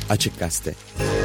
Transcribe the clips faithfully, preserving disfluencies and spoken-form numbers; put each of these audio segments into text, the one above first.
Açık Gazete.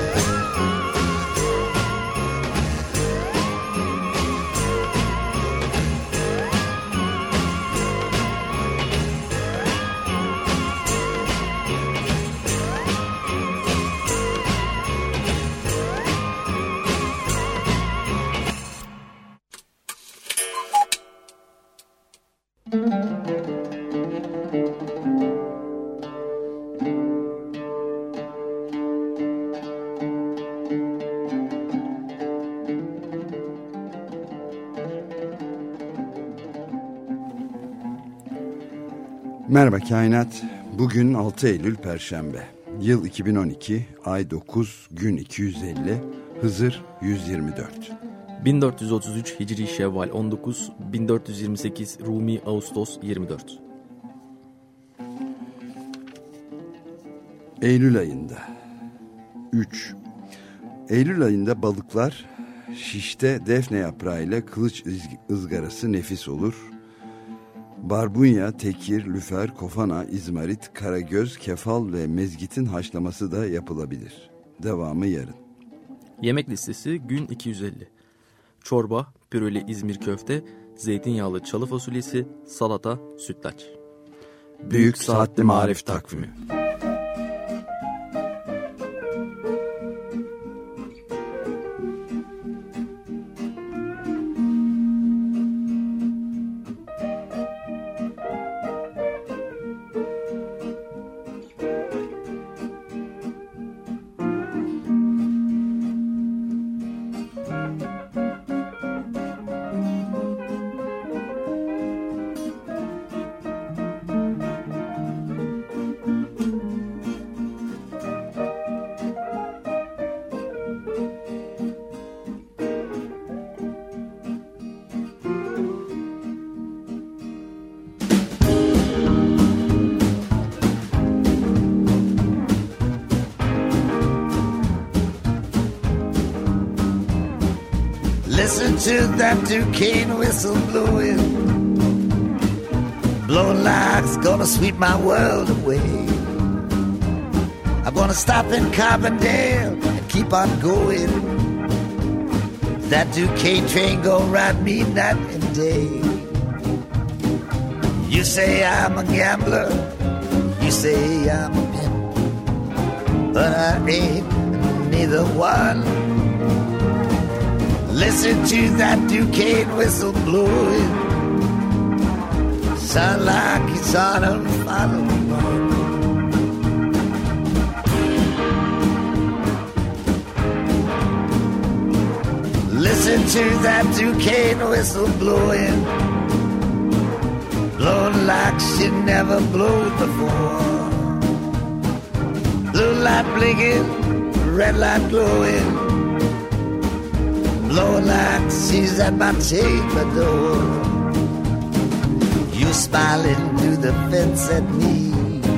Merhaba Kainat. Bugün altı Eylül Perşembe. Yıl iki bin on iki, ay dokuz, gün iki yüz elli, Hızır yüz yirmi dört. bin dört yüz otuz üç Hicri Şevval on dokuz, bin dört yüz yirmi sekiz Rumi Ağustos yirmi dört. Eylül ayında. üç. Eylül ayında balıklar şişte defne yaprağıyla kılıç ızgarası nefis olur. Barbunya, tekir, lüfer, kofana, izmarit, karagöz, kefal ve mezgitin haşlaması da yapılabilir. Devamı yarın. Yemek listesi gün iki yüz elli. Çorba, püreli İzmir köfte, zeytinyağlı çalı fasulyesi, salata, sütlaç. Büyük, Büyük Saatli Marif Takvimi. Listen to that Duquesne whistle blowing, blowing like it's gonna sweep my world away. I'm gonna stop in Carbondale and keep on going. That Duquesne train gonna ride me night and day. You say I'm a gambler, you say I'm a pimp, but I ain't neither one. Listen to that Duquesne whistle blowing, sound like it's on a final run. Listen to that Duquesne whistle blowing, blowing like she never blew before. Blue light blinking, red light glowing, blowing like she's at my chamber door. You smiling through the fence at me,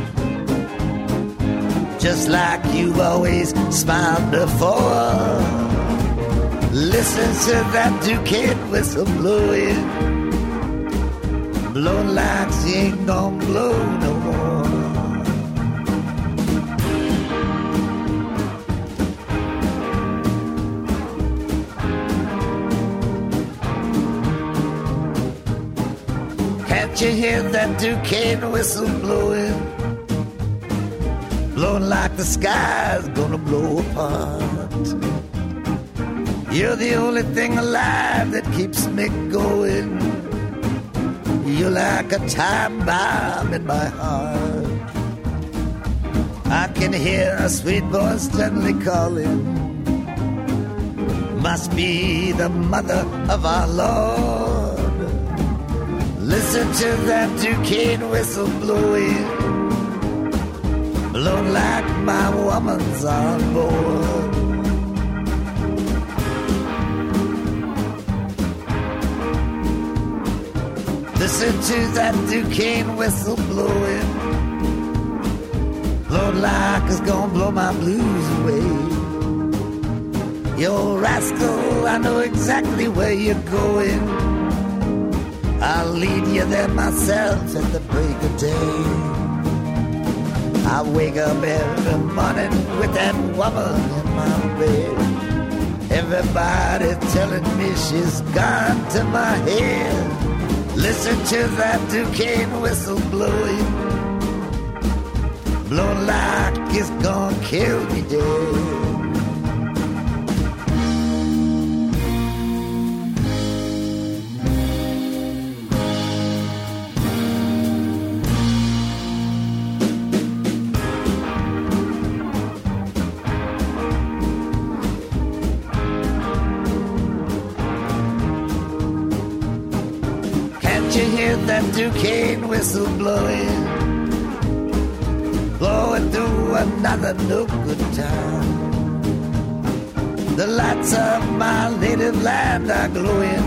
just like you've always smiled before. Listen to that Duquesne whistle blowing, blowing like she ain't gonna blow no more. Can't you hear that Duquesne whistle blowing, blowing like the sky's gonna blow apart? You're the only thing alive that keeps me going. You're like a time bomb in my heart. I can hear a sweet voice gently calling, must be the mother of our Lord. Listen to that Duquesne whistle blowing, blowing like my woman's on board. Listen to that Duquesne whistle blowing, blowing like it's gonna blow my blues away. You rascal, I know exactly where you're going. I'll lead you there myself at the break of day. I wake up every morning with that woman in my bed. Everybody telling me she's gone to my head. Listen to that Duquesne whistle blowing, blowing like it's gonna kill me dead. That Duquesne whistle blowing, blowing through another no good time. The lights of my native land are glowing.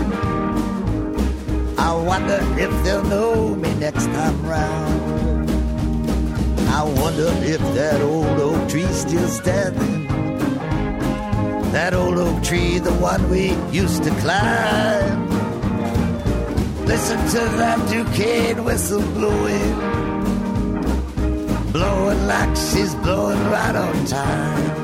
I wonder if they'll know me next time round. I wonder if that old oak tree's still standing, that old oak tree, the one we used to climb. Listen to that Duquesne whistle blowing, blowing like she's blowing right on time.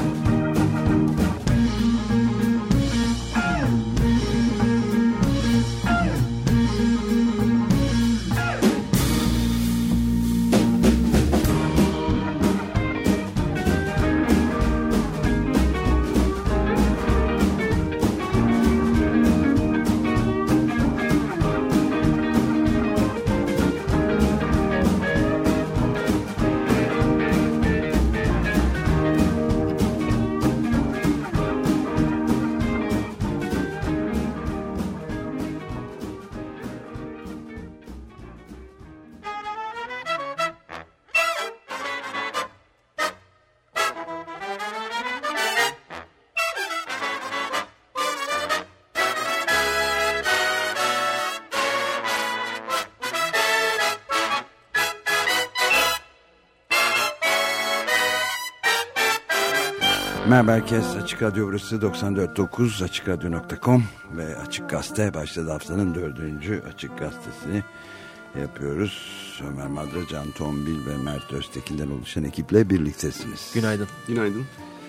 Merhaba herkes, Açık Radyo burası doksan dört nokta dokuz açık radyo nokta com ve Açık Gazete başladı. Haftanın dördüncü Açık Gazetesini yapıyoruz. Ömer Madra, Can Tombil ve Mert Öztekin'den oluşan ekiple birliktesiniz. Günaydın. Günaydın.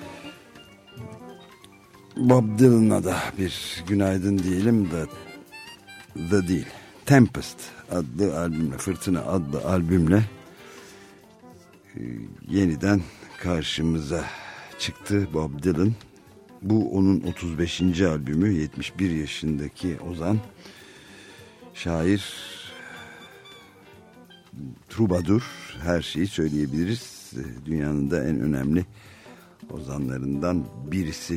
Bob Dylan'a da bir günaydın diyelim de, da değil. Tempest adlı albümle, Fırtına adlı albümle e, yeniden karşımıza çıktı Bob Dylan. Bu onun otuz beşinci albümü. Yetmiş bir yaşındaki ozan, şair, trubadur, her şeyi söyleyebiliriz. Dünyanın da en önemli ozanlarından birisi.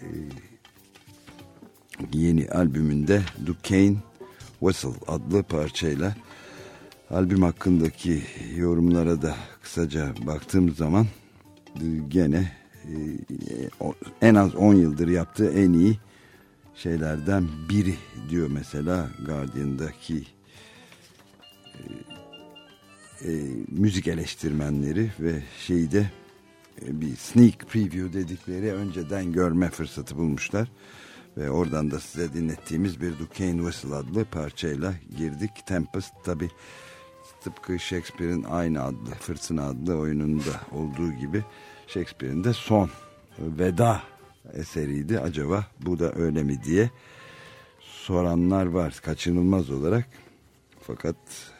Yeni albümünde Duquesne Whistle adlı parçayla, albüm hakkındaki yorumlara da kısaca baktığım zaman gene en az on yıldır yaptığı en iyi şeylerden biri diyor mesela Guardian'daki e, e, müzik eleştirmenleri ve şeyde e, bir sneak preview dedikleri önceden görme fırsatı bulmuşlar ve oradan da size dinlettiğimiz bir Duquesne Whistle adlı parçayla girdik. Tempest tabi tıpkı Shakespeare'in aynı adlı Fırtına adlı oyununda olduğu gibi Shakespeare'in de son veda eseriydi. Acaba bu da öyle mi diye soranlar var kaçınılmaz olarak. Fakat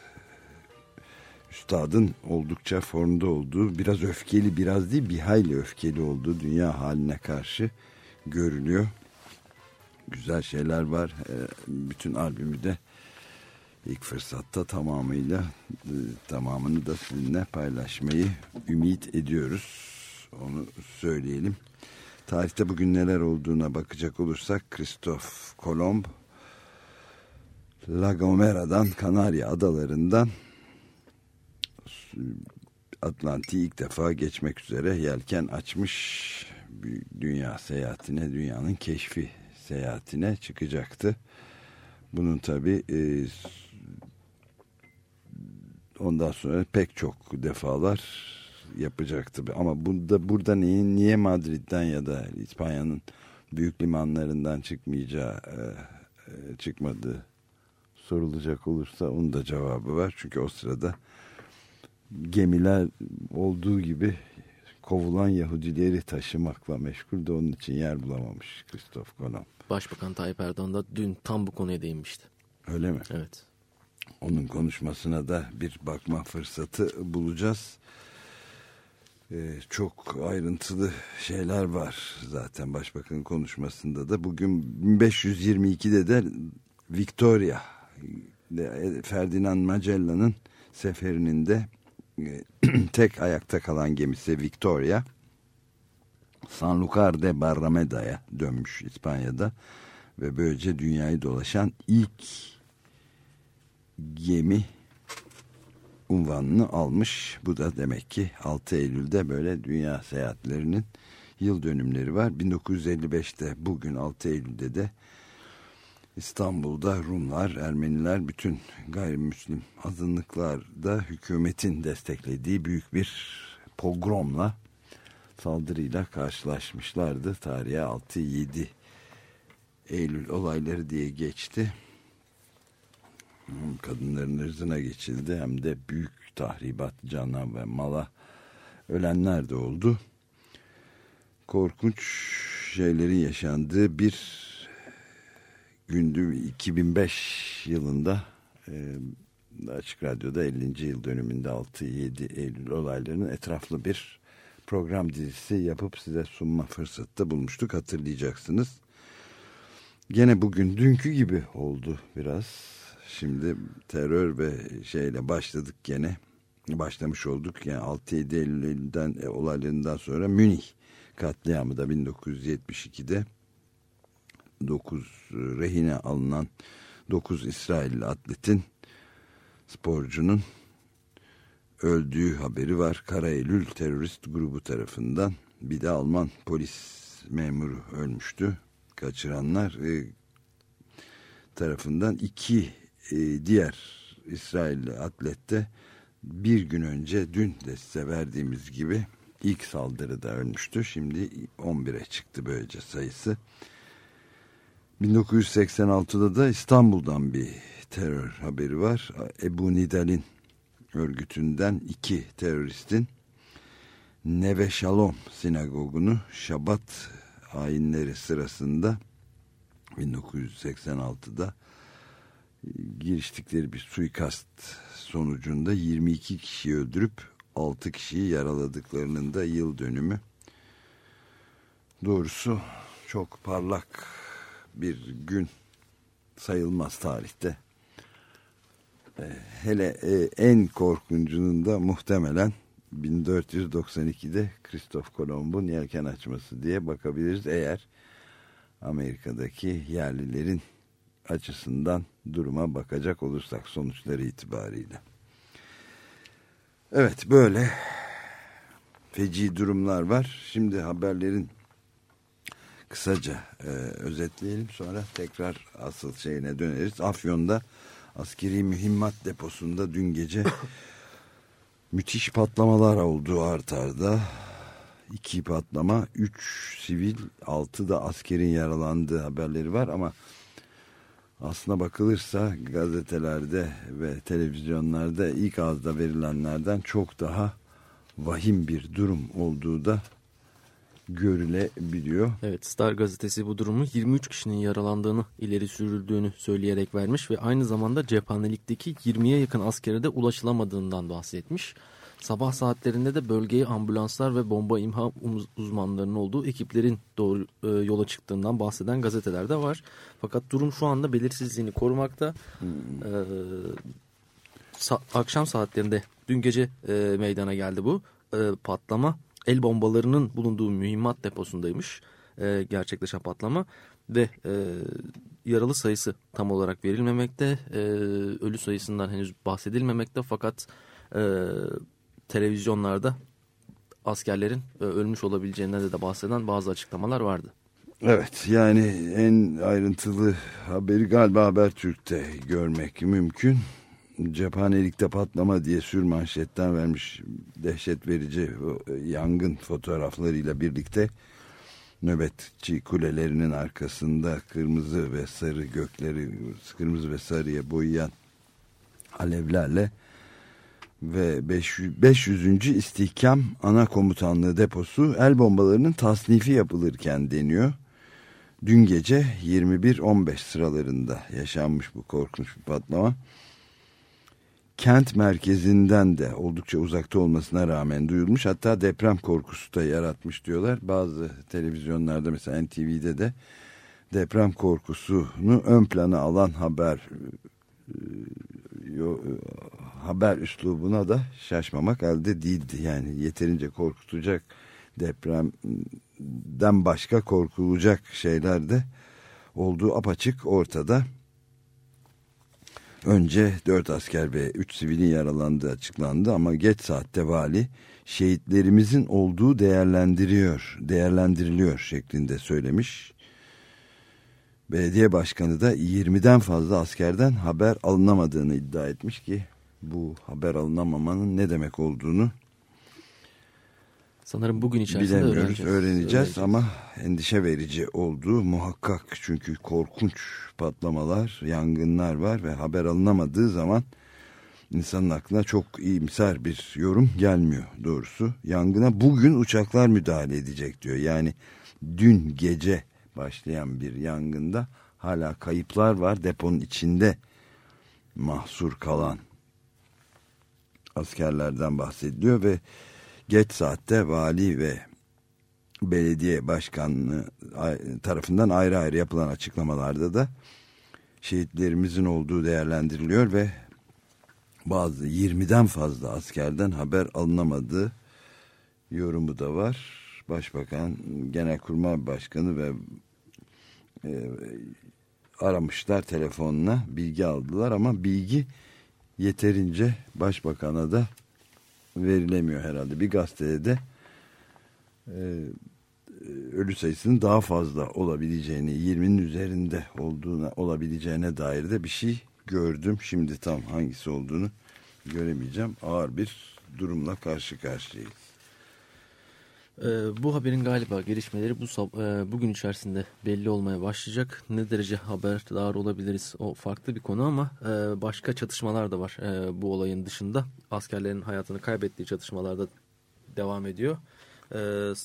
üstadın oldukça formda olduğu, biraz öfkeli, biraz değil bir hayli öfkeli olduğu dünya haline karşı görülüyor. Güzel şeyler var. Bütün albümü de İlk fırsatta tamamıyla tamamını da sizinle paylaşmayı ümit ediyoruz. Onu söyleyelim. Tarihte bugün neler olduğuna bakacak olursak Christoph Kolomb La Gomera'dan, Kanarya Adalarından Atlantik'i ilk defa geçmek üzere yelken açmış, dünya seyahatine, dünyanın keşfi seyahatine çıkacaktı. Bunun tabii e, ondan sonra pek çok defalar yapacaktı. Ama burada, burada niye, niye Madrid'den ya da İspanya'nın büyük limanlarından çıkmayacağı, e, e, çıkmadığı sorulacak olursa onun da cevabı var. Çünkü o sırada gemiler olduğu gibi kovulan Yahudileri taşımakla meşgul de onun için yer bulamamış Christoph Kolomb. Başbakan Tayyip Erdoğan da dün tam bu konuya değinmişti. Öyle mi? Evet. Onun konuşmasına da bir bakma fırsatı bulacağız. Ee, çok ayrıntılı şeyler var zaten başbakanın konuşmasında da. Bugün bin beş yüz yirmi ikide de Victoria, Ferdinand Magellan'ın seferinin de tek ayakta kalan gemisi Victoria, Sanlúcar de Barrameda'ya dönmüş İspanya'da ve böylece dünyayı dolaşan ilk gemi unvanını almış. Bu da demek ki altı Eylül'de böyle dünya seyahatlerinin yıl dönümleri var. bin dokuz yüz elli beşte bugün altı Eylül'de de İstanbul'da Rumlar, Ermeniler, bütün gayrimüslim azınlıklarda hükümetin desteklediği büyük bir pogromla, saldırıyla karşılaşmışlardı. Tarihe altı yedi Eylül olayları diye geçti. Kadınların ırzına geçildi, hem de büyük tahribat, cana ve mala ölenler de oldu. Korkunç şeylerin yaşandığı bir gündü. iki bin beş yılında e, Açık Radyo'da ellinci yıl dönümünde altı yedi Eylül olaylarının etraflı bir program dizisi yapıp size sunma fırsatı da bulmuştuk, hatırlayacaksınız. Gene bugün dünkü gibi oldu biraz. Şimdi terör ve şeyle başladık gene. Başlamış olduk. Yani altı yedi Eylül'den e, olaylarından sonra Münih katliamı da bin dokuz yüz yetmiş ikide dokuz rehine alınan dokuz İsrailli atletin, sporcunun öldüğü haberi var. Kara Eylül terörist grubu tarafından. Bir de Alman polis memuru ölmüştü. Kaçıranlar e, tarafından. iki e, diğer İsrailli atlet de bir gün önce, dün de size verdiğimiz gibi ilk saldırıda ölmüştü. Şimdi on bire çıktı böylece sayısı. bin dokuz yüz seksen altıda da İstanbul'dan bir terör haberi var. Ebu Nidal'in örgütünden iki teröristin Neve Shalom sinagogunu Şabat ayinleri sırasında bin dokuz yüz seksen altıda giriştikleri bir suikast sonucunda yirmi iki kişiyi öldürüp altı kişiyi yaraladıklarının da yıl dönümü. Doğrusu çok parlak bir gün sayılmaz tarihte. Hele en korkuncunun da muhtemelen bin dört yüz doksan ikide Christoph Kolomb'un yelken açması diye bakabiliriz, eğer Amerika'daki yerlilerin açısından duruma bakacak olursak sonuçları itibariyle. Evet, böyle feci durumlar var. Şimdi haberlerin kısaca e, özetleyelim, sonra tekrar asıl şeyine döneriz. Afyon'da askeri mühimmat deposunda dün gece müthiş patlamalar oldu art arda. İki patlama, üç sivil, altı da askerin yaralandığı haberleri var ama aslına bakılırsa gazetelerde ve televizyonlarda ilk ağızda verilenlerden çok daha vahim bir durum olduğu da görülebiliyor. Evet, Star gazetesi bu durumu yirmi üç kişinin yaralandığını, ileri sürüldüğünü söyleyerek vermiş ve aynı zamanda cephanelikteki yirmiye yakın askere de ulaşılamadığından bahsetmiş. Sabah saatlerinde de bölgeye ambulanslar ve bomba imha uzmanlarının olduğu ekiplerin doğru e, yola çıktığından bahseden gazeteler de var. Fakat durum şu anda belirsizliğini korumakta. Hmm. E, sa- akşam saatlerinde dün gece e, meydana geldi bu e, patlama. El bombalarının bulunduğu mühimmat deposundaymış e, gerçekleşen patlama ve e, yaralı sayısı tam olarak verilmemekte, e, ölü sayısından henüz bahsedilmemekte, fakat e, televizyonlarda askerlerin e, ölmüş olabileceğinden de, de bahseden bazı açıklamalar vardı. Evet, yani en ayrıntılı haberi galiba Habertürk'te görmek mümkün. Cephanelikte patlama diye sürmanşetten vermiş, dehşet verici yangın fotoğraflarıyla birlikte nöbetçi kulelerinin arkasında kırmızı ve sarı gökleri, kırmızı ve sarıya boyayan alevlerle ve beş yüzüncü İstihkam Ana Komutanlığı deposu el bombalarının tasnifi yapılırken deniyor. Dün gece yirmi bir on beş sıralarında yaşanmış bu korkunç bir patlama. Kent merkezinden de oldukça uzakta olmasına rağmen duyulmuş. Hatta deprem korkusu da yaratmış diyorlar. Bazı televizyonlarda, mesela N T V'de de deprem korkusunu ön plana alan haber haber üslubuna da şaşmamak elde değildi. Yani yeterince korkutacak, depremden başka korkulacak şeyler de olduğu apaçık ortada. Önce dört asker ve üç sivilin yaralandığı açıklandı ama geç saatte vali şehitlerimizin olduğu değerlendiriyor, değerlendiriliyor şeklinde söylemiş. Belediye başkanı da yirmiden fazla askerden haber alınamadığını iddia etmiş ki bu haber alınamamanın ne demek olduğunu sanırım bugün içerisinde bilemiyoruz, öğreneceğiz. öğreneceğiz, öğreneceğiz ama endişe verici olduğu muhakkak, çünkü korkunç patlamalar, yangınlar var ve haber alınamadığı zaman insanın aklına çok iyimser bir yorum gelmiyor doğrusu. Yangına bugün uçaklar müdahale edecek diyor. Yani dün gece başlayan bir yangında hala kayıplar var. Deponun içinde mahsur kalan askerlerden bahsediliyor ve geç saatte vali ve belediye başkanlığı tarafından ayrı ayrı yapılan açıklamalarda da şehitlerimizin olduğu değerlendiriliyor ve bazı yirmiden fazla askerden haber alınamadığı yorumu da var. Başbakan, Genelkurmay Başkanı ve e, aramışlar telefonla, bilgi aldılar ama bilgi yeterince başbakana da verilemiyor herhalde. Bir gazetede de e, ölü sayısının daha fazla olabileceğini, yirminin üzerinde olduğuna, olabileceğine dair de bir şey gördüm. Şimdi tam hangisi olduğunu göremeyeceğim. Ağır bir durumla karşı karşıyayız. Ee, bu haberin galiba gelişmeleri bu e, bugün içerisinde belli olmaya başlayacak. Ne derece haberdar olabiliriz o farklı bir konu ama e, başka çatışmalar da var e, bu olayın dışında. Askerlerin hayatını kaybettiği çatışmalar da devam ediyor. E,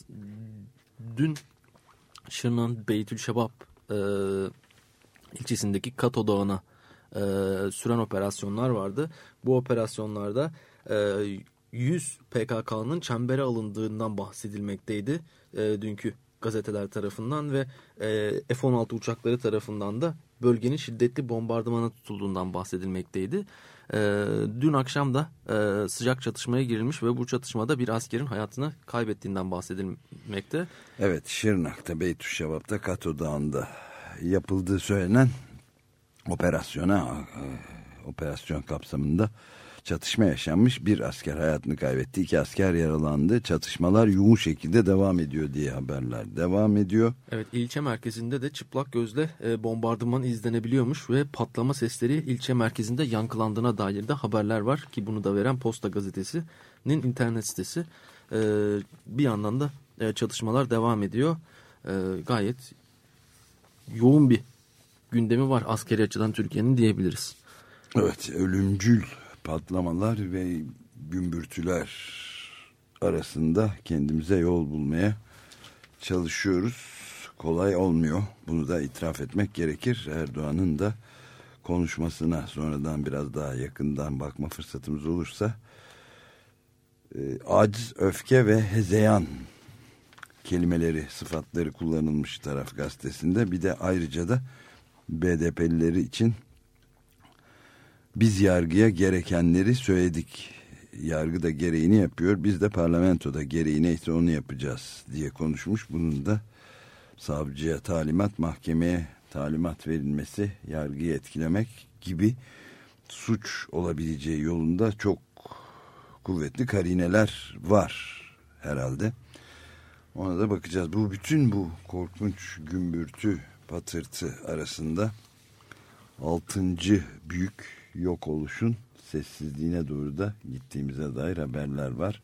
dün Şırnak'ın Beytülşebap e, ilçesindeki Kato Dağı'na e, süren operasyonlar vardı. Bu operasyonlarda e, yüz P K K'nın çembere alındığından bahsedilmekteydi e, dünkü gazeteler tarafından ve e, F on altı uçakları tarafından da bölgenin şiddetli bombardımana tutulduğundan bahsedilmekteydi. E, dün akşam da e, sıcak çatışmaya girilmiş ve bu çatışmada bir askerin hayatını kaybettiğinden bahsedilmekte. Evet, Şırnak'ta Beytüşşebap'ta Kato Dağı'nda yapıldığı söylenen operasyona e, operasyon kapsamında çatışma yaşanmış. Bir asker hayatını kaybetti. İki asker yaralandı. Çatışmalar yoğun şekilde devam ediyor diye haberler devam ediyor. Evet, ilçe merkezinde de çıplak gözle e, bombardıman izlenebiliyormuş ve patlama sesleri ilçe merkezinde yankılandığına dair de haberler var ki bunu da veren Posta Gazetesi'nin internet sitesi. E, bir yandan da e, çatışmalar devam ediyor. E, gayet yoğun bir gündemi var askeri açıdan Türkiye'nin diyebiliriz. Evet, ölümcül patlamalar ve gümbürtüler arasında kendimize yol bulmaya çalışıyoruz. Kolay olmuyor. Bunu da itiraf etmek gerekir. Erdoğan'ın da konuşmasına sonradan biraz daha yakından bakma fırsatımız olursa e, aciz, öfke ve hezeyan kelimeleri, sıfatları kullanılmış Taraf Gazetesi'nde. Bir de ayrıca da B D P'lileri için biz yargıya gerekenleri söyledik. Yargı da gereğini yapıyor. Biz de parlamentoda gereği neyse onu yapacağız diye konuşmuş. Bunun da savcıya talimat, mahkemeye talimat verilmesi, yargıyı etkilemek gibi suç olabileceği yolunda çok kuvvetli karineler var herhalde. Ona da bakacağız. Bu bütün bu korkunç gümbürtü, patırtı arasında altıncı büyük yok oluşun sessizliğine doğru da gittiğimize dair haberler var.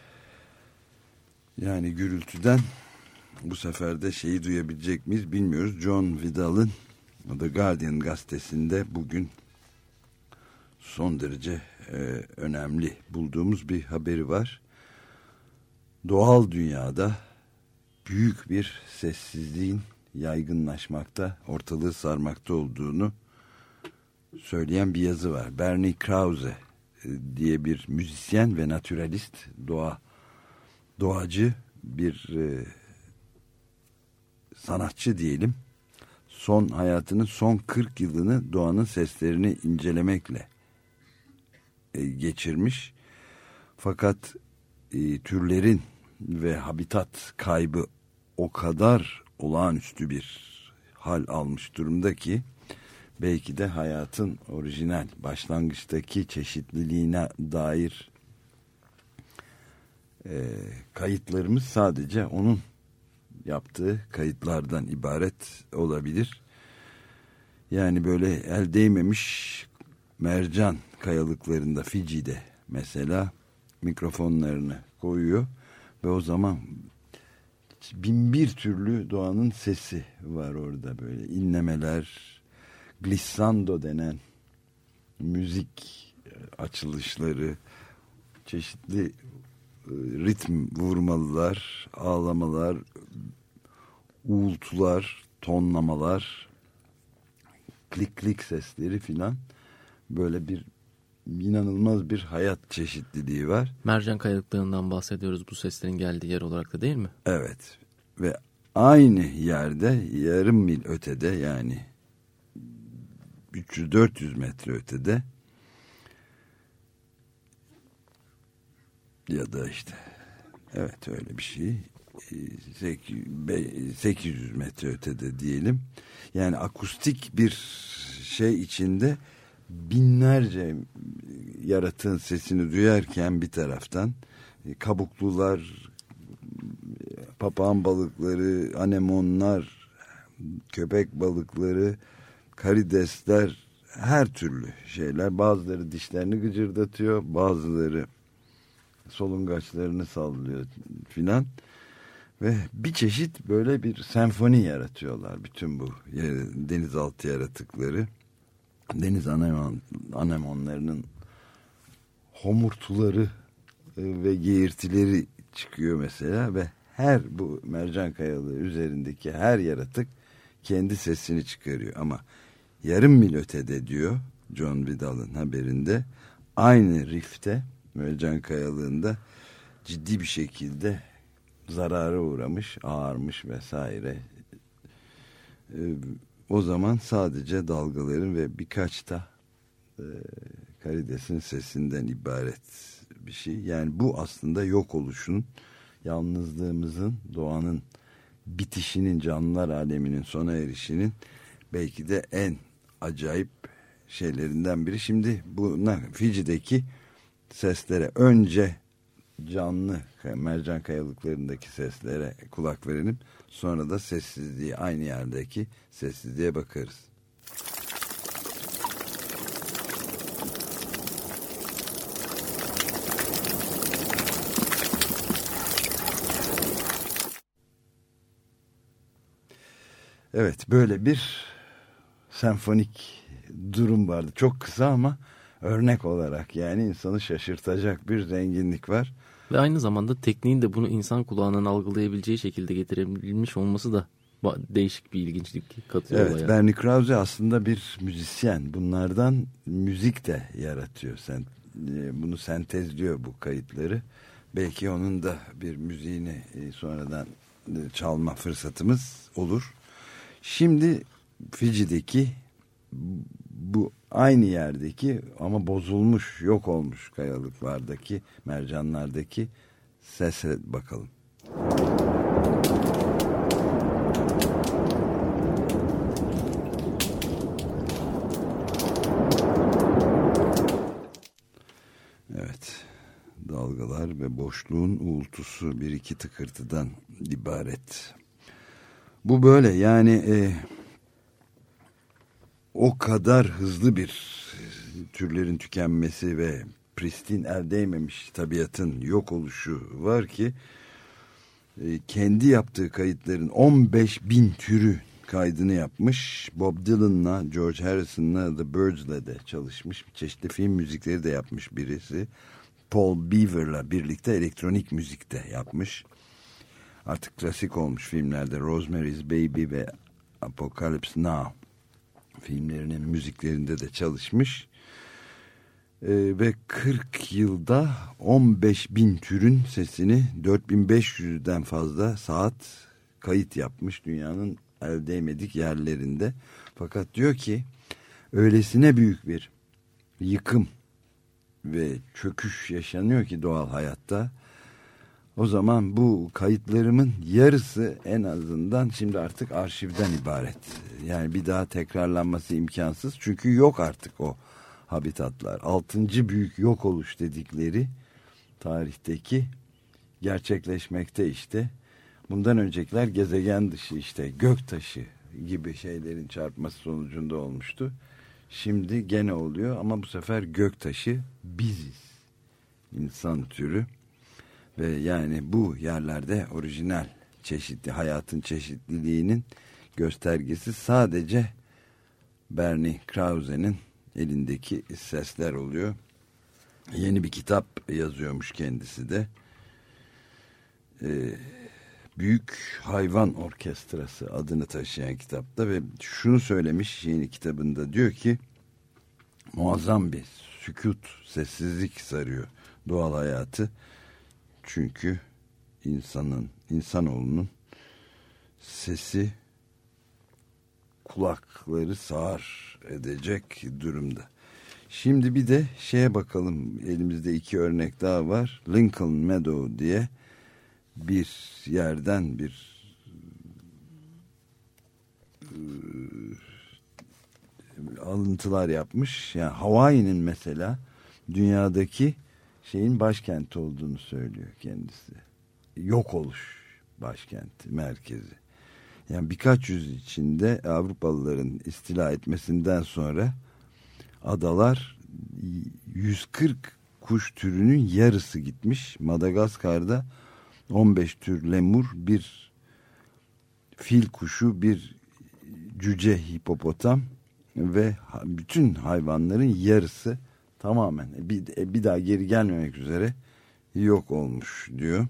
Yani gürültüden bu sefer de şeyi duyabilecek miyiz bilmiyoruz. John Vidal'ın The Guardian gazetesinde bugün son derece e, önemli bulduğumuz bir haberi var. Doğal dünyada büyük bir sessizliğin yaygınlaşmakta, ortalığı sarmakta olduğunu söyleyen bir yazı var. Bernie Krause diye bir müzisyen ve naturalist, doğa doğacı bir e, sanatçı diyelim. Son hayatının son kırk yılını doğanın seslerini incelemekle e, geçirmiş. Fakat e, türlerin ve habitat kaybı o kadar olağanüstü bir hal almış durumda ki belki de hayatın orijinal başlangıçtaki çeşitliliğine dair e, kayıtlarımız sadece onun yaptığı kayıtlardan ibaret olabilir. Yani böyle el değmemiş mercan kayalıklarında, Fiji'de mesela mikrofonlarını koyuyor ve o zaman bin bir türlü doğanın sesi var orada, böyle inlemeler, glissando denen müzik açılışları, çeşitli ritim vurmalılar, ağlamalar, uğultular, tonlamalar, klik klik sesleri filan, böyle bir inanılmaz bir hayat çeşitliliği var. Mercan kayalıklarından bahsediyoruz bu seslerin geldiği yer olarak da, değil mi? Evet ve aynı yerde yarım mil ötede, yani üç yüz dört yüz metre ötede ya da işte evet öyle bir şey, sekiz yüz metre ötede diyelim, yani akustik bir şey içinde binlerce yaratığın sesini duyarken bir taraftan kabuklular, papağan balıkları, anemonlar, köpek balıkları, karidesler, her türlü şeyler, bazıları dişlerini gıcırdatıyor, bazıları solungaçlarını sallıyor filan ve bir çeşit böyle bir senfoni yaratıyorlar bütün bu denizaltı yaratıkları. Deniz anemon, anemonlarının homurtuları ve geğirtileri çıkıyor mesela ve her bu mercan kayalığı üzerindeki her yaratık kendi sesini çıkarıyor. Ama yarım mil ötede, diyor John Vidal'ın haberinde, aynı rifte, mercan kayalığında ciddi bir şekilde zarara uğramış, ağarmış vesaire. Ee, o zaman sadece dalgaların ve birkaç da e, karidesin sesinden ibaret bir şey. Yani bu aslında yok oluşun, yalnızlığımızın, doğanın bitişinin, canlılar aleminin sona erişinin belki de en acayip şeylerinden biri. Şimdi buna, Fiji'deki seslere, önce canlı mercan kayalıklarındaki seslere kulak verelim. Sonra da sessizliği, aynı yerdeki sessizliğe bakarız. Evet, böyle bir senfonik durum vardı. Çok kısa ama örnek olarak, yani insanı şaşırtacak bir zenginlik var. Ve aynı zamanda tekniğin de bunu insan kulağının algılayabileceği şekilde getirebilmiş olması da değişik bir ilginçlik katıyor evet, olaya. Evet, Bernie Krause aslında bir müzisyen. Bunlardan müzik de yaratıyor. Sen, bunu sentezliyor, bu kayıtları. Belki onun da bir müziğini sonradan çalma fırsatımız olur. Şimdi Fiji'deki bu aynı yerdeki ama bozulmuş, yok olmuş kayalıklardaki, mercanlardaki sese bakalım. Evet, dalgalar ve boşluğun uğultusu, bir iki tıkırtıdan ibaret. Bu böyle yani e, o kadar hızlı bir türlerin tükenmesi ve pristin, el değmemiş tabiatın yok oluşu var ki e, kendi yaptığı kayıtların on beş bin türü kaydını yapmış. Bob Dylan'la, George Harrison'la, The Byrds'le de çalışmış. Çeşitli film müzikleri de yapmış birisi. Paul Beaver'la birlikte elektronik müzik de yapmış. Artık klasik olmuş filmlerde Rosemary's Baby ve Apocalypse Now filmlerinin müziklerinde de çalışmış. Ee, ve kırk yılda on beş bin türün sesini dört bin beş yüzden fazla saat kayıt yapmış dünyanın el değmedik yerlerinde. Fakat diyor ki öylesine büyük bir yıkım ve çöküş yaşanıyor ki doğal hayatta. O zaman bu kayıtlarımın yarısı en azından şimdi artık arşivden ibaret. Yani bir daha tekrarlanması imkansız. Çünkü yok artık o habitatlar. Altıncı büyük yok oluş dedikleri tarihteki gerçekleşmekte işte. Bundan öncekiler gezegen dışı işte göktaşı gibi şeylerin çarpması sonucunda olmuştu. Şimdi gene oluyor ama bu sefer göktaşı biziz. İnsan türü. Ve yani bu yerlerde orijinal çeşitli hayatın çeşitliliğinin göstergesi sadece Bernie Krause'nin elindeki sesler oluyor. Yeni bir kitap yazıyormuş kendisi de. Ee, Büyük Hayvan Orkestrası adını taşıyan kitapta ve şunu söylemiş yeni kitabında, diyor ki muazzam bir sükut, sessizlik sarıyor doğal hayatı. Çünkü insanın, insanoğlunun sesi kulakları sağır edecek durumda. Şimdi bir de şeye bakalım. Elimizde iki örnek daha var. Lincoln Meadow diye bir yerden bir e, alıntılar yapmış. Yani Hawaii'nin mesela dünyadaki şeyin başkenti olduğunu söylüyor kendisi. Yok oluş başkenti, merkezi. Yani birkaç yüz içinde Avrupalıların istila etmesinden sonra adalar yüz kırk kuş türünün yarısı gitmiş. Madagaskar'da on beş tür lemur, bir fil kuşu, bir cüce hipopotam ve bütün hayvanların yarısı tamamen bir, bir daha geri gelmemek üzere yok olmuş diyor.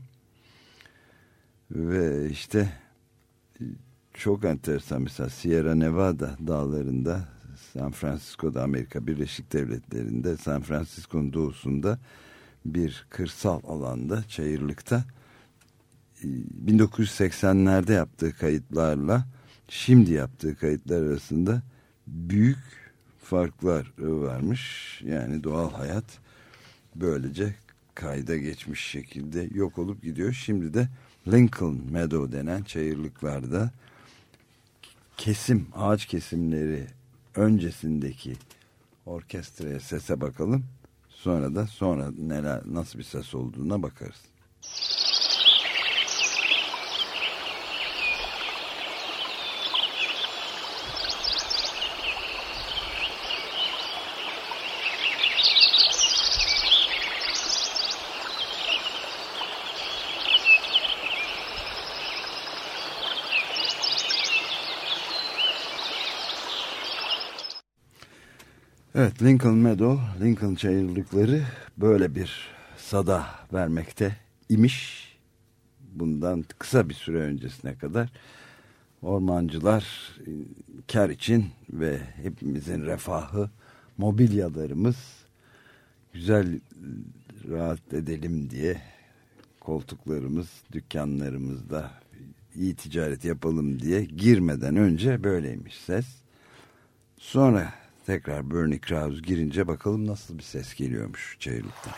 Ve işte çok enteresan, mesela Sierra Nevada dağlarında, San Francisco'da, Amerika Birleşik Devletleri'nde, San Francisco'nun doğusunda bir kırsal alanda, çayırlıkta bin dokuz yüz seksenlerde yaptığı kayıtlarla şimdi yaptığı kayıtlar arasında büyük farklar varmış. Yani doğal hayat böylece kayda geçmiş şekilde yok olup gidiyor. Şimdi de Lincoln Meadow denen çayırlıklarda kesim, ağaç kesimleri öncesindeki orkestraya, sese bakalım. Sonra da sonra neler, nasıl bir ses olduğuna bakarız. Evet, Lincoln Meadow, Lincoln çayırlıkları böyle bir sada vermekte imiş. Bundan kısa bir süre öncesine kadar ormancılar kar için ve hepimizin refahı, mobilyalarımız güzel rahat edelim diye koltuklarımız, dükkanlarımızda iyi ticaret yapalım diye girmeden önce böyleymiş ses. Sonra tekrar Bernie Krause girince bakalım nasıl bir ses geliyormuş çayırlıktan.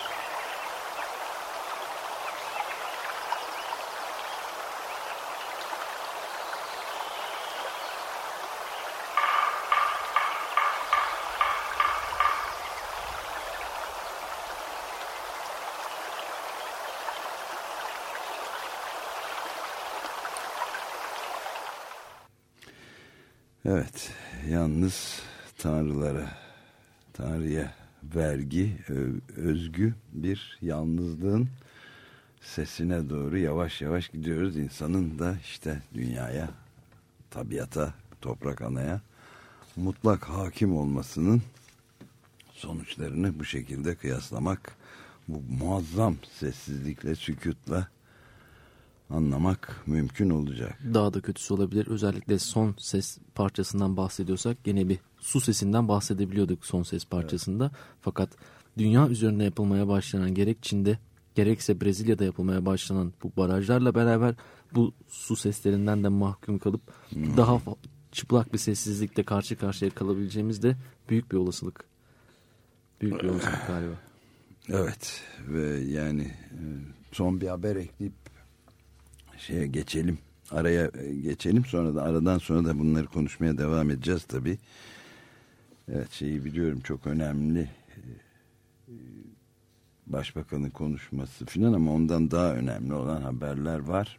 Evet, yalnız Tanrılara, Tanrı'ya vergi, özgü bir yalnızlığın sesine doğru yavaş yavaş gidiyoruz. İnsanın da işte dünyaya tabiata, toprak anaya mutlak hakim olmasının sonuçlarını bu şekilde kıyaslamak, bu muazzam sessizlikle, sükutla anlamak mümkün olacak. Daha da kötüsü olabilir. Özellikle son ses parçasından bahsediyorsak gene bir su sesinden bahsedebiliyorduk son ses parçasında. Evet. Fakat dünya üzerinde yapılmaya başlanan, gerek Çin'de gerekse Brezilya'da yapılmaya başlanan bu barajlarla beraber bu su seslerinden de mahkum kalıp hmm. daha çıplak bir sessizlikle karşı karşıya kalabileceğimiz de büyük bir olasılık. Büyük bir olasılık galiba. Evet ve yani son bir haber ekleyip şeye geçelim. Araya geçelim, sonra da aradan sonra da bunları konuşmaya devam edeceğiz tabii. Evet, şeyi biliyorum, çok önemli Başbakanın konuşması filan, ama ondan daha önemli olan haberler var.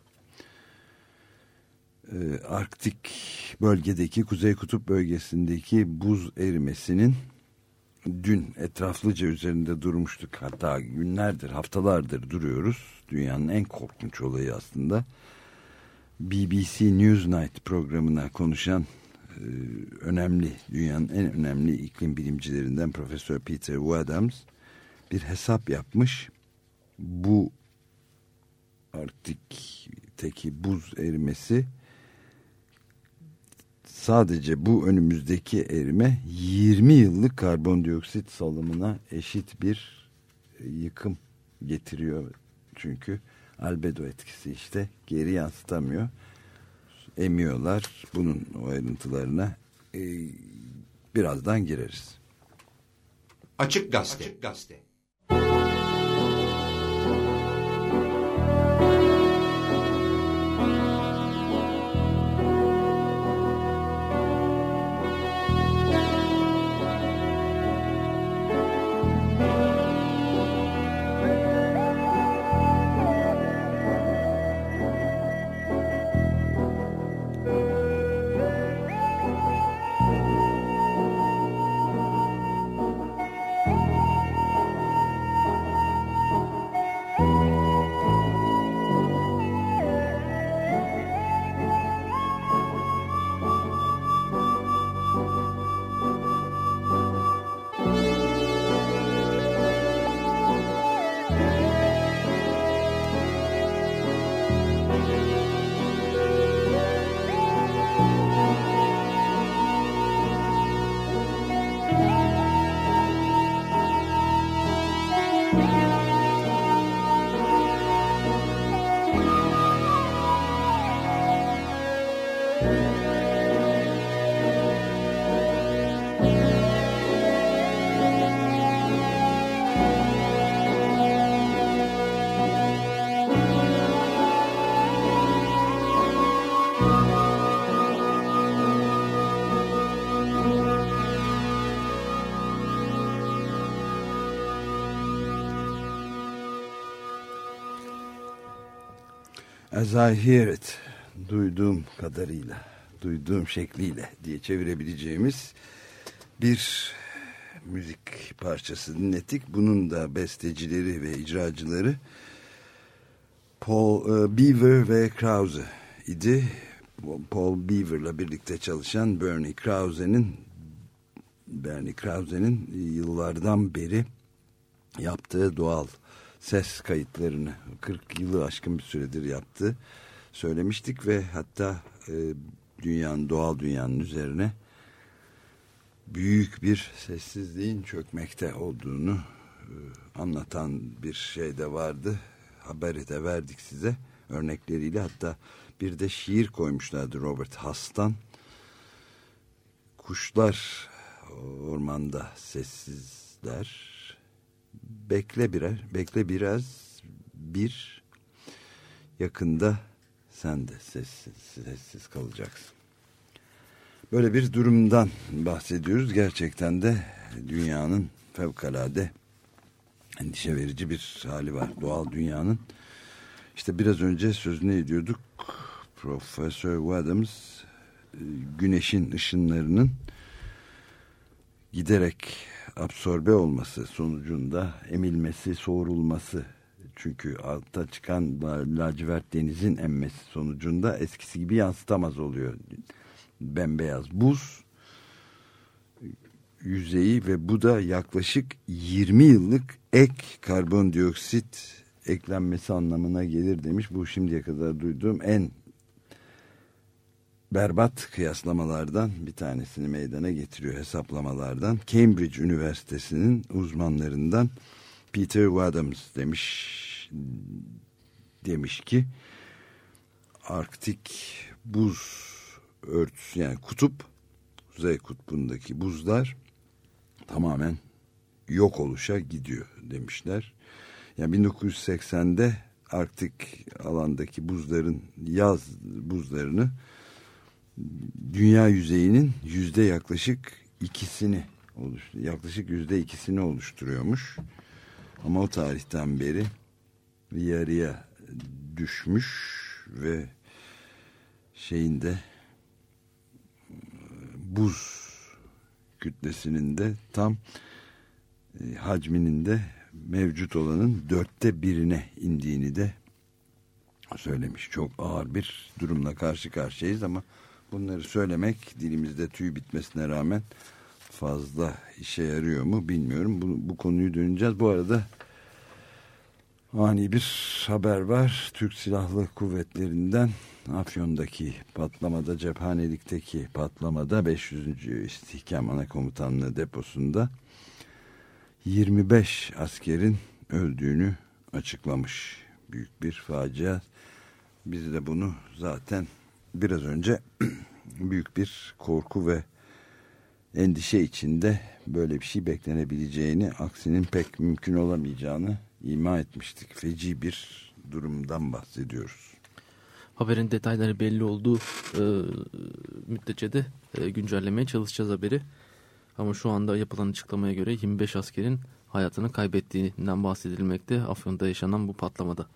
Ee, Arktik bölgedeki, Kuzey Kutup bölgesindeki buz erimesinin dün etraflıca üzerinde durmuştuk. Hatta günlerdir, haftalardır duruyoruz. Dünyanın en korkunç olayı aslında. B B C Newsnight programına konuşan e, önemli, dünyanın en önemli iklim bilimcilerinden Profesör Peter Wadhams bir hesap yapmış. Bu Arktik'teki buz erimesi, sadece bu önümüzdeki erime yirmi yıllık karbondioksit salımına eşit bir yıkım getiriyor. Çünkü albedo etkisi işte, geri yansıtamıyor. Emiyorlar. Bunun o ayrıntılarına e, birazdan gireriz. Açık Gazete. Açık Gazete. As I hear it, duyduğum kadarıyla, duyduğum şekliyle diye çevirebileceğimiz bir müzik parçası dinlettik. Bunun da bestecileri ve icracıları Paul uh, Beaver ve Krause idi. Paul Beaver'la birlikte çalışan Bernie Krause'nin Bernie Krause'nin yıllardan beri yaptığı doğal ses kayıtlarını kırk yılı aşkın bir süredir yaptı söylemiştik ve hatta e, dünyanın, doğal dünyanın üzerine büyük bir sessizliğin çökmekte olduğunu e, anlatan bir şey de vardı. Haberi de verdik size örnekleriyle. Hatta bir de şiir koymuşlardı Robert Haas'tan. Kuşlar ormanda sessizler. Bekle birer, bekle biraz bir yakında sen de sessiz, sessiz kalacaksın. Böyle bir durumdan bahsediyoruz. Gerçekten de dünyanın fevkalade endişe verici bir hali var. Doğal dünyanın. İşte biraz önce sözünü ediyorduk. Profesör Wadhams güneşin ışınlarının giderek absorbe olması sonucunda emilmesi, soğurulması, çünkü altta çıkan lacivert denizin emmesi sonucunda eskisi gibi yansıtamaz oluyor. bembeyaz buz yüzeyi ve bu da yaklaşık yirmi yıllık ek karbondioksit eklenmesi anlamına gelir demiş. Bu şimdiye kadar duyduğum en berbat kıyaslamalardan bir tanesini meydana getiriyor, hesaplamalardan. Cambridge Üniversitesi'nin uzmanlarından Peter Wadhams demiş demiş ki Arktik buz örtüsü, yani kutup, Kuzey Kutbu'ndaki buzlar tamamen yok oluşa gidiyor demişler. Yani bin dokuz yüz seksende Arktik alandaki buzların, yaz buzlarını dünya yüzeyinin yüzde yaklaşık ikisini oluştu. Yaklaşık yüzde ikisini oluşturuyormuş. Ama o tarihten beri yarıya düşmüş ve şeyinde buz kütlesinin de tam e, hacminin de mevcut olanın dörtte birine indiğini de söylemiş. Çok ağır bir durumla karşı karşıyayız ama bunları söylemek dilimizde tüy bitmesine rağmen fazla işe yarıyor mu bilmiyorum. Bu, bu konuyu döneceğiz. Bu arada ani bir haber var. Türk Silahlı Kuvvetleri'nden Afyon'daki patlamada, cephanelikteki patlamada beş yüzüncü İstihkam Anakomutanlığı deposunda yirmi beş askerin öldüğünü açıklamış. Büyük bir facia. Biz de bunu zaten biraz önce büyük bir korku ve endişe içinde böyle bir şey beklenebileceğini, aksinin pek mümkün olamayacağını ima etmiştik. Feci bir durumdan bahsediyoruz. Haberin detayları belli olduğu e, müddetçe de e, güncellemeye çalışacağız haberi. Ama şu anda yapılan açıklamaya göre yirmi beş askerin hayatını kaybettiğinden bahsedilmekte Afyon'da yaşanan bu patlamada.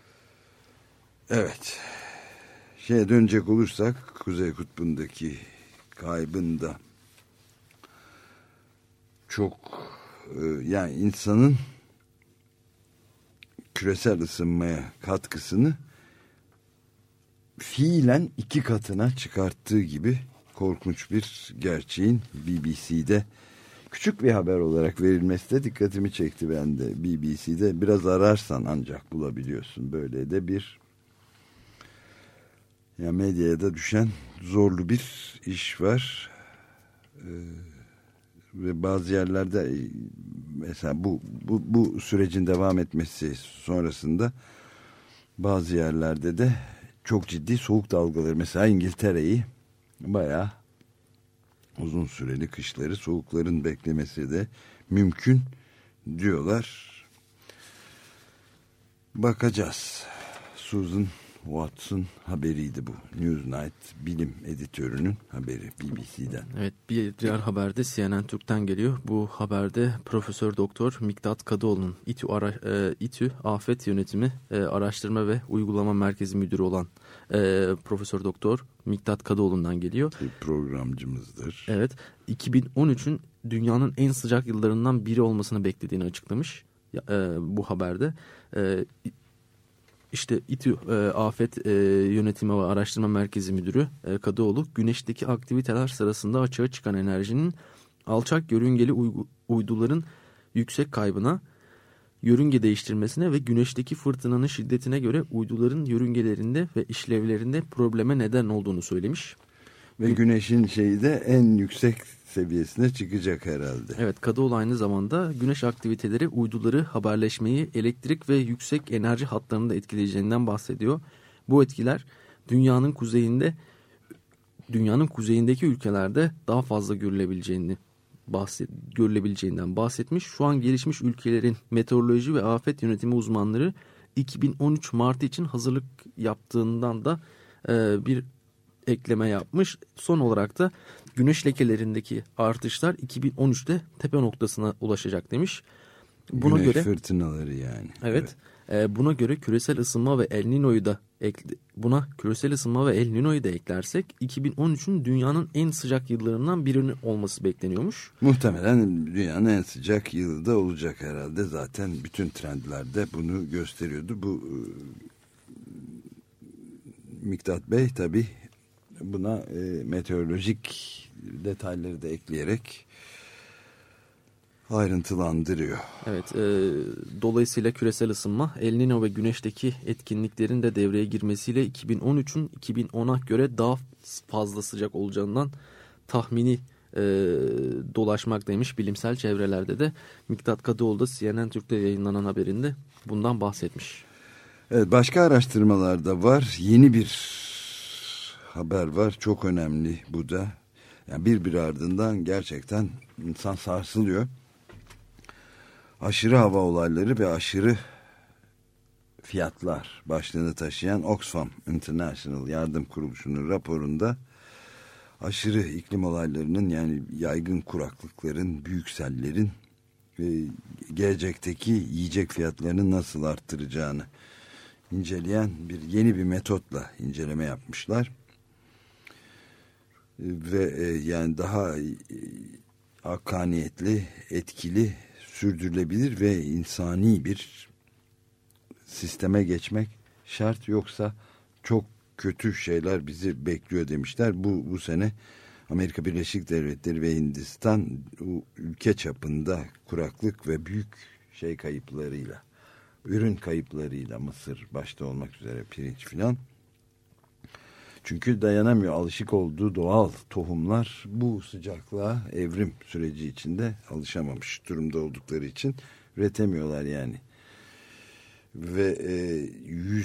Evet. Şeye dönecek olursak Kuzey Kutbu'ndaki kaybında çok e, yani insanın küresel ısınmaya katkısını fiilen iki katına çıkarttığı gibi korkunç bir gerçeğin B B C'de küçük bir haber olarak verilmesi de dikkatimi çekti ben de. B B C'de biraz ararsan ancak bulabiliyorsun. Böyle de bir ya medyaya da düşen zorlu bir iş var. Ee, ve bazı yerlerde mesela bu, bu bu sürecin devam etmesi sonrasında bazı yerlerde de çok ciddi soğuk dalgaları, mesela İngiltere'yi bayağı uzun süreli kışları, soğukların beklemesi de mümkün diyorlar. Bakacağız. Susan Watson haberiydi bu. Newsnight bilim editörünün haberi B B C'den. Evet, bir diğer haberde C N N Türk'ten geliyor. Bu haberde Profesör Doktor Miktat Kadıoğlu'nun İTÜ, ara, e, İTÜ Afet Yönetimi e, Araştırma ve Uygulama Merkezi Müdürü olan e, Profesör Doktor Miktat Kadıoğlu'ndan geliyor. Bir programcımızdır. Evet, iki bin on üçün dünyanın en sıcak yıllarından biri olmasını beklediğini açıklamış e, bu haberde. E, İşte İTÜ e, Afet e, Yönetimi ve Araştırma Merkezi Müdürü e, Kadıoğlu, güneşteki aktiviteler sırasında açığa çıkan enerjinin alçak yörüngeli uygu, uyduların yüksek kaybına, yörünge değiştirmesine ve güneşteki fırtınanın şiddetine göre uyduların yörüngelerinde ve işlevlerinde probleme neden olduğunu söylemiş. Ve güneşin şeyi de en yüksek seviyesine çıkacak herhalde. Evet, Kadıoğlu aynı zamanda güneş aktiviteleri uyduları, haberleşmeyi, elektrik ve yüksek enerji hatlarını da etkileyeceğinden bahsediyor. Bu etkiler dünyanın kuzeyinde, dünyanın kuzeyindeki ülkelerde daha fazla görülebileceğini bahset, görülebileceğinden bahsetmiş. Şu an gelişmiş ülkelerin meteoroloji ve afet yönetimi uzmanları iki bin on üç Mart'ı için hazırlık yaptığından da e, bir ekleme yapmış. Son olarak da güneş lekelerindeki artışlar iki bin on üçte tepe noktasına ulaşacak demiş. Buna güneş göre fırtınaları yani. Evet. evet. E, buna göre küresel ısınma ve El Niño'yu da ekle, buna küresel ısınma ve El Niño'yu da eklersek iki bin on üçün dünyanın en sıcak yıllarından birinin olması bekleniyormuş. Muhtemelen dünyanın en sıcak yılı da olacak herhalde. Zaten bütün trendlerde bunu gösteriyordu. Bu Miktat Bey tabii buna e, meteorolojik detayları da ekleyerek ayrıntılandırıyor. Evet, e, dolayısıyla küresel ısınma, El Niño ve güneşteki etkinliklerin de devreye girmesiyle iki bin on üçün iki bin ona göre daha fazla sıcak olacağından tahmini e, dolaşmaktaymış bilimsel çevrelerde de. Miktat Kadıoğlu da C N N Türk'te yayınlanan haberinde bundan bahsetmiş. Evet, başka araştırmalar da var. Yeni bir haber var. Çok önemli bu da. Yani birbiri ardından gerçekten insan sarsılıyor. Aşırı hava olayları ve aşırı fiyatlar başlığını taşıyan Oxfam International Yardım Kuruluşu'nun raporunda aşırı iklim olaylarının, yani yaygın kuraklıkların, büyük sellerin e, gelecekteki yiyecek fiyatlarını nasıl arttıracağını inceleyen bir yeni bir metotla inceleme yapmışlar. Ve e, yani daha e, hakkaniyetli, etkili, sürdürülebilir ve insani bir sisteme geçmek şart, yoksa çok kötü şeyler bizi bekliyor demişler. Bu bu sene Amerika Birleşik Devletleri ve Hindistan ülke çapında kuraklık ve büyük şey kayıplarıyla, ürün kayıplarıyla, Mısır başta olmak üzere pirinç filan. Çünkü dayanamıyor, alışık olduğu doğal tohumlar bu sıcaklığa evrim süreci içinde alışamamış durumda oldukları için üretemiyorlar yani. Ve e, yüz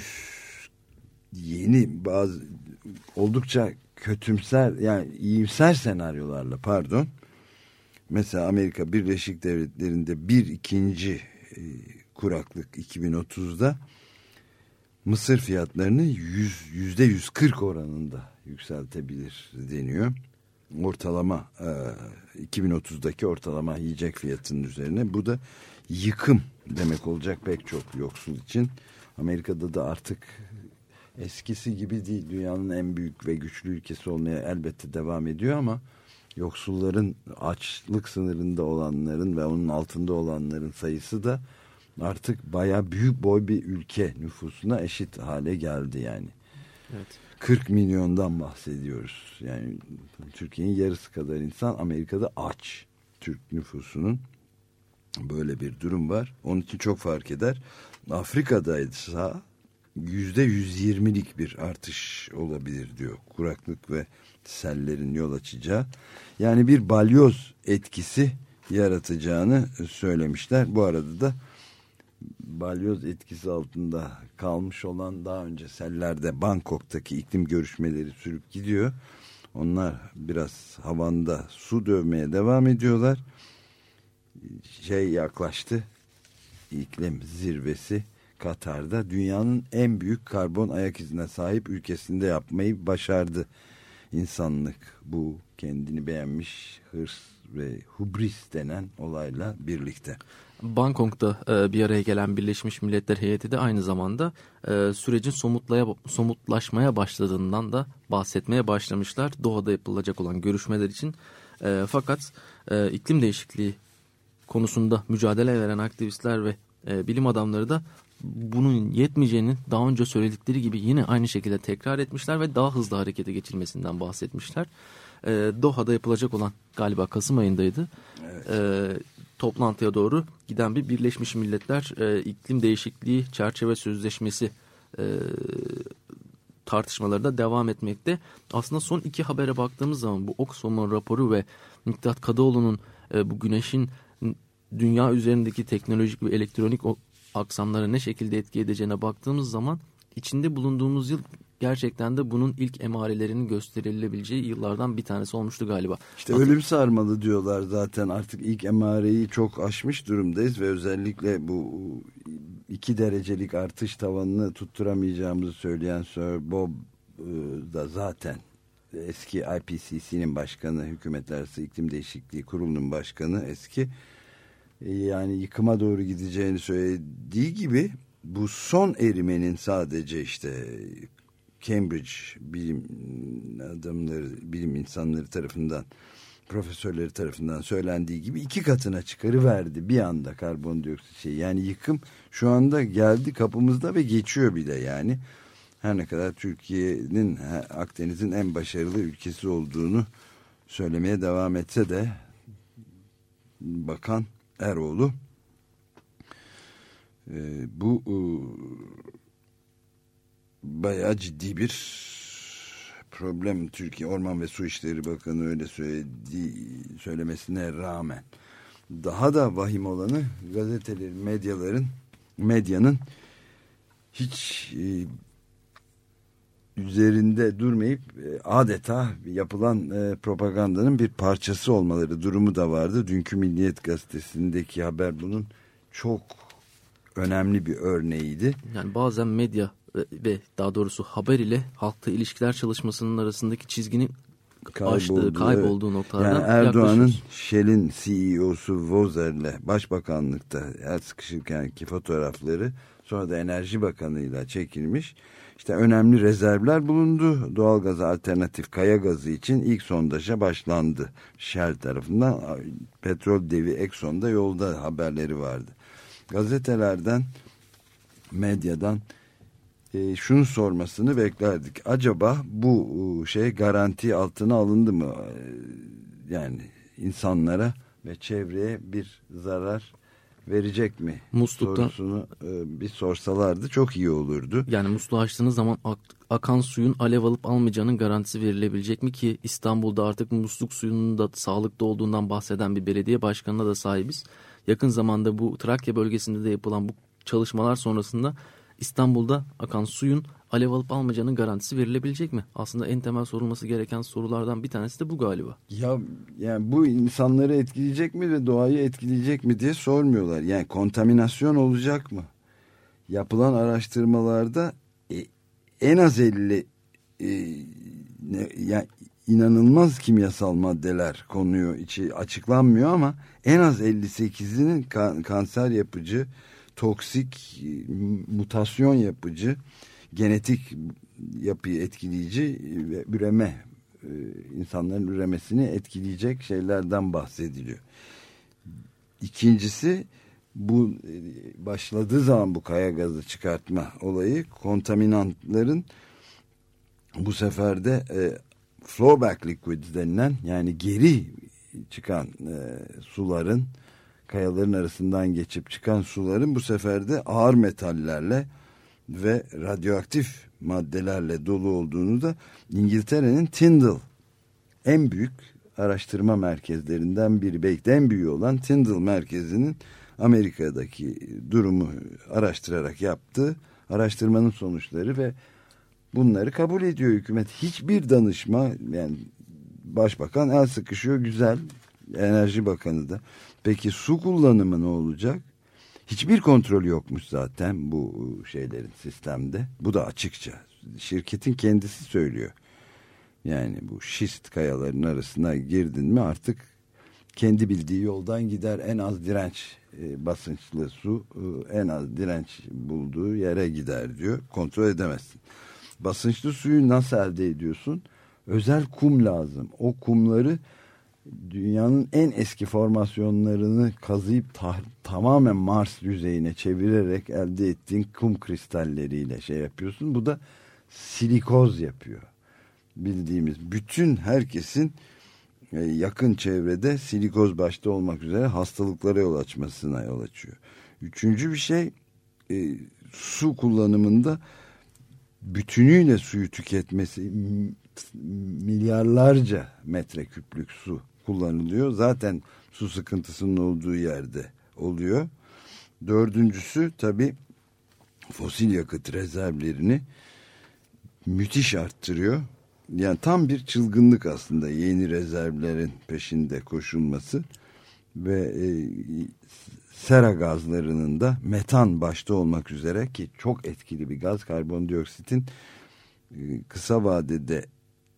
yeni bazı oldukça kötümser, yani iyimser senaryolarla, pardon. Mesela Amerika Birleşik Devletleri'nde bir ikinci e, kuraklık iki bin otuzda mısır fiyatlarını yüzde yüz kırk oranında yükseltebilir deniyor. Ortalama iki bin otuzdaki ortalama yiyecek fiyatının üzerine. Bu da yıkım demek olacak pek çok yoksul için. Amerika'da da artık eskisi gibi değil. Dünyanın en büyük ve güçlü ülkesi olmaya elbette devam ediyor ama yoksulların, açlık sınırında olanların ve onun altında olanların sayısı da artık bayağı büyük boy bir ülke nüfusuna eşit hale geldi yani. Evet. kırk milyondan bahsediyoruz. Yani Türkiye'nin yarısı kadar insan Amerika'da aç. Türk nüfusunun böyle bir durum var. Onun için çok fark eder. Afrika'daysa yüzde yüz yirmilik bir artış olabilir diyor. Kuraklık ve sellerin yol açacağı. Yani bir balyoz etkisi yaratacağını söylemişler. Bu arada da balyoz etkisi altında kalmış olan, daha önce sellerde Bangkok'taki iklim görüşmeleri sürüp gidiyor. Onlar biraz havanda su dövmeye devam ediyorlar. Şey yaklaştı, iklim zirvesi Katar'da dünyanın en büyük karbon ayak izine sahip ülkesinde yapmayı başardı insanlık. Bu kendini beğenmiş hırs ve hubris denen olayla birlikte. Bangkok'ta e, bir araya gelen Birleşmiş Milletler heyeti de aynı zamanda e, sürecin somutlaya, somutlaşmaya başladığından da bahsetmeye başlamışlar. Doha'da yapılacak olan görüşmeler için. E, fakat e, iklim değişikliği konusunda mücadele veren aktivistler ve e, bilim adamları da bunun yetmeyeceğini daha önce söyledikleri gibi yine aynı şekilde tekrar etmişler ve daha hızlı harekete geçilmesinden bahsetmişler. E, Doha'da yapılacak olan, galiba Kasım ayındaydı, Evet. E, toplantıya doğru giden bir Birleşmiş Milletler e, iklim değişikliği çerçeve sözleşmesi e, tartışmaları da devam etmekte. Aslında son iki habere baktığımız zaman bu Oxfam'ın raporu ve Miktat Kadıoğlu'nun e, bu güneşin dünya üzerindeki teknolojik ve elektronik aksamlara ne şekilde etki edeceğine baktığımız zaman içinde bulunduğumuz yıl gerçekten de bunun ilk emarelerinin gösterilebileceği yıllardan bir tanesi olmuştu galiba. İşte Hatır- ölüm sarmalı diyorlar zaten, artık ilk emareyi çok aşmış durumdayız ve özellikle bu iki derecelik artış tavanını tutturamayacağımızı söyleyen Sir Bob da zaten eski I P C C'nin başkanı, Hükümetler Arası İklim Değişikliği Kurulu'nun başkanı eski, yani yıkıma doğru gideceğini söylediği gibi bu son erimenin sadece işte Cambridge bilim adamları, bilim insanları tarafından, profesörleri tarafından söylendiği gibi iki katına çıkarıverdi bir anda karbondioksit şeyi. Yani yıkım şu anda geldi kapımızda ve geçiyor bile yani. her ne kadar Türkiye'nin Akdeniz'in en başarılı ülkesi olduğunu söylemeye devam etse de Bakan Eroğlu e, bu e, bayağı ciddi bir problem. Türkiye Orman ve Su İşleri Bakanı öyle söyledi, söylemesine rağmen daha da vahim olanı gazetelerin, medyaların medyanın hiç e, üzerinde durmayıp e, adeta yapılan e, propagandanın bir parçası olmaları durumu da vardı. Dünkü Milliyet Gazetesi'ndeki haber bunun çok önemli bir örneğiydi. Yani bazen medya ve, ve daha doğrusu haber ile halkla ilişkiler çalışmasının arasındaki çizginin kaybolduğu, aştığı, kaybolduğu evet. noktalardan yani Erdoğan'ın Shell'in C E O'su Vozer'le Başbakanlıkta el sıkışırkenki fotoğrafları sonra da Enerji Bakanı'yla çekilmiş. İşte önemli rezervler bulundu. Doğalgaza alternatif kaya gazı için ilk sondaja başlandı. Shell tarafından, petrol devi Exxon'da yolda haberleri vardı. Gazetelerden, medyadan e, şunu sormasını beklerdik. Acaba bu şey garanti altına alındı mı? E, yani insanlara ve çevreye bir zarar verecek mi? Musluktan, sorusunu e, bir sorsalardı çok iyi olurdu. Yani musluğu açtığınız zaman ak, akan suyun alev alıp almayacağının garantisi verilebilecek mi ki İstanbul'da artık musluk suyunun da sağlıklı olduğundan bahseden bir belediye başkanına da sahibiz. Yakın zamanda bu Trakya bölgesinde de yapılan bu çalışmalar sonrasında İstanbul'da akan suyun alev alıp almayacağının garantisi verilebilecek mi? Aslında en temel sorulması gereken sorulardan bir tanesi de bu galiba. Ya yani bu insanları etkileyecek mi ve doğayı etkileyecek mi diye sormuyorlar. Yani kontaminasyon olacak mı? Yapılan araştırmalarda e, en az elli e, ne, yani inanılmaz kimyasal maddeler konuyor, içi açıklanmıyor ama en az elli sekizinin kan, kanser yapıcı, toksik, mutasyon yapıcı, genetik yapıyı etkileyici ve üreme, insanların üremesini etkileyecek şeylerden bahsediliyor. İkincisi, bu başladığı zaman bu kaya gazı çıkartma olayı kontaminantların bu sefer de e, flowback liquids denilen, yani geri çıkan e, suların, kayaların arasından geçip çıkan suların bu sefer de ağır metallerle ve radyoaktif maddelerle dolu olduğunu da İngiltere'nin Tyndall, en büyük araştırma merkezlerinden biri, belki de en büyüğü olan Tyndall merkezinin Amerika'daki durumu araştırarak yaptığı araştırmanın sonuçları ve bunları kabul ediyor hükümet. Hiçbir danışma, yani başbakan el sıkışıyor, güzel, Enerji Bakanı da. Peki su kullanımı ne olacak? Hiçbir kontrol yokmuş zaten bu şeylerin, sistemde. Bu da açıkça şirketin kendisi söylüyor. Yani bu şist kayaların arasına girdin mi artık kendi bildiği yoldan gider. En az direnç e, basınçlı su e, en az direnç bulduğu yere gider diyor. Kontrol edemezsin. Basınçlı suyu nasıl elde ediyorsun? Özel kum lazım. O kumları dünyanın en eski formasyonlarını kazıyıp ta- tamamen Mars yüzeyine çevirerek elde ettiğin kum kristalleriyle şey yapıyorsun. Bu da silikoz yapıyor. Bildiğimiz bütün herkesin e, yakın çevrede silikoz başta olmak üzere hastalıklara yol açmasına yol açıyor. Üçüncü bir şey, e, su kullanımında bütünüyle suyu tüketmesi, milyarlarca metreküplük su kullanılıyor. Zaten su sıkıntısının olduğu yerde oluyor. Dördüncüsü tabii fosil yakıt rezervlerini müthiş arttırıyor. Yani tam bir çılgınlık aslında yeni rezervlerin peşinde koşulması ve e, sera gazlarının da metan başta olmak üzere, ki çok etkili bir gaz, karbondioksitin e, kısa vadede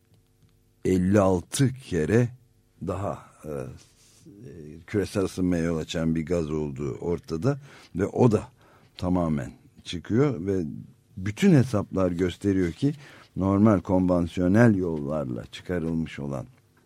elli altı kere daha e, küresel ısınmaya yol açan bir gaz olduğu ortada ve o da tamamen çıkıyor ve bütün hesaplar gösteriyor ki normal konvansiyonel yollarla çıkarılmış olan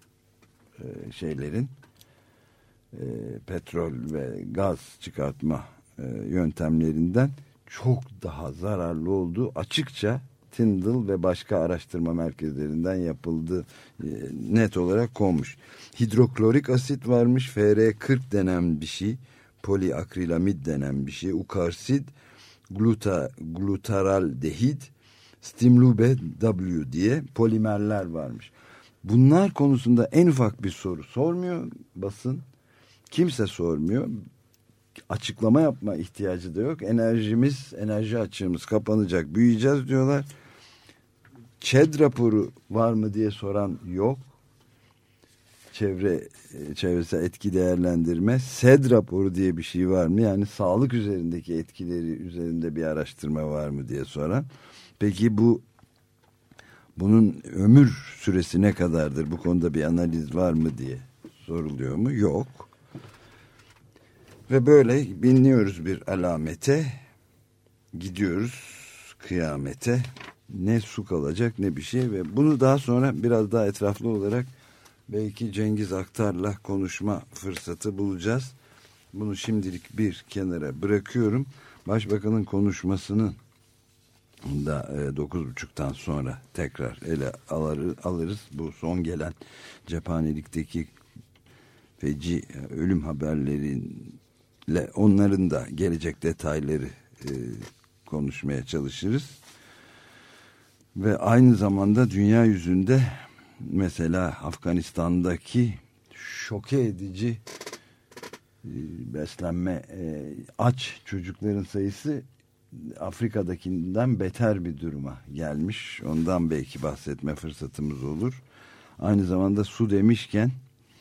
e, şeylerin e, petrol ve gaz çıkartma e, yöntemlerinden çok daha zararlı olduğu açıkça Tyndall ve başka araştırma merkezlerinden yapıldığı e, net olarak konmuş. Hidroklorik asit varmış, F R kırk denen bir şey, poliakrilamid denen bir şey, ukarsid, gluta, glutaraldehid, stimlube W diye polimerler varmış. Bunlar konusunda en ufak bir soru sormuyor basın. Kimse sormuyor. Açıklama yapma ihtiyacı da yok. Enerjimiz, enerji açığımız kapanacak, büyüyeceğiz diyorlar. ÇED raporu var mı diye soran yok. Çevre çevresel etki değerlendirme. SED raporu diye bir şey var mı? Yani sağlık üzerindeki etkileri üzerinde bir araştırma var mı diye soran. Peki bu bunun ömür süresi ne kadardır? Bu konuda bir analiz var mı diye soruluyor mu? Yok. Ve böyle biniyoruz bir alamete, gidiyoruz kıyamete. Ne su kalacak ne bir şey ve bunu daha sonra biraz daha etraflı olarak belki Cengiz Aktar'la konuşma fırsatı bulacağız. Bunu şimdilik bir kenara bırakıyorum. Başbakanın konuşmasını da dokuz buçuktan sonra tekrar ele alırız. Bu son gelen cephanelikteki feci ölüm haberleriyle onların da gelecek detayları e, konuşmaya çalışırız. Ve aynı zamanda dünya yüzünde mesela Afganistan'daki şoke edici e, beslenme e, aç çocukların sayısı Afrika'dakinden beter bir duruma gelmiş. Ondan belki bahsetme fırsatımız olur. Aynı zamanda su demişken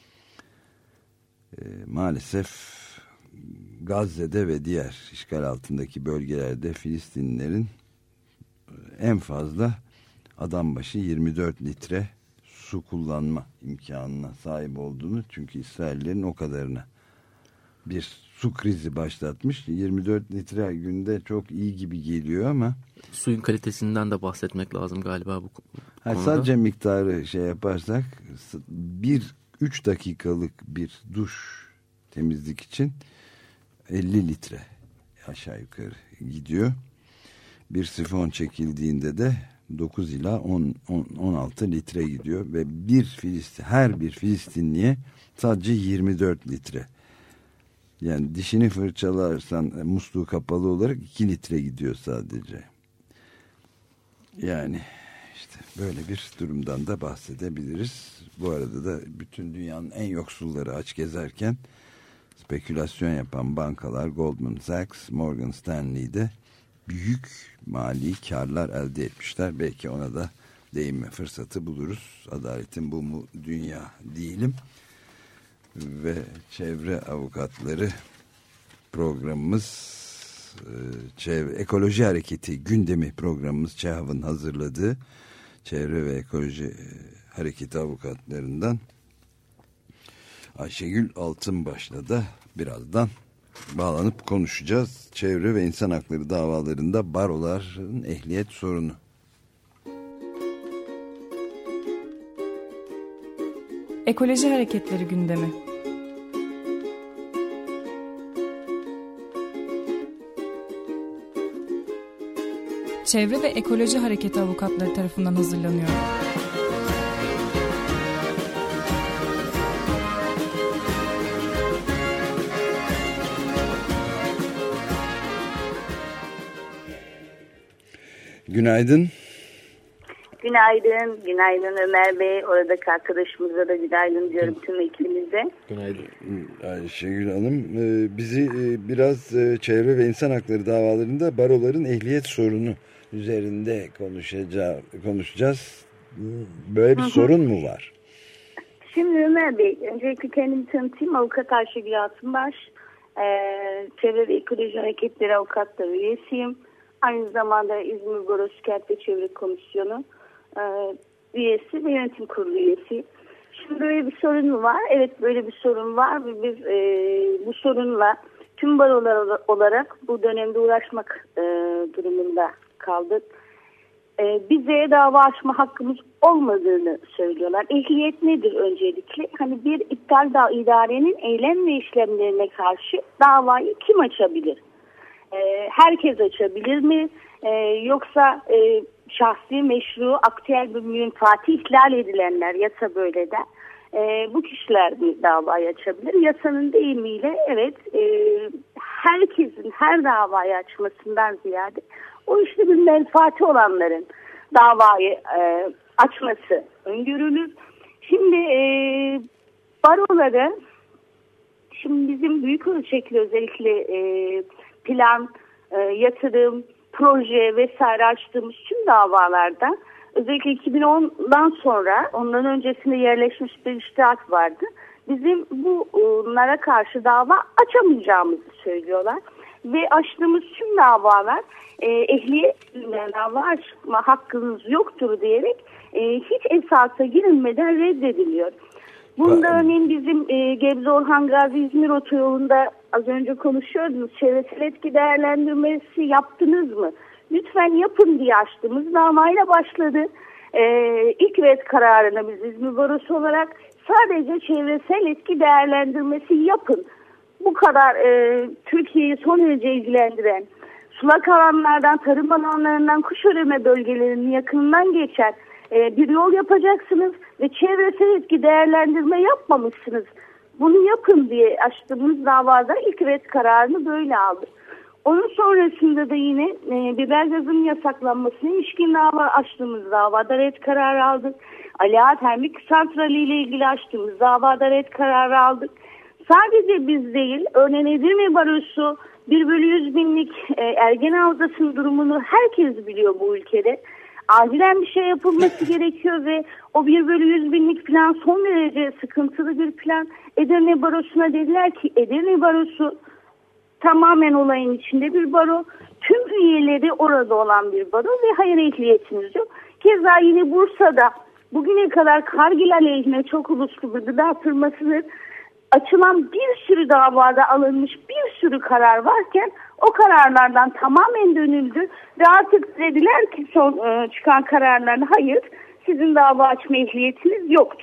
e, maalesef Gazze'de ve diğer işgal altındaki bölgelerde Filistinlilerin en fazla adam başı yirmi dört litre su kullanma imkanına sahip olduğunu, çünkü İsraillerin o kadarına bir su krizi başlatmış. yirmi dört litre günde çok iyi gibi geliyor ama suyun kalitesinden de bahsetmek lazım galiba bu ha, konuda. Sadece miktarı şey yaparsak bir üç dakikalık bir duş temizlik için elli litre aşağı yukarı gidiyor. Bir sifon çekildiğinde de dokuz ila on on altı litre gidiyor ve bir Filistin her bir Filistinliye sadece yirmi dört litre. Yani dişini fırçalarsan musluğu kapalı olarak iki litre gidiyor sadece. Yani işte böyle bir durumdan da bahsedebiliriz. Bu arada da bütün dünyanın en yoksulları aç gezerken spekülasyon yapan bankalar Goldman Sachs, Morgan Stanley'de büyük mali karlar elde etmişler. Belki ona da değinme fırsatı buluruz. Adaletin bu mu dünya diyelim. Ve çevre avukatları programımız, çevre, ekoloji hareketi gündemi programımız ÇEHAV'ın hazırladığı çevre ve ekoloji hareketi avukatlarından Ayşegül Altınbaş'la da birazdan bağlanıp konuşacağız. Çevre ve insan hakları davalarında baroların ehliyet sorunu. Ekoloji hareketleri gündemi. Çevre ve ekoloji hareketi avukatları tarafından hazırlanıyor. Günaydın. Günaydın, günaydın Ömer Bey. Oradaki arkadaşımıza da günaydın diyorum tüm ekibimize. Günaydın. Ayşegül Hanım, bizi biraz çevre ve insan hakları davalarında baroların ehliyet sorunu üzerinde konuşacağız. konuşacağız. Böyle bir hı hı. sorun mu var? Şimdi Ömer Bey, öncelikle kendimi tanıtayım. Avukat Ayşegül Altınbaş. Ee, Çevre ve Ekoloji Hareketleri Avukatları üyesiyim. Aynı zamanda İzmir Barosu Kent ve Çevre Komisyonu e, üyesi ve yönetim kurulu üyesi. Şimdi böyle bir sorun mu var? Evet, böyle bir sorun var ve biz e, bu sorunla tüm barolar olarak bu dönemde uğraşmak e, durumunda kaldık. E, bize dava açma hakkımız olmadığını söylüyorlar. Ehliyet nedir öncelikle? Hani bir iptal da idarenin eylem ve işlemlerine karşı davayı kim açabilir? Herkes açabilir mi? Ee, yoksa e, şahsi, meşru, aktüel bir menfaati ihlal edilenler, yasa böyle der. E, bu kişiler bir davayı açabilir. Yasanın deyimiyle evet e, herkesin her davayı açmasından ziyade o işte bir menfaati olanların davayı e, açması öngörülür. Şimdi e, baroları, şimdi bizim büyük ölçekli özellikle e, plan, e, yatırım, proje vesaire açtığımız tüm davalarda özellikle iki bin ondan sonra, ondan öncesinde yerleşmiş bir içtihat vardı. Bizim bunlara karşı dava açamayacağımızı söylüyorlar. Ve açtığımız tüm davalar e, ehliyet dava açma hakkınız yoktur diyerek e, hiç esasa girilmeden reddediliyor. Bunda ben... örneğin bizim e, Gebze Orhan Gazi İzmir Otoyolu'nda az önce konuşuyordunuz. Çevresel etki değerlendirmesi yaptınız mı? Lütfen yapın diye açtığımız davayla başladı. Ee, ilk red kararını biz İzmir Barosu olarak sadece çevresel etki değerlendirmesi yapın. Bu kadar e, Türkiye'yi son derece ilgilendiren, sulak alanlardan, tarım alanlarından kuş üreme bölgelerinin yakınından geçen e, bir yol yapacaksınız ve çevresel etki değerlendirme yapmamışsınız. Bunu yapın diye açtığımız davada ilk red kararını böyle aldı. Onun sonrasında da yine e, biber gazının yasaklanmasına ilişkin dava açtığımız davada red kararı aldık. Ali Ağa Termik Santrali ile ilgili açtığımız davada red kararı aldık. Sadece biz değil, örneğin Edirne Barosu bir bölü yüz binlik e, Ergen Havzası'nın durumunu herkes biliyor bu ülkede. Acilen bir şey yapılması gerekiyor ve o bir bölü yüz binlik plan son derece sıkıntılı bir plan. Edirne Barosu'na dediler ki Edirne Barosu tamamen olayın içinde bir baro. Tüm üyeleri orada olan bir baro ve hayır ehliyetiniz yok. Keza yine Bursa'da bugüne kadar Kargil aleyhine çok uluslu bir gıda firmasıdır. Açılan bir sürü davada alınmış bir sürü karar varken o kararlardan tamamen dönüldü. Ve artık dediler ki son e, çıkan kararlarla hayır sizin dava açma ehliyetiniz yoktur.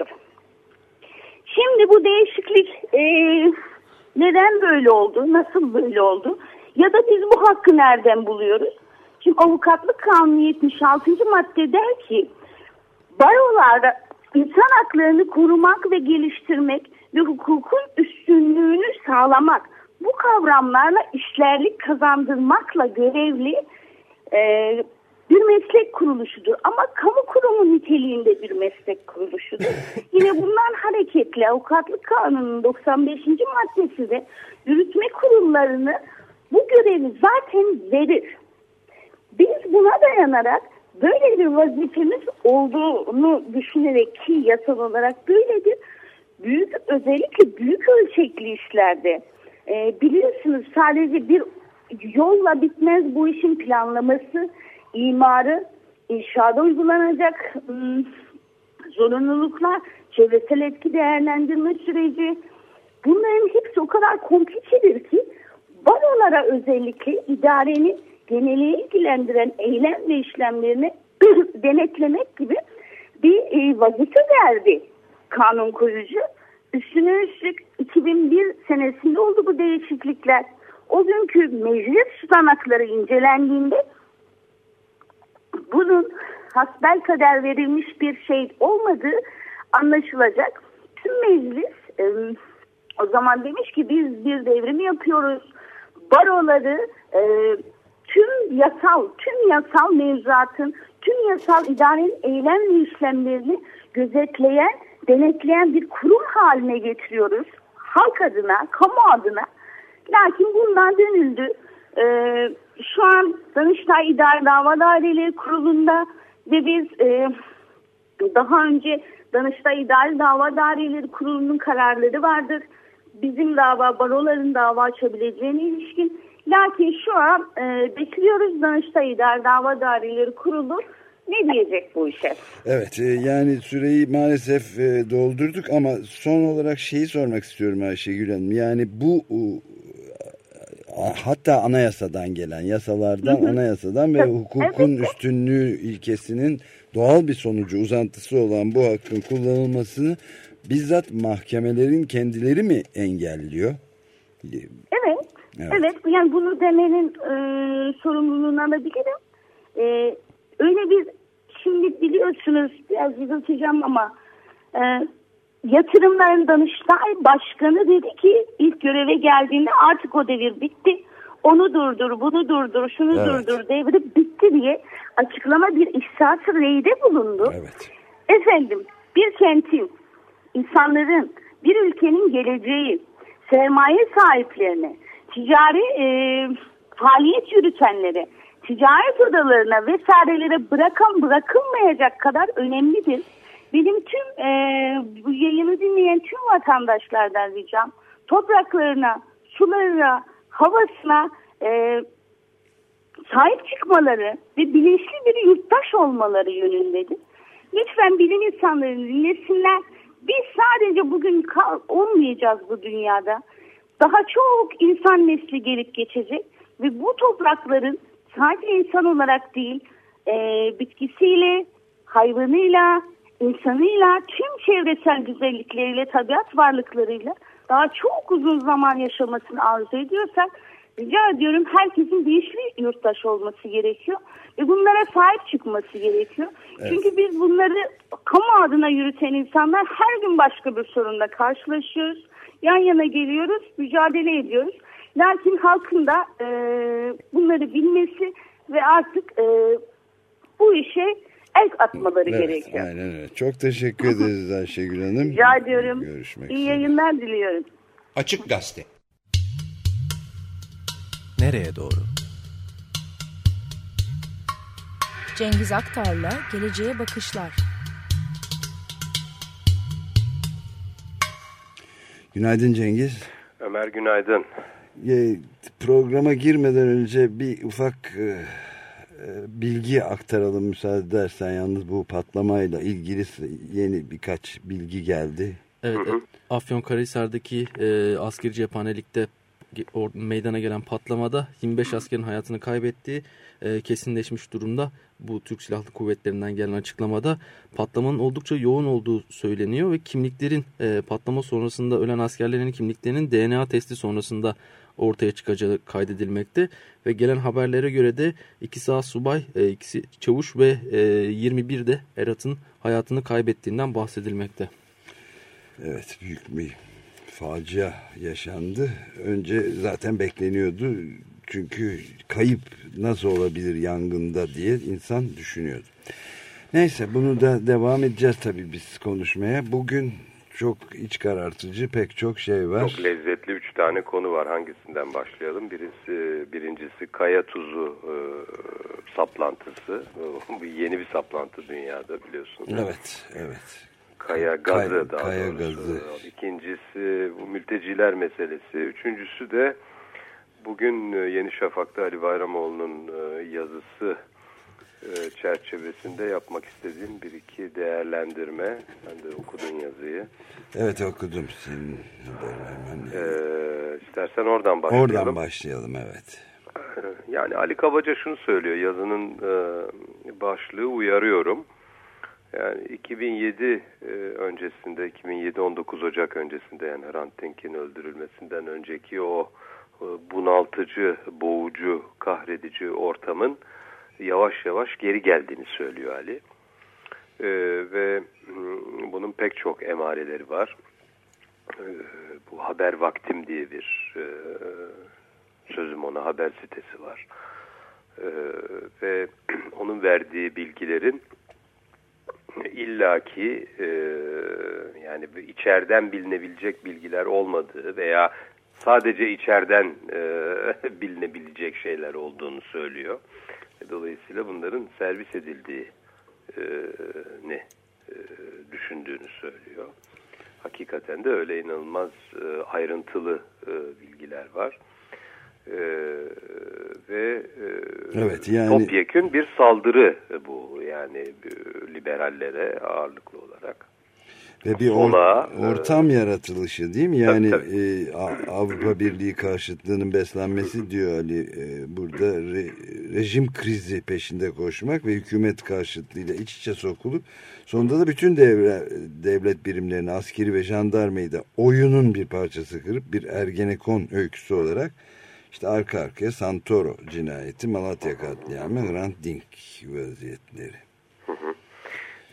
Şimdi bu değişiklik e, neden böyle oldu? Nasıl böyle oldu? Ya da biz bu hakkı nereden buluyoruz? Şimdi Avukatlık Kanunu yetmiş altıncı madde der ki barolarda insan haklarını korumak ve geliştirmek ve hukukun üstünlüğünü sağlamak, bu kavramlarla işlerlik kazandırmakla görevli e, bir meslek kuruluşudur. Ama kamu kurumu niteliğinde bir meslek kuruluşudur. Yine bundan hareketle Avukatlık Kanunu'nun doksan beşinci maddesi de yürütme kurullarını bu görevi zaten verir. Biz buna dayanarak böyle bir vazifemiz olduğunu düşünerek ki yasal olarak böyledir. Büyük, özellikle büyük ölçekli işlerde e, biliyorsunuz sadece bir yolla bitmez bu işin planlaması, imarı, inşaada uygulanacak ım, zorunluluklar, çevresel etki değerlendirme süreci, bunların hepsi o kadar komplikedir ki barolara özellikle idarenin geneli ilgilendiren eylem ve işlemlerini denetlemek gibi bir e, vazife verdi kanun koyucu. Üstüne üstlük iki bin bir senesinde oldu bu değişiklikler. O günkü meclis tutanakları incelendiğinde bunun hasbelkader verilmiş bir şey olmadığı anlaşılacak. Tüm meclis e, o zaman demiş ki biz bir devrim yapıyoruz. Baroları e, tüm yasal, tüm yasal mevzuatın, tüm yasal idarenin eylem ve işlemlerini gözetleyen, denetleyen bir kurum haline getiriyoruz. Halk adına, kamu adına. Lakin bundan dönüldü. Ee, şu an Danıştay İdare Dava Daireleri Kurulu'nda ve biz e, daha önce Danıştay İdare Dava Daireleri Kurulu'nun kararları vardır. Bizim dava, baroların dava açabileceğine ilişkin. Lakin şu an e, bekliyoruz Danıştay İdare Dava Daireleri Kurulu ne diyecek bu işe? Evet, yani süreyi maalesef doldurduk ama son olarak şeyi sormak istiyorum Ayşegül Hanım. Yani bu hatta anayasadan gelen yasalardan, hı hı. anayasadan ve hukukun evet. üstünlüğü ilkesinin doğal bir sonucu, uzantısı olan bu hakkın kullanılmasını bizzat mahkemelerin kendileri mi engelliyor? Evet. Evet. Evet. Yani bunu demenin e, sorumluluğunu alabilirim. E, öyle bir şimdi biliyorsunuz biraz uzatacağım ama e, yatırımların Danıştay Başkanı dedi ki ilk göreve geldiğinde artık o devir bitti. Onu durdur, bunu durdur, şunu evet. durdur, devri bitti diye açıklama bir ihsas reyde bulundu. Evet. Efendim bir kentin, insanların, bir ülkenin geleceği, sermaye sahiplerine, ticari e, faaliyet yürütenlere, ticaret odalarına vesairelere bırakan bırakılmayacak kadar önemlidir. Benim tüm e, bu yayını dinleyen tüm vatandaşlardan ricam topraklarına, sularına, havasına e, sahip çıkmaları ve bilinçli bir yurttaş olmaları yönündedir. Lütfen bilim insanlarını dinlesinler. Biz sadece bugün kal- olmayacağız bu dünyada. Daha çok insan nesli gelip geçecek ve bu toprakların sadece insan olarak değil, e, bitkisiyle, hayvanıyla, insanıyla, tüm çevresel güzellikleriyle, tabiat varlıklarıyla daha çok uzun zaman yaşamasını arzu ediyorsak, rica ediyorum herkesin bilinçli yurttaş olması gerekiyor ve bunlara sahip çıkması gerekiyor. Evet. Çünkü biz bunları kamu adına yürüten insanlar her gün başka bir sorunla karşılaşıyoruz. Yan yana geliyoruz, mücadele ediyoruz. Lakin halkın da e, bunları bilmesi ve artık e, bu işe el atmaları evet, gerekiyor. Aynen öyle. Çok teşekkür ederiz Ayşegül Hanım. Rica ediyorum. Görüşmek İyi üzere. yayınlar diliyorum. Açık Gazete. Nereye doğru? Cengiz Aktar'la Geleceğe Bakışlar. Günaydın Cengiz. Ömer günaydın. Programa girmeden önce bir ufak e, bilgi aktaralım müsaade edersen. Yalnız bu patlamayla ilgili yeni birkaç bilgi geldi. Evet, evet. Afyonkarahisar'daki e, askeri cephanelikte meydana gelen patlamada yirmi beş askerin hayatını kaybettiği e, kesinleşmiş durumda. Bu Türk Silahlı Kuvvetleri'nden gelen açıklamada patlamanın oldukça yoğun olduğu söyleniyor ve kimliklerin e, patlama sonrasında ölen askerlerin kimliklerinin D N A testi sonrasında ortaya çıkacağı kaydedilmekte ve gelen haberlere göre de ikisi asubay, e, ikisi çavuş ve e, yirmi bir de eratın hayatını kaybettiğinden bahsedilmekte. Evet, büyük bir facia yaşandı. Önce zaten bekleniyordu. Çünkü kayıp nasıl olabilir yangında diye insan düşünüyordu. Neyse bunu da devam edeceğiz tabii biz konuşmaya. Bugün çok iç karartıcı pek çok şey var. Çok lezzetli üç tane konu var. Hangisinden başlayalım? Birisi, birincisi kaya tuzu e, saplantısı. Bu yeni bir saplantı dünyada biliyorsunuz. Evet, evet. Kaya gazı Kay, daha kaya doğrusu. Gazı. İkincisi bu mülteciler meselesi. Üçüncüsü de bugün Yeni Şafak'ta Ali Bayramoğlu'nun yazısı çerçevesinde yapmak istediğim bir iki değerlendirme. Ben de okudun yazıyı. Evet okudum senin haberlerini. Ee, istersen oradan başlayalım. Oradan başlayalım evet. Yani Ali Kabaca şunu söylüyor. Yazının başlığı uyarıyorum. Yani iki bin yedi öncesinde, iki bin yedi on dokuz Ocak öncesinde yani Hrant Dink'in öldürülmesinden önceki o bunaltıcı, boğucu, kahredici ortamın yavaş yavaş geri geldiğini söylüyor Ali. Ee, ve bunun pek çok emareleri var. Ee, bu Haber Vaktim diye bir e, sözüm ona haber sitesi var. Ee, ve onun verdiği bilgilerin illaki e, yani içeriden bilinebilecek bilgiler olmadığı veya sadece içeriden e, bilinebilecek şeyler olduğunu söylüyor. Dolayısıyla bunların servis edildiğini e, e, düşündüğünü söylüyor. Hakikaten de öyle inanılmaz e, ayrıntılı e, bilgiler var. E, ve e, evet, yani... topyekün bir saldırı bu yani e, liberallere ağırlıklı olarak. Ve bir or ortam e, yaratılışı değil mi? Yani tabii, tabii. E, Avrupa Birliği karşıtlığının beslenmesi diyor Ali. E, burada re, rejim krizi peşinde koşmak ve hükümet karşıtlığıyla iç içe sokulup sonunda da bütün devre, devlet birimlerini, askeri ve jandarmayı da oyunun bir parçası kırıp bir Ergenekon öyküsü olarak işte arka arkaya Santoro cinayeti, Malatya katliamı, Hrant Dink vaziyetleri. Hı hı.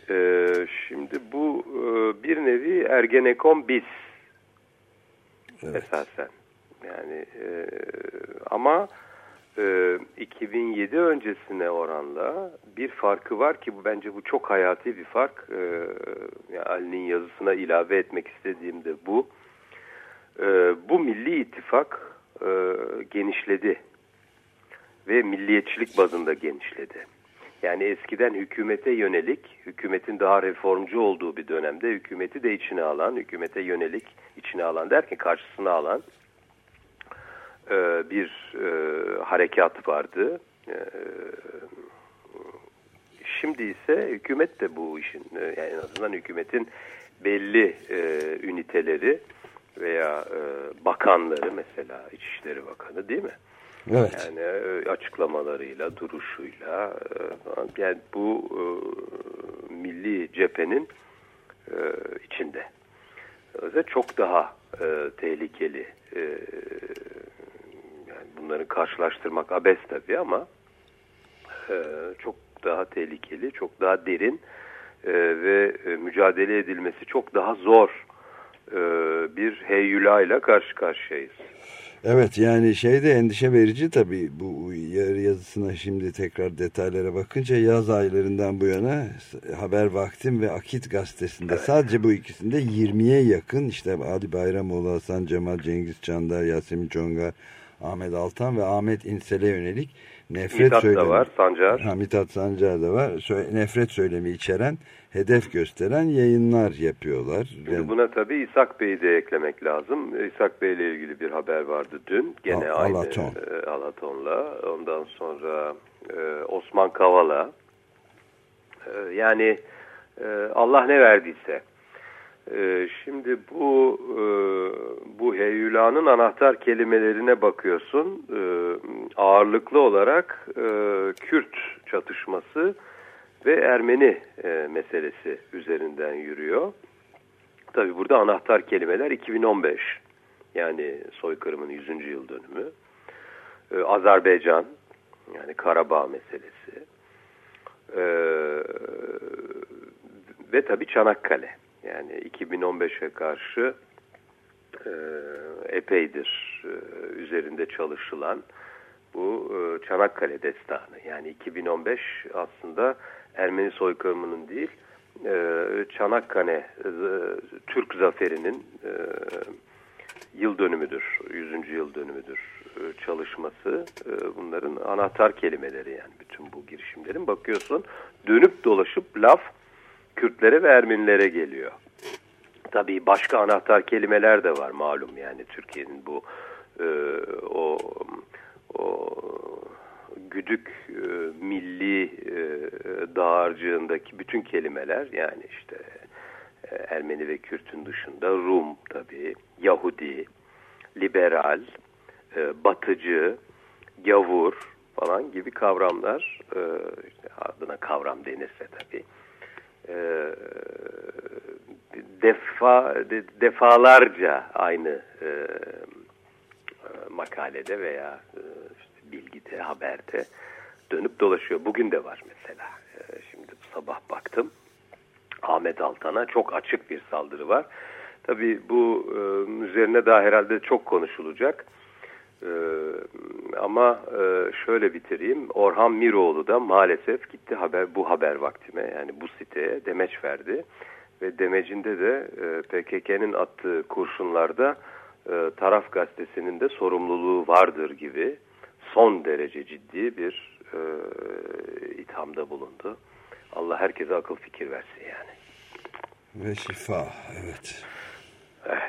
Ee, şimdi bu e, bir nevi Ergenekon bis evet. esasen. Yani e, ama e, iki bin yedi öncesine oranla bir farkı var ki bu bence bu çok hayati bir fark. E, yani Ali'nin yazısına ilave etmek istediğim de bu. E, bu Milli İttifak e, genişledi ve milliyetçilik bazında genişledi. Yani eskiden hükümete yönelik, hükümetin daha reformcu olduğu bir dönemde hükümeti de içine alan, hükümete yönelik içine alan derken karşısına alan e, bir e, harekat vardı. E, şimdi ise hükümet de bu işin, e, yani en azından hükümetin belli e, üniteleri veya e, bakanları, mesela İçişleri Bakanı değil mi? Evet. Yani açıklamalarıyla, duruşuyla, yani bu e, milli cephenin e, içinde. Ve çok daha e, tehlikeli. E, yani bunları karşılaştırmak abes tabii ama e, çok daha tehlikeli, çok daha derin e, ve e, mücadele edilmesi çok daha zor e, bir heyyulayla karşı karşıyayız. Evet, yani şey de endişe verici tabii, bu yarı yazısına şimdi tekrar detaylara bakınca yaz aylarından bu yana Haber Vaktim ve Akit gazetesinde evet. sadece bu ikisinde yirmiye yakın işte Ali Bayramoğlu, Hasan Cemal, Cengiz Çandar, Yasemin Çongar, Ahmet Altan ve Ahmet İnsel'e yönelik nefret Mithat söylemi. da var, Sancar. Ha, Mithat Sancar da var. Nefret söylemi içeren, hedef gösteren yayınlar yapıyorlar. Yani buna tabii İshak Bey'i de eklemek lazım. İshak Bey ile ilgili bir haber vardı dün. Gene Al aynı Alaton. E, Alaton'la. Ondan sonra e, Osman Kavala. E, yani e, Allah ne verdiyse. E, şimdi bu e, bu heyyulanın anahtar kelimelerine bakıyorsun. E, ağırlıklı olarak e, Kürt çatışması ve Ermeni e, meselesi üzerinden yürüyor. Tabii burada anahtar kelimeler iki bin on beş, yani soykırımın yüzüncü yıl dönümü. E, Azerbaycan, yani Karabağ meselesi. E, ve tabii Çanakkale. Yani iki bin on beşe karşı e, epeydir e, üzerinde çalışılan bu e, Çanakkale destanı. Yani iki bin on beş aslında Ermeni soykırımının değil, e, Çanakkale e, Türk zaferinin e, yıl dönümüdür, yüzüncü yıl dönümüdür e, çalışması. E, bunların anahtar kelimeleri, yani bütün bu girişimlerin bakıyorsun dönüp dolaşıp laf Kürtlere ve Ermenilere geliyor. Tabii başka anahtar kelimeler de var malum, yani Türkiye'nin bu e, o o güdük e, milli e, dağarcığındaki bütün kelimeler, yani işte e, Ermeni ve Kürt'ün dışında Rum tabii, Yahudi, liberal, e, batıcı, gavur falan gibi kavramlar, e, işte adına kavram denirse tabii, e, defa de, defalarca aynı e, makalede veya e, işte bilgide, haberde dönüp dolaşıyor. Bugün de var mesela. E, şimdi bu sabah baktım. Ahmet Altan'a çok açık bir saldırı var. Tabii bu e, üzerine daha herhalde çok konuşulacak. E, ama e, şöyle bitireyim. Orhan Miroğlu da maalesef gitti haber bu haber vaktime, yani bu siteye demeç verdi. Ve demecinde de e, P K K'nin attığı kurşunlarda e, Taraf Gazetesi'nin de sorumluluğu vardır gibi son derece ciddi bir e, ithamda bulundu. Allah herkese akıl fikir versin yani. Ve şifa, evet. Evet.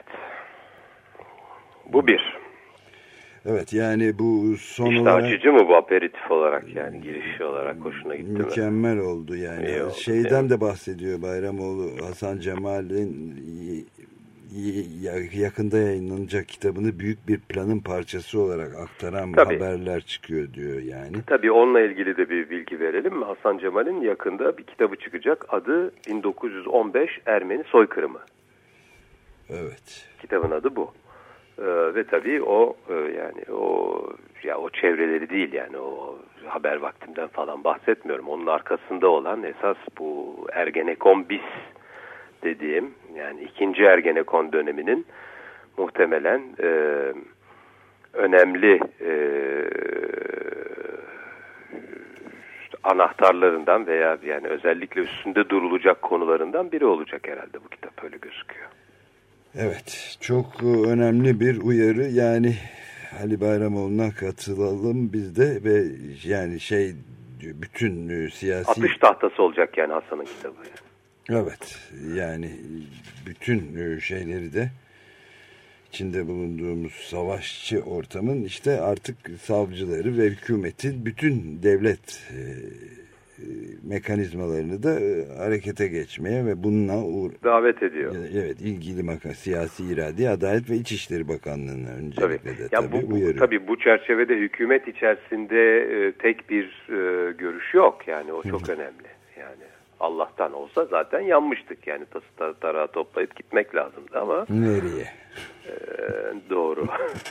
Bu bir. Evet, yani bu son İşte olarak... açıcı mı bu, aperitif olarak, yani girişi olarak hoşuna gitti mi? Mükemmel oldu yani. İyi oldu, şeyden de bahsediyor Bayramoğlu, Hasan Cemal'in yakında yayınlanacak kitabını büyük bir planın parçası olarak aktaran Tabii. haberler çıkıyor diyor yani. Tabii onunla ilgili de bir bilgi verelim. Hasan Cemal'in yakında bir kitabı çıkacak. Adı bin dokuz yüz on beş Ermeni Soykırımı. Evet. Kitabın adı bu. Ee, ve tabii o e, yani o ya o çevreleri değil, yani o haber vaktimden falan bahsetmiyorum. Onun arkasında olan esas bu Ergenekon bis dediğim, yani ikinci Ergenekon döneminin muhtemelen e, önemli e, işte anahtarlarından veya yani özellikle üstünde durulacak konularından biri olacak herhalde bu kitap, öyle gözüküyor. Evet, çok önemli bir uyarı. Yani Ali Bayramoğlu'na katılalım biz de ve yani şey bütün siyasi... Atış tahtası olacak yani Hasan'ın kitabı. Yani. Evet, yani bütün şeyleri de içinde bulunduğumuz savaşçı ortamın işte artık savcıları ve hükümetin bütün devlet e, mekanizmalarını da harekete geçmeye ve bununla uğra- davet ediyor. Evet, ilgili makam siyasi irade, Adalet ve İçişleri Bakanlığı'na öncelikle tabii. de yani tabii bu, uyarıyor. Tabii bu çerçevede hükümet içerisinde e, tek bir e, görüş yok. Yani o çok önemli. Yani Allah'tan olsa zaten yanmıştık. Yani tası tarağı toplayıp gitmek lazımdı ama. Nereye? E, doğru.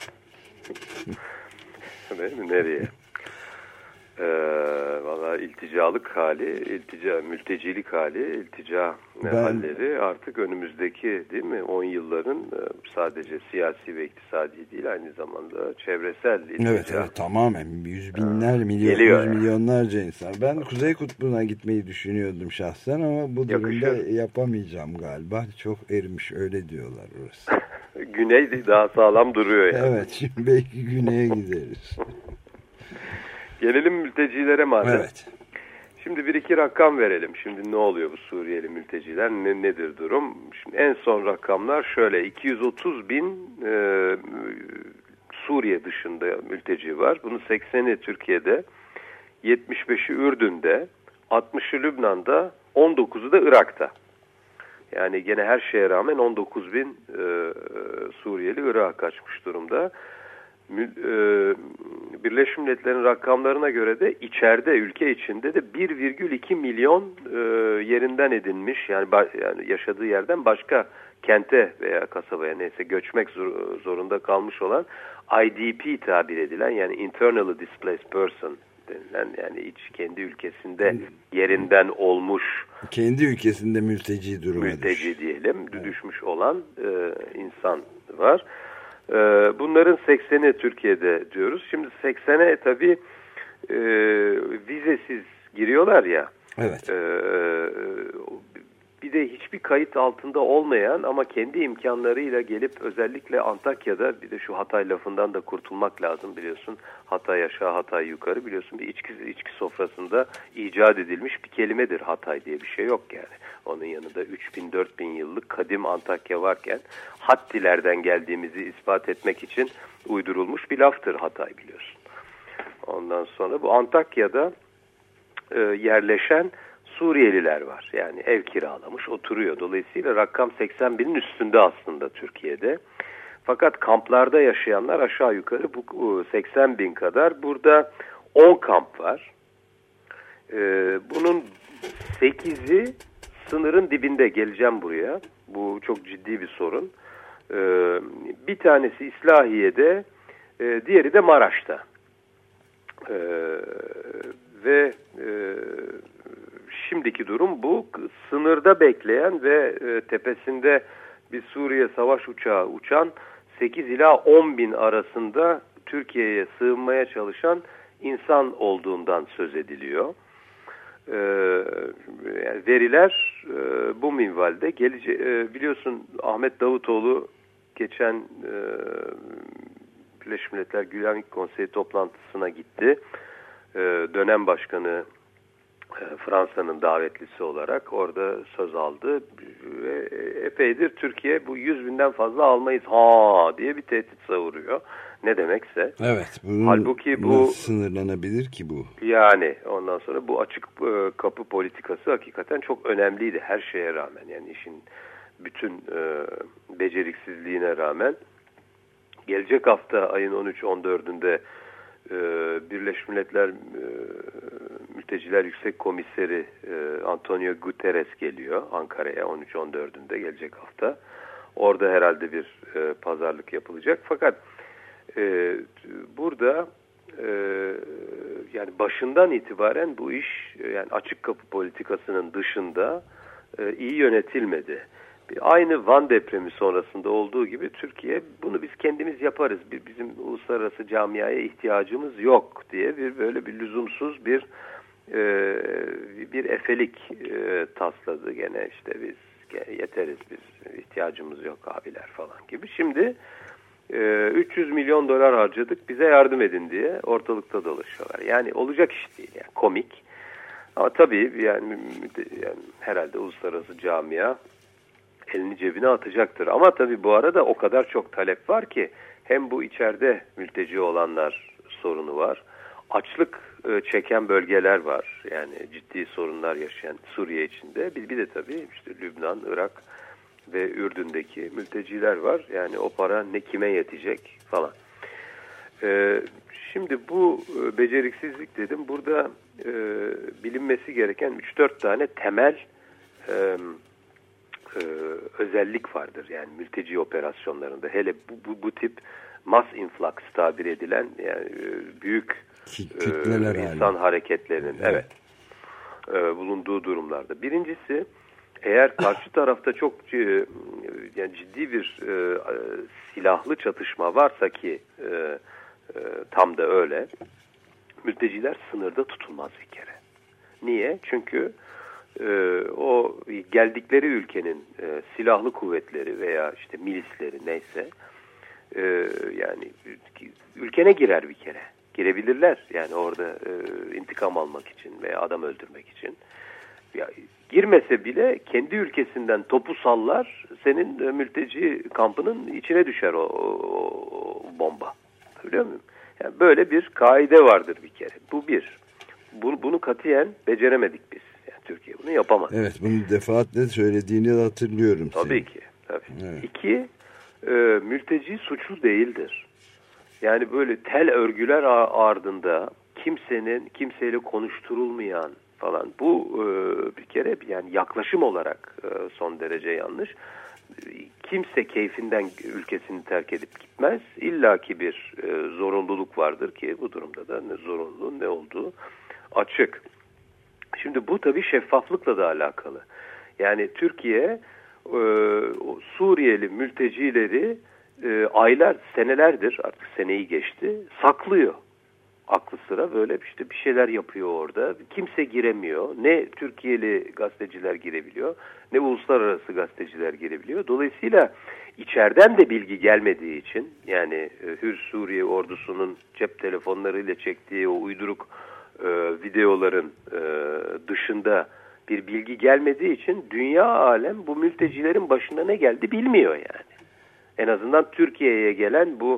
Nereye? Ee, Valla ilticalık hali, iltica, mültecilik hali, iltica ben, halleri artık önümüzdeki değil mi on yılların sadece siyasi ve iktisadi değil, aynı zamanda çevresel iltica. Evet, evet, tamamen yüz binler, milyon, yüz yani. milyonlarca insan. Ben Kuzey Kutbu'na gitmeyi düşünüyordum şahsen ama bu durumda Yakışır. yapamayacağım galiba. Çok erimiş, öyle diyorlar orası. Güney daha sağlam duruyor yani. Evet, şimdi belki güneye gideriz. Gelelim mültecilere madem. Evet. Şimdi bir iki rakam verelim. Şimdi ne oluyor bu Suriyeli mülteciler? Ne, nedir durum? Şimdi en son rakamlar şöyle. iki yüz otuz bin e, Suriye dışında mülteci var. Bunun sekseni Türkiye'de, yetmiş beşi Ürdün'de, altmışı Lübnan'da, on dokuzu da Irak'ta. Yani gene her şeye rağmen on dokuz bin e, Suriyeli Irak'a kaçmış durumda. Birleşmiş Milletler'in rakamlarına göre de içeride, ülke içinde de bir virgül iki milyon e, yerinden edinmiş, yani, yani yaşadığı yerden başka kente veya kasabaya neyse göçmek zor, zorunda kalmış olan I D P tabir edilen, yani Internally Displaced Person denilen, yani iç kendi ülkesinde yerinden olmuş, kendi ülkesinde mülteci duruma mülteci düş. diyelim evet. düşmüş olan e, insan var. Bunların sekseni Türkiye'de diyoruz. Şimdi seksene tabii e, vizesiz giriyorlar ya. Evet. E, bir de hiçbir kayıt altında olmayan ama kendi imkanlarıyla gelip özellikle Antakya'da, bir de şu Hatay lafından da kurtulmak lazım biliyorsun. Hatay aşağı, Hatay yukarı, biliyorsun bir içki, içki sofrasında icat edilmiş bir kelimedir Hatay diye bir şey yok yani. Onun yanında üç bin dört bin yıllık kadim Antakya varken Hattilerden geldiğimizi ispat etmek için uydurulmuş bir laftır Hatay, biliyorsun. Ondan sonra bu Antakya'da e, yerleşen Suriyeliler var. Yani ev kiralamış, oturuyor. Dolayısıyla rakam seksen binin üstünde aslında Türkiye'de. Fakat kamplarda yaşayanlar aşağı yukarı bu seksen bin kadar. Burada on kamp var. Ee, bunun sekizi sınırın dibinde, geleceğim buraya. Bu çok ciddi bir sorun. Ee, bir tanesi İslahiye'de, e, diğeri de Maraş'ta. Ee, ve e, şimdiki durum bu. Sınırda bekleyen ve e, tepesinde bir Suriye savaş uçağı uçan sekiz ila on bin arasında Türkiye'ye sığınmaya çalışan insan olduğundan söz ediliyor. Ee, yani veriler e, bu minvalde. Gelece e, biliyorsun Ahmet Davutoğlu geçen e, Birleşmiş Milletler Güvenlik Konseyi toplantısına gitti. E, dönem başkanı Fransa'nın davetlisi olarak orada söz aldı ve epeydir Türkiye bu yüz binden fazla almayız ha diye bir tehdit savuruyor. Ne demekse. Evet. Bunun halbuki bu sınırlanabilir ki bu. Yani ondan sonra bu açık kapı politikası hakikaten çok önemliydi her şeye rağmen. Yani işin bütün e, beceriksizliğine rağmen. Gelecek hafta ayın on üç on dördünde Birleşmiş Milletler Mülteciler Yüksek Komiseri Antonio Guterres geliyor Ankara'ya on üç on dördünde gelecek hafta. Orada herhalde bir e, pazarlık yapılacak. Fakat e, burada e, yani başından itibaren bu iş yani açık kapı politikasının dışında e, iyi yönetilmedi. Aynı Van depremi sonrasında olduğu gibi Türkiye bunu biz kendimiz yaparız. Bizim uluslararası camiaya ihtiyacımız yok diye bir böyle bir lüzumsuz bir e, bir efelik e, tasladı gene işte biz yeteriz biz ihtiyacımız yok abiler falan gibi. Şimdi e, üç yüz milyon dolar harcadık bize yardım edin diye ortalıkta dolaşıyorlar. Yani olacak iş değil yani komik. Ama tabii yani, yani herhalde uluslararası camia elini cebine atacaktır. Ama tabii bu arada o kadar çok talep var ki hem bu içeride mülteci olanlar sorunu var. Açlık e, çeken bölgeler var. Yani ciddi sorunlar yaşayan Suriye içinde. Bir, bir de tabii işte Lübnan, Irak ve Ürdün'deki mülteciler var. Yani o para ne kime yetecek falan. E, şimdi bu e, beceriksizlik dedim. Burada e, bilinmesi gereken üç dört tane temel e, e, özellik vardır. Yani mülteci operasyonlarında. Hele bu, bu, bu tip mass influx tabir edilen yani e, büyük Kütleler e, insan hali. hareketlerinin evet, evet e, bulunduğu durumlarda. Birincisi eğer karşı tarafta çok e, yani ciddi bir e, silahlı çatışma varsa ki e, e, tam da öyle mülteciler sınırda tutulmaz bir kere. Niye? Çünkü e, o geldikleri ülkenin e, silahlı kuvvetleri veya işte milisleri neyse e, yani ülkene girer bir kere. Girebilirler yani orada e, intikam almak için veya adam öldürmek için. Ya, girmese bile kendi ülkesinden topu sallar senin e, mülteci kampının içine düşer o, o, o bomba. Biliyor muyum? Yani böyle bir kaide vardır bir kere. Bu bir. Bunu, bunu katiyen beceremedik biz. Yani Türkiye bunu yapamaz. Evet bunu defaatle söylediğini de hatırlıyorum. Tabii senin. ki. Tabii. Evet. İki, e, mülteci suçlu değildir. Yani böyle tel örgüler ardında kimsenin kimseyle konuşturulmayan falan bu e, bir kere yani yaklaşım olarak e, son derece yanlış. Kimse keyfinden ülkesini terk edip gitmez. İlla ki bir e, zorunluluk vardır ki bu durumda da ne zorunluluğun ne olduğu açık. Şimdi bu tabii şeffaflıkla da alakalı. Yani Türkiye e, Suriyeli mültecileri e, aylar, senelerdir artık seneyi geçti saklıyor. Aklı sıra böyle işte bir şeyler yapıyor orada. Kimse giremiyor. Ne Türkiye'li gazeteciler girebiliyor, ne uluslararası gazeteciler girebiliyor. Dolayısıyla içeriden de bilgi gelmediği için yani e, Hür Suriye ordusunun cep telefonlarıyla çektiği o uyduruk e, videoların e, dışında bir bilgi gelmediği için dünya alem bu mültecilerin başına ne geldi bilmiyor yani. En azından Türkiye'ye gelen bu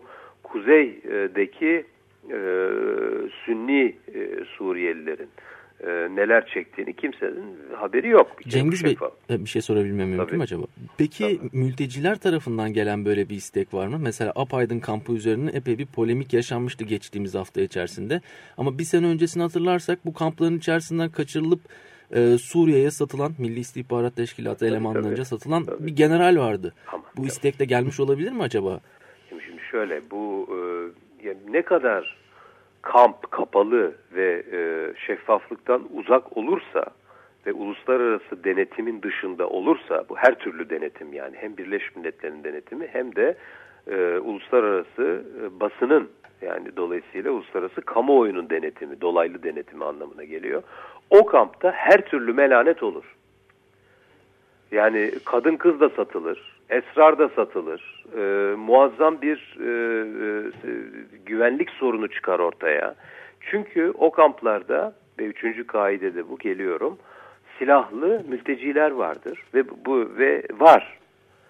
kuzeydeki e, Sünni e, Suriyelilerin e, neler çektiğini kimsenin haberi yok. Bir Cengiz Bey şey bir şey sorabilmem mümkün Tabii. mü acaba? Peki Tabii. mülteciler tarafından gelen böyle bir istek var mı? Mesela Apaydın kampı üzerine epey bir polemik yaşanmıştı geçtiğimiz hafta içerisinde. Ama bir sene öncesini hatırlarsak bu kampların içerisinden kaçırılıp e, Suriye'ye satılan Milli İstihbarat Teşkilatı tabii, elemanlarınca tabii. satılan Tabii. bir general vardı. Tamam, bu tamam. istek de gelmiş olabilir mi acaba? Şimdi, şimdi şöyle bu e, yani ne kadar kamp kapalı ve e, şeffaflıktan uzak olursa ve uluslararası denetimin dışında olursa bu her türlü denetim yani hem Birleşmiş Milletler'in denetimi hem de e, uluslararası e, basının yani dolayısıyla uluslararası kamuoyunun denetimi, dolaylı denetimi anlamına geliyor. O kampta her türlü melanet olur. Yani kadın kız da satılır, esrar da satılır, e, muazzam bir e, e, güvenlik sorunu çıkar ortaya. Çünkü o kamplarda ve üçüncü kaidede bu geliyorum, silahlı mülteciler vardır ve bu ve var.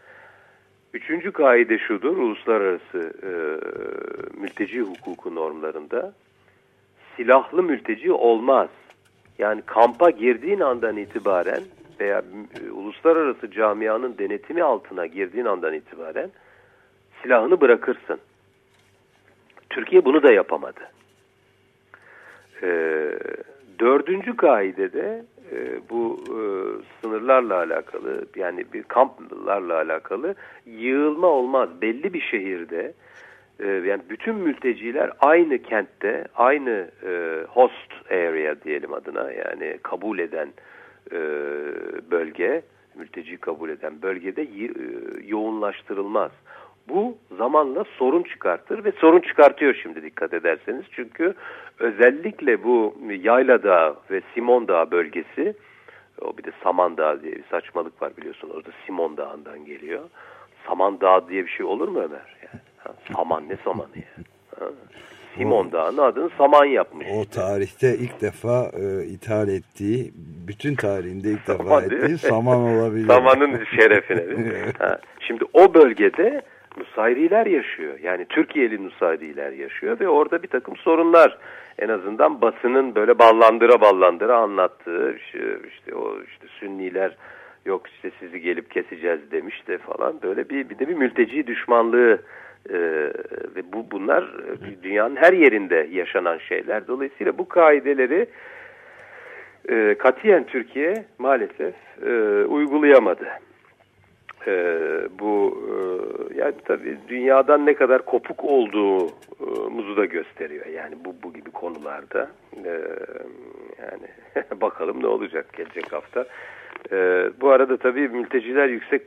Üçüncü kaide şudur, uluslararası e, mülteci hukuku normlarında silahlı mülteci olmaz. Yani kampa girdiğin andan itibaren veya e, uluslararası camianın denetimi altına girdiğin andan itibaren silahını bırakırsın. Türkiye bunu da yapamadı. E, dördüncü kaidede e, bu e, sınırlarla alakalı, yani bir kamplarla alakalı yığılma olmaz. Belli bir şehirde e, yani bütün mülteciler aynı kentte, aynı e, host area diyelim adına, yani kabul eden e, bölge, mülteci kabul eden bölgede e, yoğunlaştırılmaz. Bu zamanla sorun çıkartır ve sorun çıkartıyor şimdi dikkat ederseniz. Çünkü özellikle bu Yayladağ ve Simon Dağı bölgesi, o bir de Saman Dağı diye bir saçmalık var biliyorsun, orada Simon Dağı'ndan geliyor. Saman Dağı diye bir şey olur mu Ömer? Yani, ha, saman ne samanı yani? Ha? Simon Dağı'nın adını Saman yapmış. O tarihte ilk defa e, ithal ettiği, bütün tarihinde ilk defa saman, ettiği saman olabilir. Samanın şerefine. Ha, şimdi o bölgede Nusayriler yaşıyor. Yani Türkiye'li Nusayriler yaşıyor ve orada bir takım sorunlar, en azından basının böyle ballandıra ballandıra anlattığı, işte, işte o işte Sünniler yok işte sizi gelip keseceğiz demiş de falan, böyle bir bir de bir mülteci düşmanlığı e, ve bu bunlar dünyanın her yerinde yaşanan şeyler. Dolayısıyla bu kaideleri e, katiyen Türkiye maalesef e, uygulayamadı. Ee, bu e, yani tabii dünyadan ne kadar kopuk olduğumuzu da gösteriyor. Yani bu bu gibi konularda e, yani bakalım ne olacak gelecek hafta. E, bu arada tabii Mülteciler Yüksek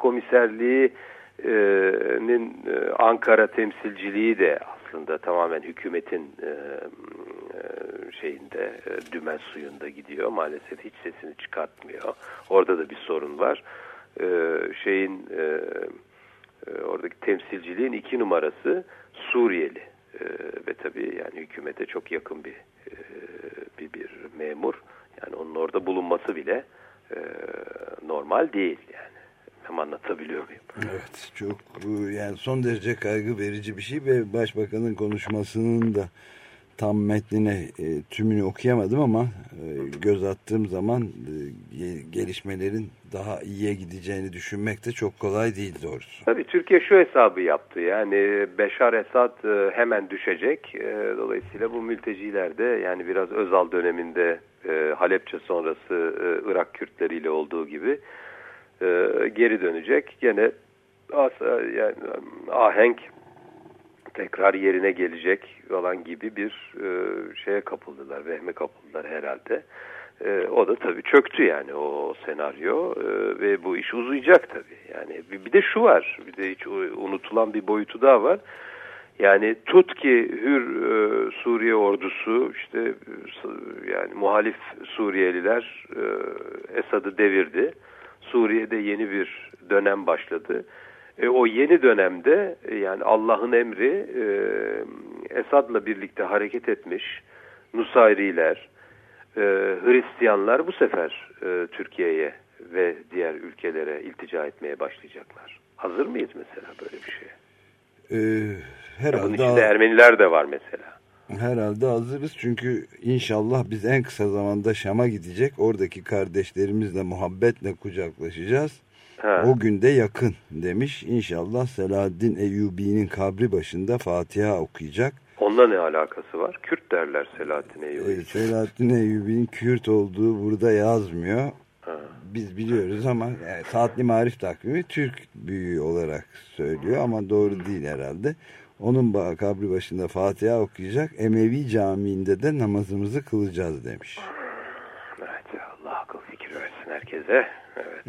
Komiserliği'nin e, Ankara temsilciliği de aslında tamamen hükümetin e, e, şeyinde e, dümen suyunda gidiyor. Maalesef hiç sesini çıkartmıyor. Orada da bir sorun var. Ee, şeyin e, e, oradaki temsilciliğin iki numarası Suriyeli e, ve tabii yani hükümete çok yakın bir e, bir, bir memur, yani onun orada bulunması bile e, normal değil yani. Hem anlatabiliyor muyum? Evet, çok yani son derece kaygı verici bir şey ve Başbakanın konuşmasının da tam metnine e, tümünü okuyamadım ama e, göz attığım zaman e, gelişmelerin daha iyiye gideceğini düşünmek de çok kolay değil doğrusu. Tabii Türkiye şu hesabı yaptı, yani Beşar Esad e, hemen düşecek. E, dolayısıyla bu mülteciler de yani biraz Özal döneminde e, Halepçe sonrası e, Irak Kürtleriyle olduğu gibi e, geri dönecek. Gene as, yani, ahenk tekrar yerine gelecek falan gibi bir e, şeye kapıldılar, vehme kapıldılar herhalde. E, o da tabii çöktü yani o senaryo e, ve bu iş uzayacak tabii. Yani bir, bir de şu var, bir de hiç unutulan bir boyutu daha var. Yani tut ki Hür e, Suriye ordusu, işte yani muhalif Suriyeliler e, Esad'ı devirdi. Suriye'de yeni bir dönem başladı. E, o yeni dönemde e, yani Allah'ın emri e, Esad'la birlikte hareket etmiş Nusayriler, e, Hristiyanlar bu sefer e, Türkiye'ye ve diğer ülkelere iltica etmeye başlayacaklar. Hazır mıyız mesela böyle bir şeye? Ee, herhalde bunun içinde Ermeniler de var mesela. Herhalde hazırız çünkü inşallah biz en kısa zamanda Şam'a gidecek, oradaki kardeşlerimizle muhabbetle kucaklaşacağız. Ha. O günde yakın demiş. İnşallah Selahaddin Eyyubi'nin kabri başında Fatiha okuyacak. Onunla ne alakası var? Kürt derler Selahaddin Eyyubi. Ee, Selahaddin Eyyubi'nin Kürt olduğu burada yazmıyor. Ha. Biz biliyoruz ama yani, Saatli Marif takvimi Türk büyüğü olarak söylüyor ama doğru değil herhalde. Onun kabri başında Fatiha okuyacak. Emevi Camii'nde de namazımızı kılacağız demiş. Evet, Allah akıl fikir versin herkese. Evet.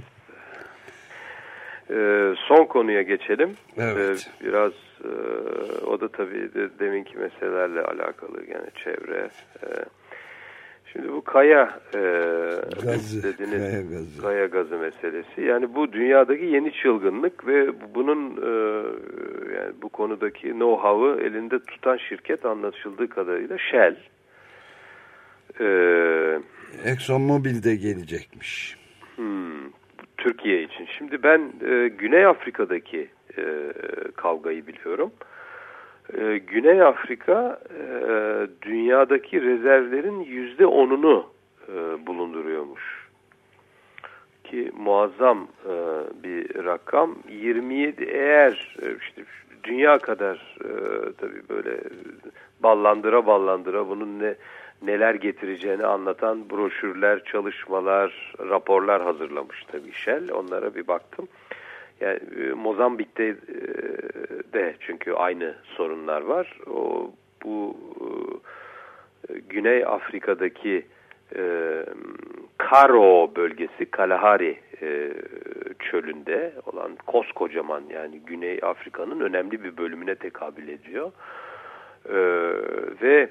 Ee, son konuya geçelim. Evet. Ee, biraz e, o da tabii de, deminki meselelerle alakalı, yani çevre. E, şimdi bu kaya e, gazı, dediğiniz kaya gazı. kaya gazı meselesi. Yani bu dünyadaki yeni çılgınlık ve bunun e, yani bu konudaki know-how'ı elinde tutan şirket anlaşıldığı kadarıyla Shell. E, ExxonMobil de gelecekmiş. Hmm. Türkiye için. Şimdi ben e, Güney Afrika'daki e, kavgayı biliyorum. E, Güney Afrika e, dünyadaki rezervlerin yüzde onunu e, bulunduruyormuş. Ki muazzam e, bir rakam. yirmi yedi eğer e, işte dünya kadar e, tabii böyle ballandıra ballandıra bunun ne neler getireceğini anlatan broşürler, çalışmalar, raporlar hazırlamış tabii Shell. Onlara bir baktım. Yani Mozambik'te e, de çünkü aynı sorunlar var. O bu e, Güney Afrika'daki e, Karo bölgesi, Kalahari e, çölünde olan koskocaman, yani Güney Afrika'nın önemli bir bölümüne tekabül ediyor. E, ve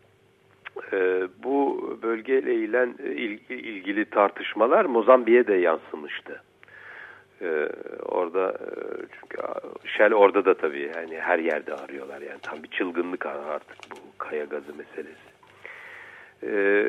e, bu bölgeyle ilen, il, ilgili tartışmalar Mozambik'e de yansımıştı. Ee, orada çünkü Shell orada da tabii yani her yerde arıyorlar, yani tam bir çılgınlık artık bu kaya gazı meselesi. Ee,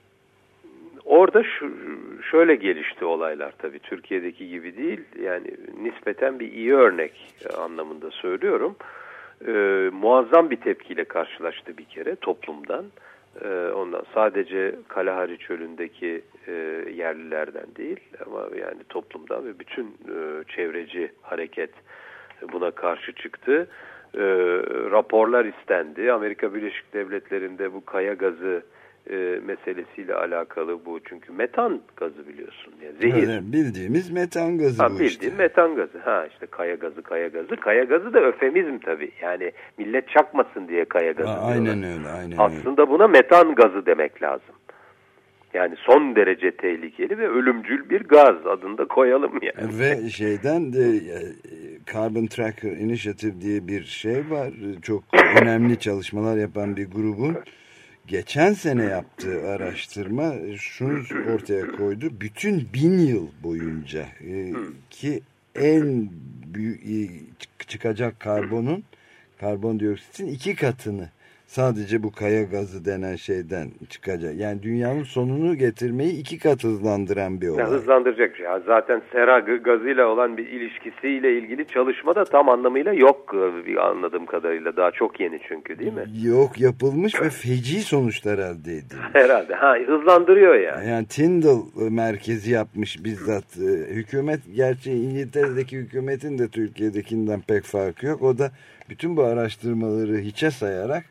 orada şu, şöyle gelişti olaylar, tabii Türkiye'deki gibi değil, yani nispeten bir iyi örnek anlamında söylüyorum. Ee, muazzam bir tepkiyle karşılaştı bir kere toplumdan. Ondan sadece Kalahari çölündeki e, yerlilerden değil ama yani toplumdan ve bütün e, çevreci hareket buna karşı çıktı. E, raporlar istendi. Amerika Birleşik Devletleri'nde bu kaya gazı e, meselesiyle alakalı bu, çünkü metan gazı biliyorsun. Yani zehir. Öyle, bildiğimiz metan gazı ha, bu bildiğim işte. metan gazı. Ha işte kaya gazı, kaya gazı. Kaya gazı da öfemizm tabii. Yani millet çakmasın diye kaya gazı ha, diyorlar. aynen öyle. Aynen Aslında öyle. buna metan gazı demek lazım. Yani son derece tehlikeli ve ölümcül bir gaz, adını da koyalım yani. Ve şeyden de Carbon Tracker Initiative diye bir şey var. Çok önemli çalışmalar yapan bir grubun geçen sene yaptığı araştırma şunu ortaya koydu. Bütün bin yıl boyunca ki en büyük çıkacak karbonun, karbondioksitin iki katını sadece bu kaya gazı denen şeyden çıkacak. Yani dünyanın sonunu getirmeyi iki kat hızlandıran bir olay. Ya hızlandıracak şey. Zaten sera gazıyla olan bir ilişkisiyle ilgili çalışma da tam anlamıyla yok anladığım kadarıyla. Daha çok yeni çünkü, değil mi? Yok, yapılmış ve feci sonuçlar elde edilmiş. Herhalde. Ha, hızlandırıyor yani. Yani Tyndall merkezi yapmış bizzat. Hükümet, gerçi İngiltere'deki hükümetin de Türkiye'dekinden pek farkı yok. O da bütün bu araştırmaları hiçe sayarak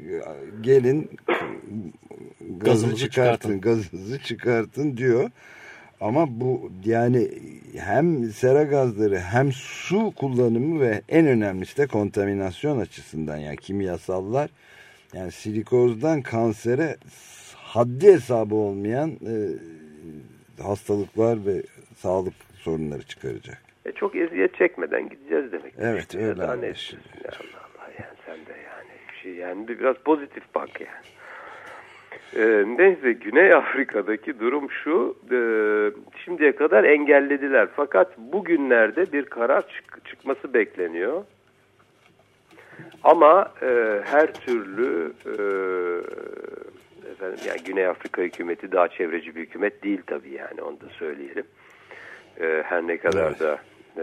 gelin gazı Gazımızı çıkartın, çıkartın, gazınızı çıkartın diyor. Ama bu yani hem sera gazları hem su kullanımı ve en önemlisi de kontaminasyon açısından, yani kimyasallar, yani silikozdan kansere haddi hesabı olmayan e, hastalıklar ve sağlık sorunları çıkaracak. E çok eziyet çekmeden gideceğiz demek. Evet işte. öyle. Daha ne istiyorsun ya, Allah Allah, yani sen de yani bir şey, yani biraz pozitif bak yani. Ee, neyse, Güney Afrika'daki durum şu, e, şimdiye kadar engellediler fakat bugünlerde bir karar çık çıkması bekleniyor. Ama e, her türlü e, efendim, yani Güney Afrika hükümeti daha çevreci bir hükümet değil tabii, yani onu da söyleyelim. E, her ne kadar evet. da e,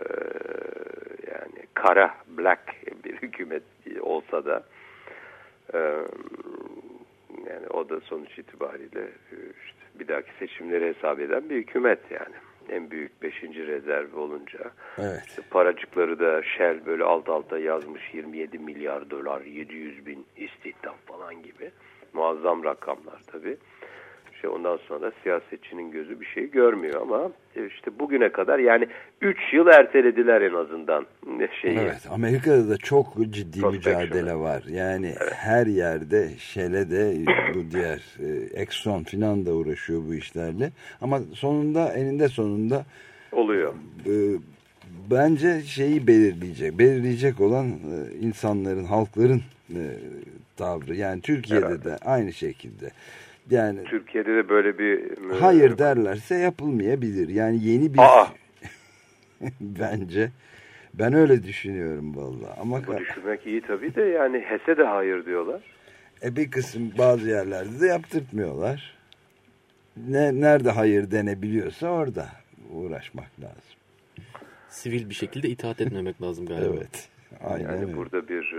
yani kara, black bir hükümet olsa da e, yani o da sonuç itibariyle işte bir dahaki seçimleri hesap eden bir hükümet yani. En büyük beşinci rezervi olunca. Evet. İşte paracıkları da Shell böyle alt alta yazmış, yirmi yedi milyar dolar, yedi yüz bin istihdam falan gibi. Muazzam rakamlar tabii. İşte ondan sonra da siyasetçinin gözü bir şey görmüyor ama işte bugüne kadar yani üç yıl ertelediler en azından şeyi. Evet, Amerika'da da çok ciddi mücadele var. Yani evet. Her yerde, Shell'e de bu diğer e, Exxon filan da uğraşıyor bu işlerle. Ama sonunda, eninde sonunda oluyor. E, bence şeyi belirleyecek. Belirleyecek olan e, insanların, halkların e, tavrı. Yani Türkiye'de evet. de aynı şekilde. Yani Türkiye'de de böyle bir hayır derlerse yapılmayabilir. Yani yeni bir bence ben öyle düşünüyorum vallahi. Ama bu düşünmek iyi tabii de yani HES'e de hayır diyorlar. E bir kısım bazı yerlerde de yaptırtmıyorlar. Ne nerede hayır denebiliyorsa orada uğraşmak lazım. Sivil bir şekilde itaat etmemek lazım galiba. Evet. Aynen yani öyle. Burada bir,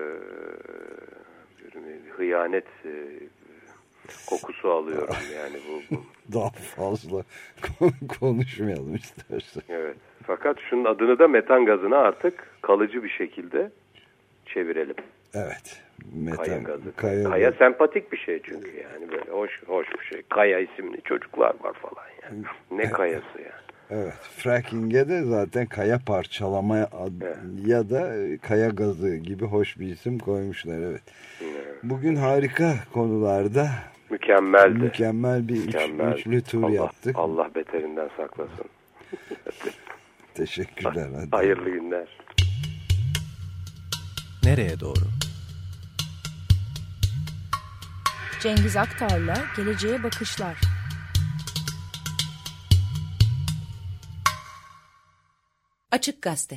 bir, bir hıyanet kokusu alıyorum yani bu, bu. Daha fazla konuşmayalım istersen. Evet. Fakat şunun adını da metan gazına artık kalıcı bir şekilde çevirelim. Evet. Metan, Kaya gazı. Kaya, Kaya sempatik bir şey çünkü yani böyle hoş hoş bir şey. Kaya isimli çocuklar var falan yani. Ne evet. kayası yani. Evet. Fracking'e de zaten kaya parçalama ad- evet. ya da kaya gazı gibi hoş bir isim koymuşlar. Evet. Evet. Bugün harika konularda mükemmeldi. Mükemmel bir Mükemmel. Üç, üçlü tur Allah, yaptık. Allah beterinden saklasın. Teşekkürler. Hadi. Hayırlı günler. Nereye doğru? Cengiz Aktar'la Geleceğe Bakışlar. Açık Gazete.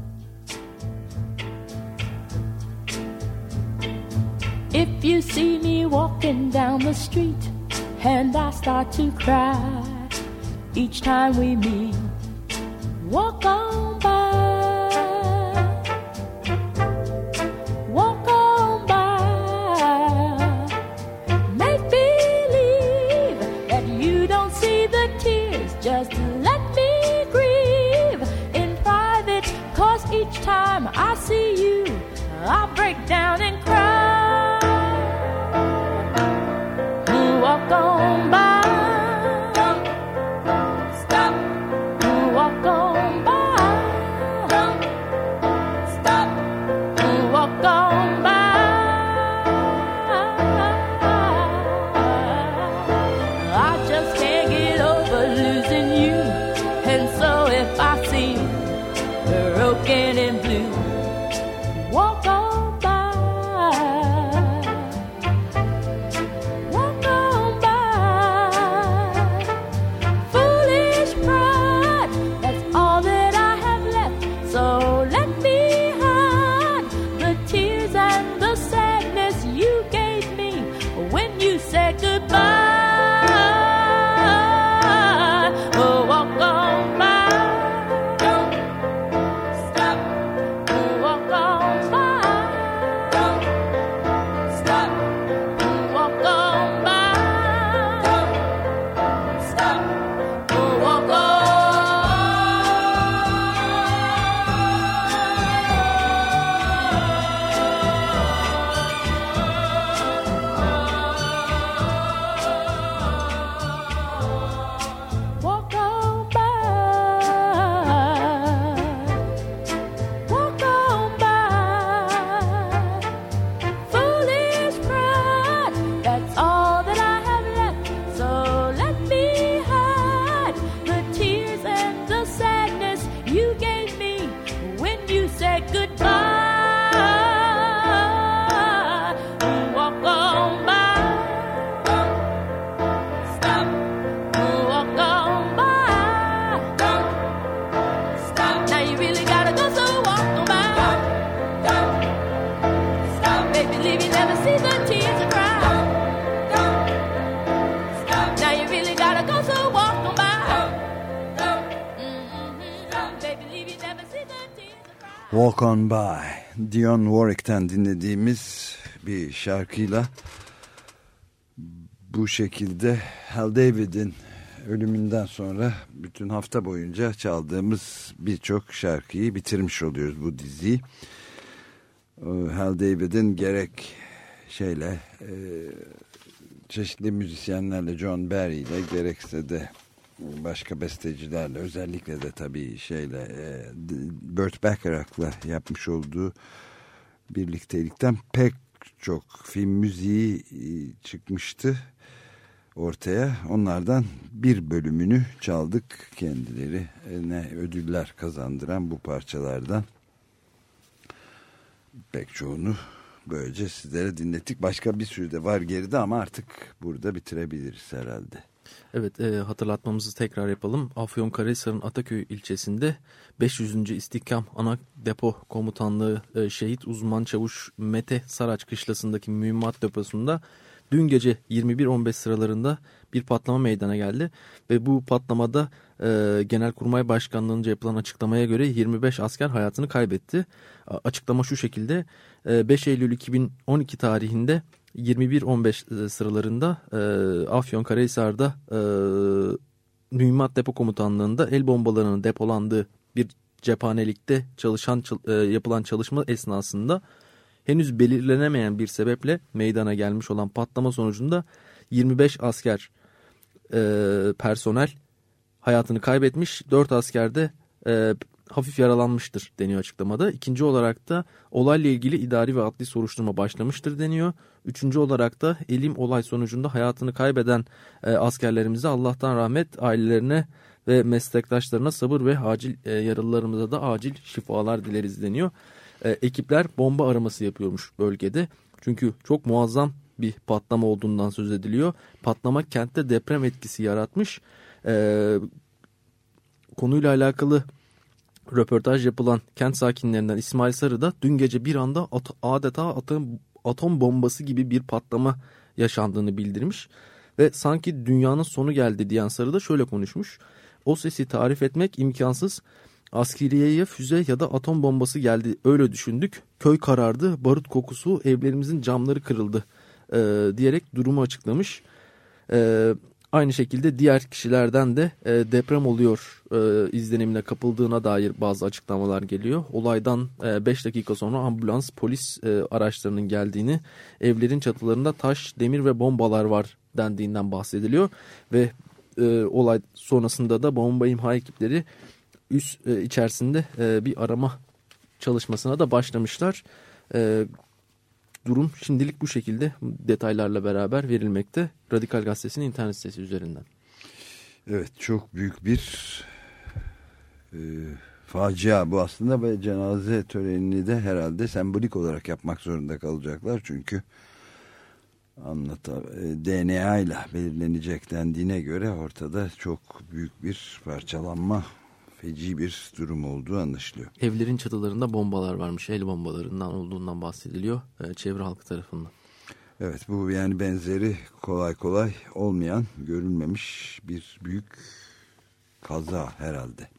If you see me walking down the street and I start to cry each time we meet, walk on by, walk on by. Make believe that you don't see the tears, just let me grieve in private, 'cause each time I see you I break down and cry. Walk on by, stop, walk on by, stop, walk on by. I just can't get over losing you, and so if I seem broken and blue, walk on by. Walk on by, Dionne Warwick'ten dinlediğimiz bir şarkıyla bu şekilde Hal David'in ölümünden sonra bütün hafta boyunca çaldığımız birçok şarkıyı bitirmiş oluyoruz bu diziyi. Hal David'in gerek şeyle çeşitli müzisyenlerle, John Barry ile, gerekse de başka bestecilerle, özellikle de tabii şeyle Burt Bacharach'la yapmış olduğu birliktelikten pek çok film müziği çıkmıştı ortaya. Onlardan bir bölümünü çaldık, kendilerine ödüller kazandıran bu parçalardan pek çoğunu böylece sizlere dinlettik. Başka bir sürü de var geride ama artık burada bitirebiliriz herhalde. Evet, e, hatırlatmamızı tekrar yapalım. Afyonkarahisar'ın Ataköy ilçesinde beş yüzüncü İstihkam Ana Depo Komutanlığı e, Şehit Uzman Çavuş Mete Saraç Kışlası'ndaki mühimmat deposunda dün gece yirmi bir on beş sıralarında bir patlama meydana geldi. Ve bu patlamada e, Genelkurmay Başkanlığı'nca yapılan açıklamaya göre yirmi beş asker hayatını kaybetti. A, açıklama şu şekilde: e, beş Eylül iki bin on iki tarihinde yirmi bir on beş sıralarında e, Afyonkarahisar'da e, mühimmat depo komutanlığında el bombalarının depolandığı bir cephanelikte çalışan e, yapılan çalışma esnasında henüz belirlenemeyen bir sebeple meydana gelmiş olan patlama sonucunda yirmi beş asker e, personel hayatını kaybetmiş, dört asker de e, hafif yaralanmıştır deniyor açıklamada. İkinci olarak da olayla ilgili idari ve adli soruşturma başlamıştır deniyor. Üçüncü olarak da elim olay sonucunda hayatını kaybeden e, askerlerimize Allah'tan rahmet, ailelerine ve meslektaşlarına sabır ve acil e, yaralılarımıza da acil şifalar dileriz deniyor. E, ekipler bomba araması yapıyormuş bölgede. Çünkü çok muazzam bir patlama olduğundan söz ediliyor. Patlama kentte deprem etkisi yaratmış. E, konuyla alakalı röportaj yapılan kent sakinlerinden İsmail Sarı da dün gece bir anda at- adeta atom, atom bombası gibi bir patlama yaşandığını bildirmiş. Ve sanki dünyanın sonu geldi diyen Sarı da şöyle konuşmuş. O sesi tarif etmek imkansız. Askeriyeye füze ya da atom bombası geldi, öyle düşündük. Köy karardı, barut kokusu, evlerimizin camları kırıldı e, diyerek durumu açıklamış. E, aynı şekilde diğer kişilerden de e, deprem oluyor e, izlenimine kapıldığına dair bazı açıklamalar geliyor. Olaydan beş e, dakika sonra ambulans, polis e, araçlarının geldiğini, evlerin çatılarında taş, demir ve bombalar var dendiğinden bahsediliyor. Ve e, olay sonrasında da bomba imha ekipleri üs e, içerisinde e, bir arama çalışmasına da başlamışlar. E, durum şimdilik bu şekilde detaylarla beraber verilmekte. Radikal Gazetesi'nin internet sitesi üzerinden. Evet, çok büyük bir e, facia bu aslında ve cenaze törenini de herhalde sembolik olarak yapmak zorunda kalacaklar. Çünkü anlata, D N A ile belirlenecek dendiğine göre ortada çok büyük bir parçalanma, feci bir durum olduğu anlaşılıyor. Evlerin çatılarında bombalar varmış. El bombalarından olduğundan bahsediliyor çevre halkı tarafından. Evet, bu yani benzeri kolay kolay olmayan, görülmemiş bir büyük kaza herhalde.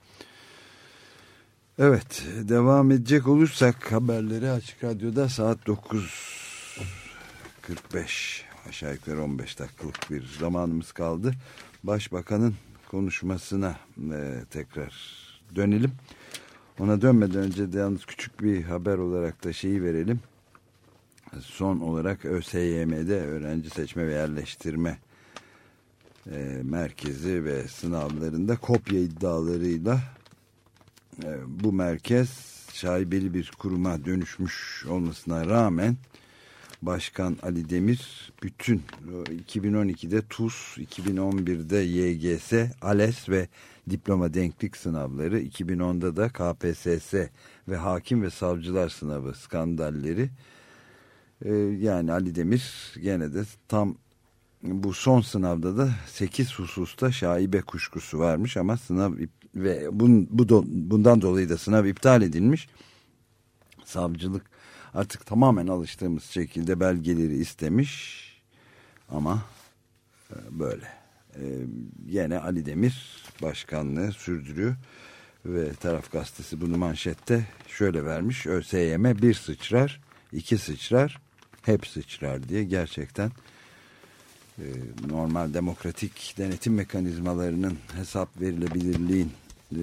Evet, devam edecek olursak haberleri Açık Radyo'da saat dokuz kırk beş, aşağı yukarı on beş dakikalık bir zamanımız kaldı. Başbakanın konuşmasına e, tekrar dönelim. Ona dönmeden önce de yalnız küçük bir haber olarak da şeyi verelim. Son olarak ÖSYM'de öğrenci seçme ve yerleştirme e, merkezi ve sınavlarında kopya iddialarıyla e, bu merkez şaibeli bir kuruma dönüşmüş olmasına rağmen Başkan Ali Demir bütün iki bin on ikide TUS, iki bin on birde Y G S, ALES ve diploma denklik sınavları, iki bin onda da K P S S ve hakim ve savcılar sınavı skandalleri. Ee, yani Ali Demir gene de tam bu son sınavda da sekiz hususta şaibe kuşkusu varmış ama sınav ve bun, bu do, bundan dolayı da sınav iptal edilmiş. Savcılık artık tamamen alıştığımız şekilde belgeleri istemiş ama böyle. Ee, yine Ali Demir başkanlığı sürdürüyor ve Taraf Gazetesi bunu manşette şöyle vermiş: ÖSYM bir sıçrar, iki sıçrar, hep sıçrar diye. Gerçekten e, normal demokratik denetim mekanizmalarının hesap verilebilirliğin e,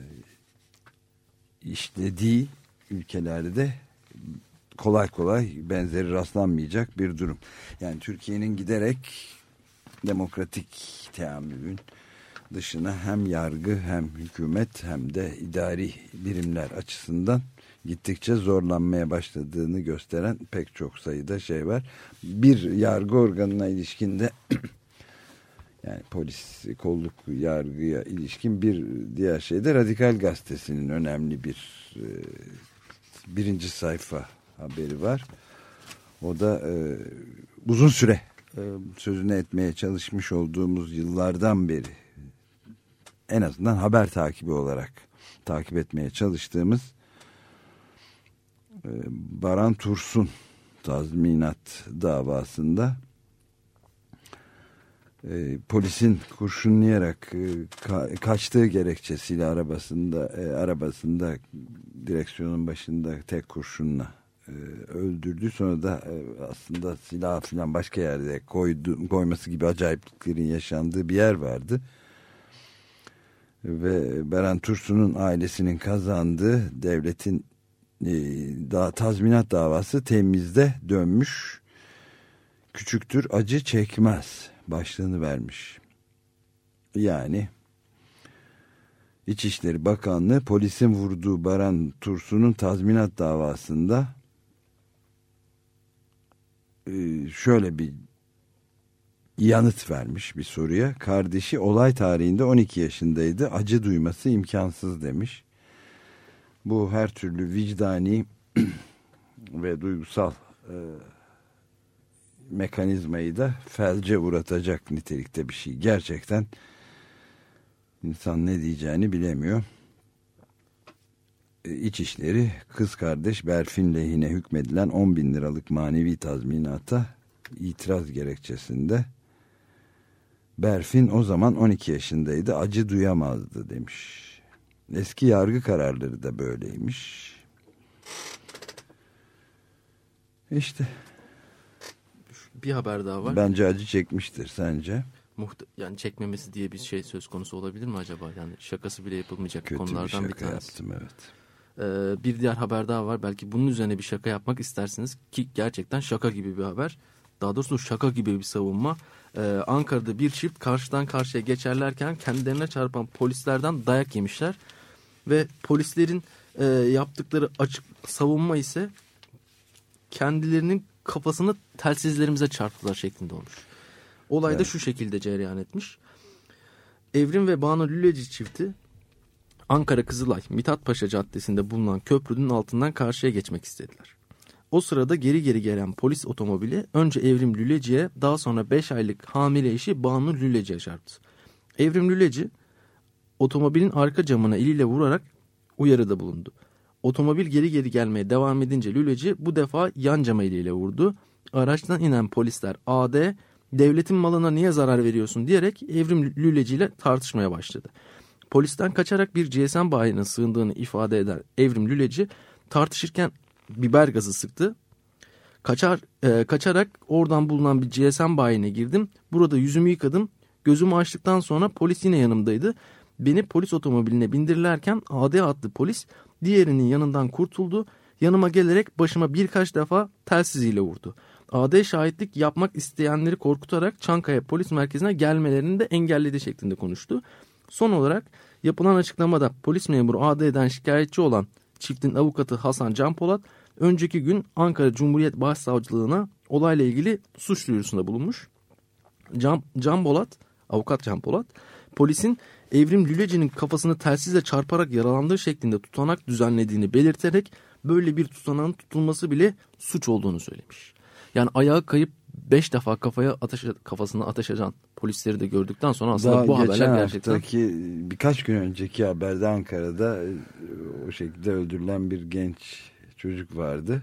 işlediği ülkelerde de kolay kolay benzeri rastlanmayacak bir durum. Yani Türkiye'nin giderek demokratik teamülün dışına hem yargı hem hükümet hem de idari birimler açısından gittikçe zorlanmaya başladığını gösteren pek çok sayıda şey var. Bir yargı organına ilişkinde yani polis, kolluk yargıya ilişkin bir diğer şey de Radikal Gazetesi'nin önemli bir e, birinci sayfa haberi var. O da e, uzun süre e, sözünü etmeye çalışmış olduğumuz yıllardan beri en azından haber takibi olarak takip etmeye çalıştığımız e, Baran Tursun tazminat davasında e, polisin kurşunlayarak e, ka kaçtığı gerekçesiyle arabasında e, arabasında direksiyonun başında tek kurşunla e, öldürdü. Sonra da e, aslında silah falan başka yerde koydu, koyması gibi acayipliklerin yaşandığı bir yer vardı. Ve Baran Tursun'un ailesinin kazandığı devletin e, da, tazminat davası temizde dönmüş. Küçüktür acı çekmez başlığını vermiş. Yani İçişleri Bakanlığı polisin vurduğu Baran Tursun'un tazminat davasında şöyle bir yanıt vermiş bir soruya. Kardeşi olay tarihinde on iki yaşındaydı. Acı duyması imkansız demiş. Bu her türlü vicdani ve duygusal e, mekanizmayı da felce uğratacak nitelikte bir şey. Gerçekten insan ne diyeceğini bilemiyor. İçişleri kız kardeş Berfin lehine hükmedilen on bin liralık manevi tazminata itiraz gerekçesinde Berfin o zaman on iki yaşındaydı, acı duyamazdı demiş. Eski yargı kararları da böyleymiş. İşte bir haber daha var. Bence acı çekmiştir, sence? Muhte yani çekmemesi diye bir şey söz konusu olabilir mi acaba? Yani şakası bile yapılmayacak kötü konulardan bir, bir tanesi. Yaptım, evet. Ee, bir diğer haber daha var. Belki bunun üzerine bir şaka yapmak istersiniz ki gerçekten şaka gibi bir haber. Daha doğrusu şaka gibi bir savunma. Ee, Ankara'da bir çift karşıdan karşıya geçerlerken kendilerine çarpan polislerden dayak yemişler. Ve polislerin e, yaptıkları açık savunma ise kendilerinin kafasını telsizlerimize çarptılar şeklinde olmuş. Olay da evet. Şu şekilde cereyan etmiş. Evrim ve Banu Lüleci çifti Ankara Kızılay Mithat Paşa Caddesi'nde bulunan köprünün altından karşıya geçmek istediler. O sırada geri geri gelen polis otomobili önce Evrim Lüleci'ye, daha sonra beş aylık hamile eşi Banu Lüleci'ye çarptı. Evrim Lüleci otomobilin arka camına eliyle vurarak uyarıda bulundu. Otomobil geri geri gelmeye devam edince Lüleci bu defa yan cama eliyle vurdu. Araçtan inen polisler A D devletin malına niye zarar veriyorsun diyerek Evrim Lüleci ile tartışmaya başladı. Polisten kaçarak bir G S M bayine sığındığını ifade eden Evrim Lüleci tartışırken biber gazı sıktı. Kaçar, e, kaçarak oradan bulunan bir G S M bayine girdim. Burada yüzümü yıkadım. Gözümü açtıktan sonra polis yine yanımdaydı. Beni polis otomobiline bindirirlerken A D adlı polis diğerinin yanından kurtuldu. Yanıma gelerek başıma birkaç defa telsiziyle vurdu. A D şahitlik yapmak isteyenleri korkutarak Çankaya Polis Merkezi'ne gelmelerini de engelledi şeklinde konuştu. Son olarak yapılan açıklamada polis memuru A D'den şikayetçi olan çiftin avukatı Hasan Can Polat önceki gün Ankara Cumhuriyet Başsavcılığına olayla ilgili suç duyurusunda bulunmuş. Can, Can Polat, avukat Can Polat, polisin Evrim Lüleci'nin kafasını telsizle çarparak yaralandığı şeklinde tutanak düzenlediğini belirterek böyle bir tutanağın tutulması bile suç olduğunu söylemiş. Yani ayağı kayıp beş defa kafaya ateş, kafasına ateş eden polisleri de gördükten sonra aslında daha bu haberler gerçekten... Haftaki, birkaç gün önceki haberde Ankara'da o şekilde öldürülen bir genç çocuk vardı.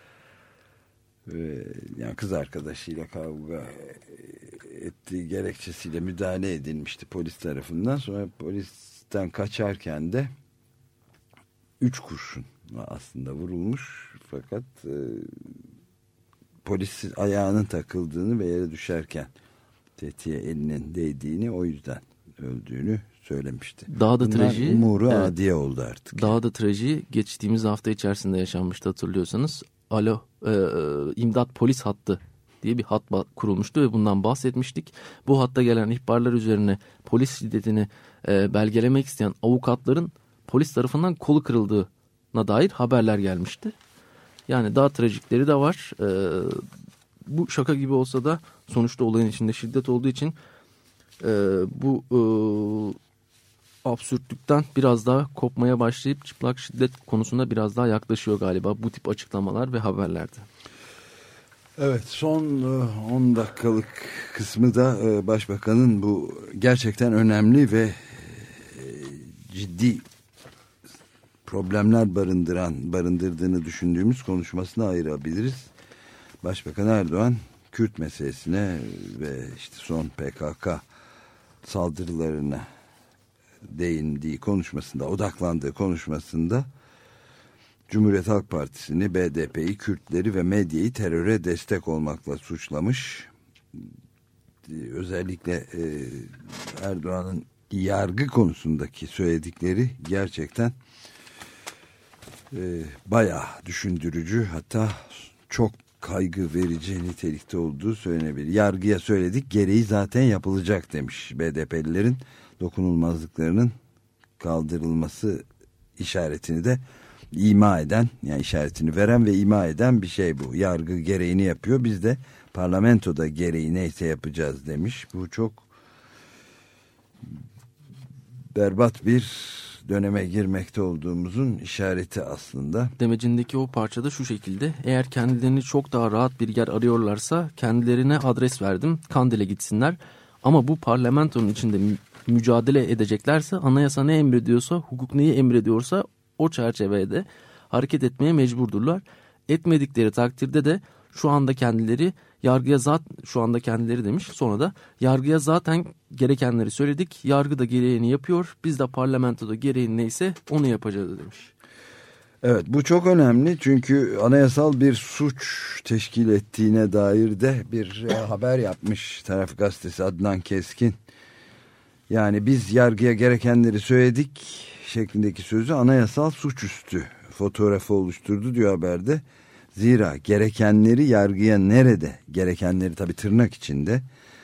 Ve yani kız arkadaşıyla kavga ettiği gerekçesiyle müdahale edilmişti polis tarafından. Sonra polisten kaçarken de üç kurşun aslında vurulmuş, fakat e, polis ayağının takıldığını ve yere düşerken tetiğe elinin değdiğini, o yüzden öldüğünü söylemişti. Daha da trajiği, umuru evet, adiye oldu artık. Daha da trajiği geçtiğimiz hafta içerisinde yaşanmıştı, hatırlıyorsanız. Alo e, İmdat Polis Hattı diye bir hat kurulmuştu ve bundan bahsetmiştik. Bu hatta gelen ihbarlar üzerine polis şiddetini e, belgelemek isteyen avukatların polis tarafından kolu kırıldığına dair haberler gelmişti. Yani daha trajikleri de var. E, bu şaka gibi olsa da sonuçta olayın içinde şiddet olduğu için e, bu e, absürtlükten biraz daha kopmaya başlayıp çıplak şiddet konusunda biraz daha yaklaşıyor galiba bu tip açıklamalar ve haberlerde. Evet, son on dakikalık kısmı da Başbakan'ın bu gerçekten önemli ve ciddi problemler barındıran, barındırdığını düşündüğümüz konuşmasına ayırabiliriz. Başbakan Erdoğan Kürt meselesine ve işte son P K K saldırılarına değindiği konuşmasında, odaklandığı konuşmasında Cumhuriyet Halk Partisi'ni, B D P'yi, Kürtleri ve medyayı teröre destek olmakla suçlamış. Özellikle Erdoğan'ın yargı konusundaki söyledikleri gerçekten e, bayağı düşündürücü, hatta çok kaygı verici nitelikte olduğu söylenebilir. Yargıya söyledik, gereği zaten yapılacak demiş B D P'lilerin dokunulmazlıklarının kaldırılması işaretini de ima eden, yani işaretini veren ve ima eden bir şey bu. Yargı gereğini yapıyor, biz de parlamentoda gereği neyse yapacağız demiş. Bu çok berbat bir döneme girmekte olduğumuzun işareti aslında. Demecindeki o parçada şu şekilde: eğer kendilerini çok daha rahat bir yer arıyorlarsa kendilerine adres verdim, Kandil'e gitsinler. Ama bu parlamentonun içinde mü- mücadele edeceklerse, anayasa ne emrediyorsa, hukuk neyi emrediyorsa o çerçevede hareket etmeye mecburdurlar. Etmedikleri takdirde de şu anda kendileri yargıya zat şu anda kendileri demiş. Sonra da yargıya zaten gerekenleri söyledik. Yargı da gereğini yapıyor. Biz de parlamentoda gereğin neyse onu yapacağız demiş. Evet, bu çok önemli çünkü anayasal bir suç teşkil ettiğine dair de bir e, haber yapmış Taraf Gazetesi Adnan Keskin. Yani biz yargıya gerekenleri söyledik şeklindeki sözü anayasal suçüstü fotoğrafı oluşturdu diyor haberde. Zira gerekenleri yargıya nerede, gerekenleri tabii tırnak içinde,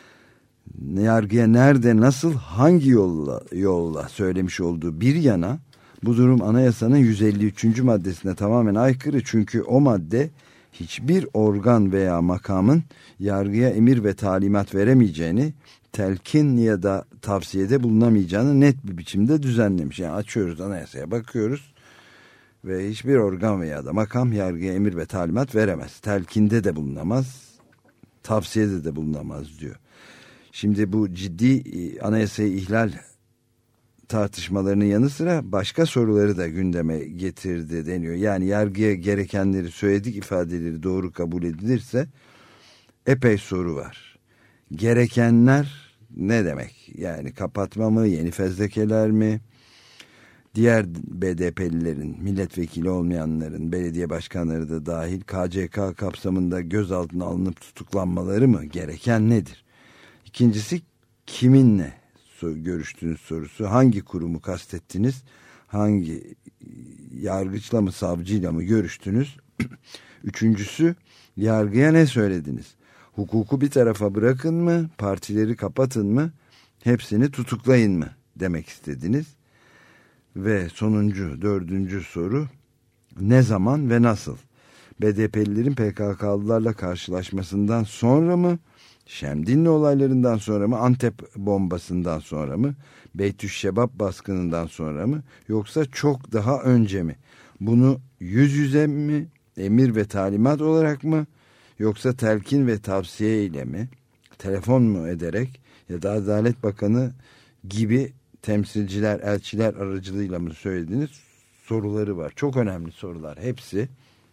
yargıya nerede, nasıl, hangi yolla, yolla söylemiş olduğu bir yana, bu durum anayasanın yüz elli üçüncü maddesine tamamen aykırı. Çünkü o madde hiçbir organ veya makamın yargıya emir ve talimat veremeyeceğini, telkin ya da tavsiyede bulunamayacağını net bir biçimde düzenlemiş. Yani açıyoruz anayasaya, bakıyoruz ve hiçbir organ veya da makam yargıya emir ve talimat veremez. Telkinde de bulunamaz, tavsiyede de bulunamaz diyor. Şimdi bu ciddi anayasayı ihlal tartışmalarının yanı sıra başka soruları da gündeme getirdi deniyor. Yani yargıya gerekenleri söyledik ifadeleri doğru kabul edilirse epey soru var. Gerekenler ne demek? Yani kapatma mı, yeni fezlekeler mi? Diğer B D P'lilerin, milletvekili olmayanların, belediye başkanları da dahil K C K kapsamında gözaltına alınıp tutuklanmaları mı? Gereken nedir? İkincisi, kiminle görüştüğünüz sorusu. Hangi kurumu kastettiniz? Hangi yargıçla mı, savcıyla mı görüştünüz? Üçüncüsü, yargıya ne söylediniz? Hukuku bir tarafa bırakın mı? Partileri kapatın mı? Hepsini tutuklayın mı? Demek istediniz. Ve sonuncu, dördüncü soru, ne zaman ve nasıl? B D P'lilerin P K K'lılarla karşılaşmasından sonra mı? Şemdinli olaylarından sonra mı? Antep bombasından sonra mı? Beytüşşebap baskınından sonra mı? Yoksa çok daha önce mi? Bunu yüz yüze mi? Emir ve talimat olarak mı? Yoksa telkin ve tavsiye ile mi? Telefon mu ederek ya da Adalet Bakanı gibi temsilciler, elçiler aracılığıyla mı söylediniz? Soruları var. Çok önemli sorular hepsi.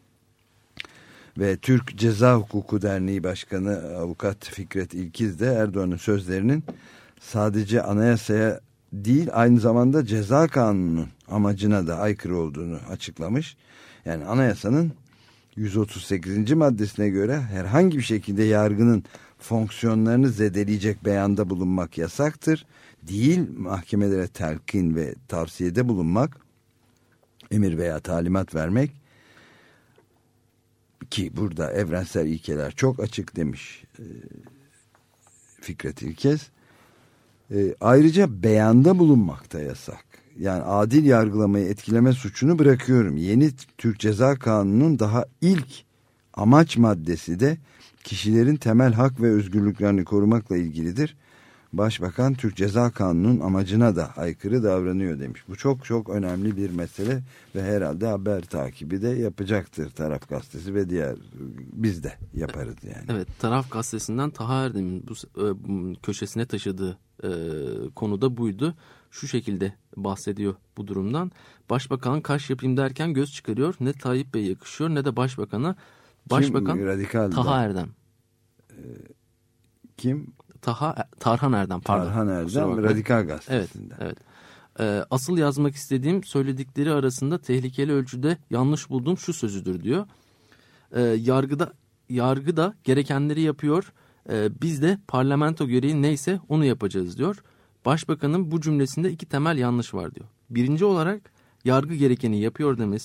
Ve Türk Ceza Hukuku Derneği Başkanı Avukat Fikret İlkiz de Erdoğan'ın sözlerinin sadece anayasaya değil aynı zamanda ceza kanununun amacına da aykırı olduğunu açıklamış. Yani anayasanın yüz otuz sekizinci maddesine göre herhangi bir şekilde yargının fonksiyonlarını zedeleyecek beyanda bulunmak yasaktır. Değil mahkemelere telkin ve tavsiyede bulunmak, emir veya talimat vermek, ki burada evrensel ilkeler çok açık demiş e, Fikret İlkez. E, ayrıca beyanda bulunmak da yasak. Yani adil yargılamayı etkileme suçunu bırakıyorum. Yeni Türk Ceza Kanunu'nun daha ilk amaç maddesi de kişilerin temel hak ve özgürlüklerini korumakla ilgilidir. Başbakan Türk Ceza Kanunu'nun amacına da aykırı davranıyor demiş. Bu çok çok önemli bir mesele ve herhalde haber takibi de yapacaktır Taraf Gazetesi ve diğer, biz de yaparız yani. Evet, Taraf Gazetesi'nden Taha Erdem'in bu e, köşesine taşıdığı e, konu da buydu. Şu şekilde bahsediyor bu durumdan. Başbakan kaş yapayım derken göz çıkarıyor. Ne Tayyip Bey yakışıyor ne de başbakana. Başbakan Kim, Taha Erdem. Ee, kim? Taha, Tarhan Erdem pardon. Tarhan Erdem Radikal Gazetesi'nden. Evet, evet. Ee, asıl yazmak istediğim söyledikleri arasında tehlikeli ölçüde yanlış bulduğum şu sözüdür diyor. Ee, yargıda yargı da gerekenleri yapıyor. Ee, biz de parlamento gereği neyse onu yapacağız diyor. Başbakanın bu cümlesinde iki temel yanlış var diyor. Birinci olarak yargı gerekeni yapıyor demesi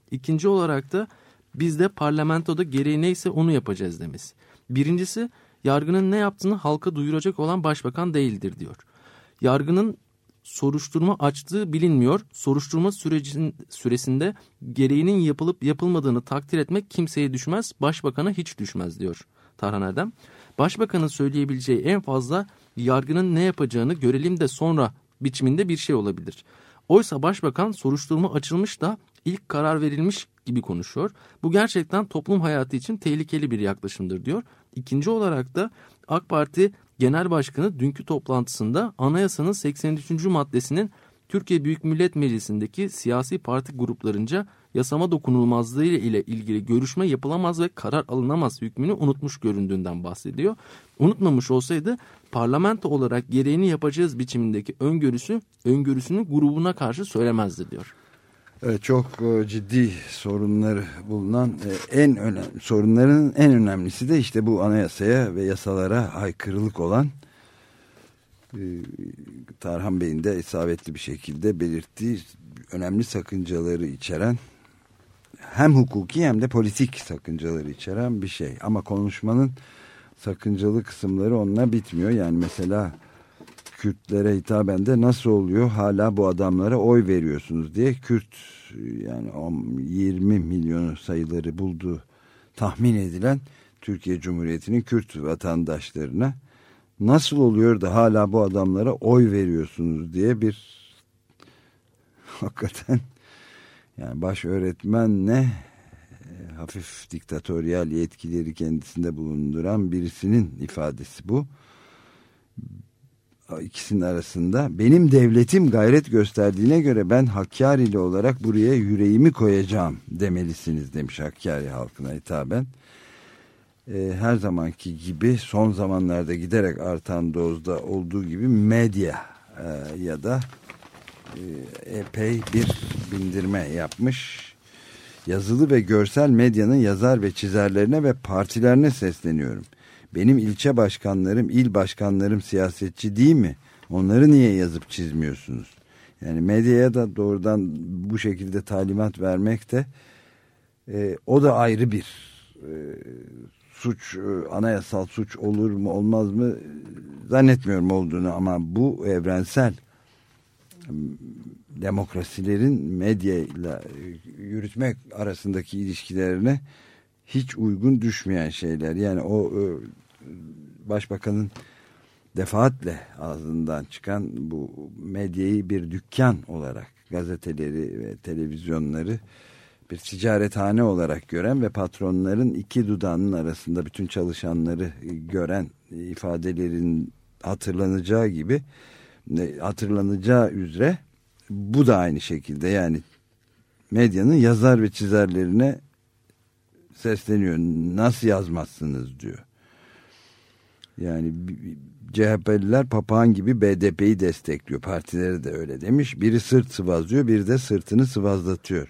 İkinci olarak da biz de parlamentoda gereği neyse onu yapacağız demesi. Birincisi, yargının ne yaptığını halka duyuracak olan başbakan değildir diyor. Yargının soruşturma açtığı bilinmiyor. Soruşturma sürecin, süresinde gereğinin yapılıp yapılmadığını takdir etmek kimseye düşmez, başbakana hiç düşmez diyor Tarhan Erdem. Başbakanın söyleyebileceği en fazla yargının ne yapacağını görelim de sonra biçiminde bir şey olabilir. Oysa başbakan soruşturma açılmış da ilk karar verilmiş gibi konuşuyor. Bu gerçekten toplum hayatı için tehlikeli bir yaklaşımdır diyor. İkinci olarak da AK Parti Genel Başkanı dünkü toplantısında anayasanın seksen üçüncü maddesinin Türkiye Büyük Millet Meclisi'ndeki siyasi parti gruplarınca yasama dokunulmazlığı ile ilgili görüşme yapılamaz ve karar alınamaz hükmünü unutmuş göründüğünden bahsediyor. Unutmamış olsaydı parlamento olarak gereğini yapacağız biçimindeki öngörüsü, öngörüsünü grubuna karşı söylemezdi diyor. Evet, çok ciddi sorunları bulunan en önemli sorunların en önemlisi de işte bu anayasaya ve yasalara aykırılık olan, Tarhan Bey'in de isabetli bir şekilde belirttiği önemli sakıncaları içeren, hem hukuki hem de politik sakıncaları içeren bir şey. Ama konuşmanın sakıncalı kısımları onunla bitmiyor. Yani mesela Kürtlere hitaben de nasıl oluyor hala bu adamlara oy veriyorsunuz diye Kürt, yani yirmi milyonu sayıları bulduğu tahmin edilen Türkiye Cumhuriyeti'nin Kürt vatandaşlarına nasıl oluyor da hala bu adamlara oy veriyorsunuz diye bir, hakikaten yani baş öğretmenle e, hafif diktatöryal yetkileri kendisinde bulunduran birisinin ifadesi bu. İkisinin arasında benim devletim gayret gösterdiğine göre ben Hakkari'li olarak buraya yüreğimi koyacağım demelisiniz demiş Hakkari halkına hitaben. Ee, her zamanki gibi son zamanlarda giderek artan dozda olduğu gibi medya e, ya da e, epey bir bindirme yapmış. Yazılı ve görsel medyanın yazar ve çizerlerine ve partilerine sesleniyorum. Benim ilçe başkanlarım, il başkanlarım siyasetçi değil mi? Onları niye yazıp çizmiyorsunuz? Yani medyaya da doğrudan bu şekilde talimat vermek de e, o da ayrı bir e, suç, e, anayasal suç olur mu olmaz mı zannetmiyorum olduğunu, ama bu evrensel demokrasilerin medyayla yürütmek arasındaki ilişkilerine hiç uygun düşmeyen şeyler. Yani o başbakanın defaatle ağzından çıkan bu medyayı bir dükkan olarak, gazeteleri ve televizyonları bir ticarethane olarak gören ve patronların iki dudağının arasında bütün çalışanları gören ifadelerin hatırlanacağı gibi, hatırlanacağı üzere bu da aynı şekilde, yani medyanın yazar ve çizerlerine sesleniyor. Nasıl yazmazsınız diyor. Yani C H P'liler papağan gibi B D P'yi destekliyor. Partileri de öyle demiş. Biri sırt sıvazlıyor, biri de sırtını sıvazlatıyor.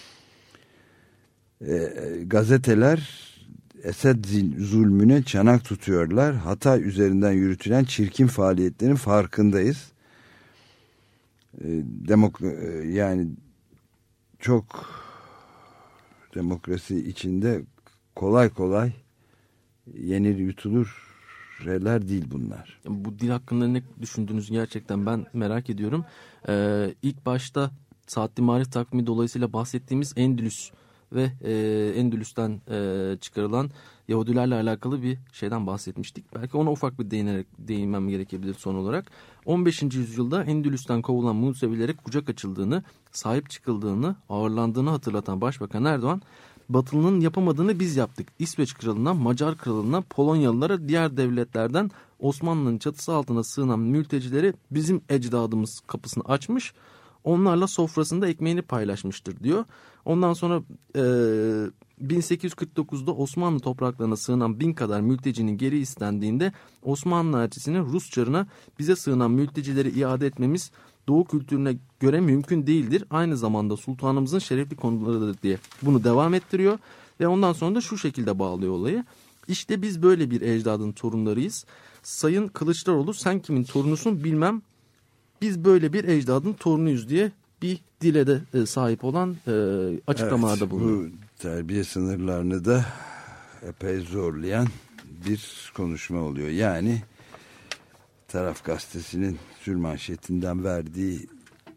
E, gazeteler Esed zulmüne çanak tutuyorlar. Hatay üzerinden yürütülen çirkin faaliyetlerin farkındayız. E, demok- yani çok demokrasi içinde kolay kolay yenir yutulur şeyler değil bunlar. Bu dil hakkında ne düşündüğünüzü gerçekten ben merak ediyorum. Ee, ilk başta Saatli Marif takvimi dolayısıyla bahsettiğimiz Endülüs ve e, Endülüs'ten e, çıkarılan Yahudilerle alakalı bir şeyden bahsetmiştik. Belki ona ufak bir değinerek, değinmem gerekebilir son olarak. on beşinci yüzyılda Endülüs'ten kovulan Musevilere kucak açıldığını, sahip çıkıldığını, ağırlandığını hatırlatan Başbakan Erdoğan, Batılı'nın yapamadığını biz yaptık. İsveç kralından, Macar kralından, Polonyalılara, diğer devletlerden Osmanlı'nın çatısı altına sığınan mültecileri bizim ecdadımız kapısını açmış, onlarla sofrasında ekmeğini paylaşmıştır diyor. Ondan sonra e, bin sekiz yüz kırk dokuzda Osmanlı topraklarına sığınan bin kadar mültecinin geri istendiğinde Osmanlı elçisinin Rus çarına bize sığınan mültecileri iade etmemiz Doğu kültürüne göre mümkün değildir. Aynı zamanda sultanımızın şerefli konularıdır diye bunu devam ettiriyor. Ve ondan sonra da şu şekilde bağlıyor olayı. İşte biz böyle bir ecdadın torunlarıyız. Sayın Kılıçdaroğlu sen kimin torunusun bilmem. Biz böyle bir ecdadın torunuyuz diye bir dile de e, sahip olan e, açıklamalarda evet, bulunuyor. Bu terbiye sınırlarını da epey zorlayan bir konuşma oluyor. Yani Taraf Gazetesi'nin sürmanşetinden verdiği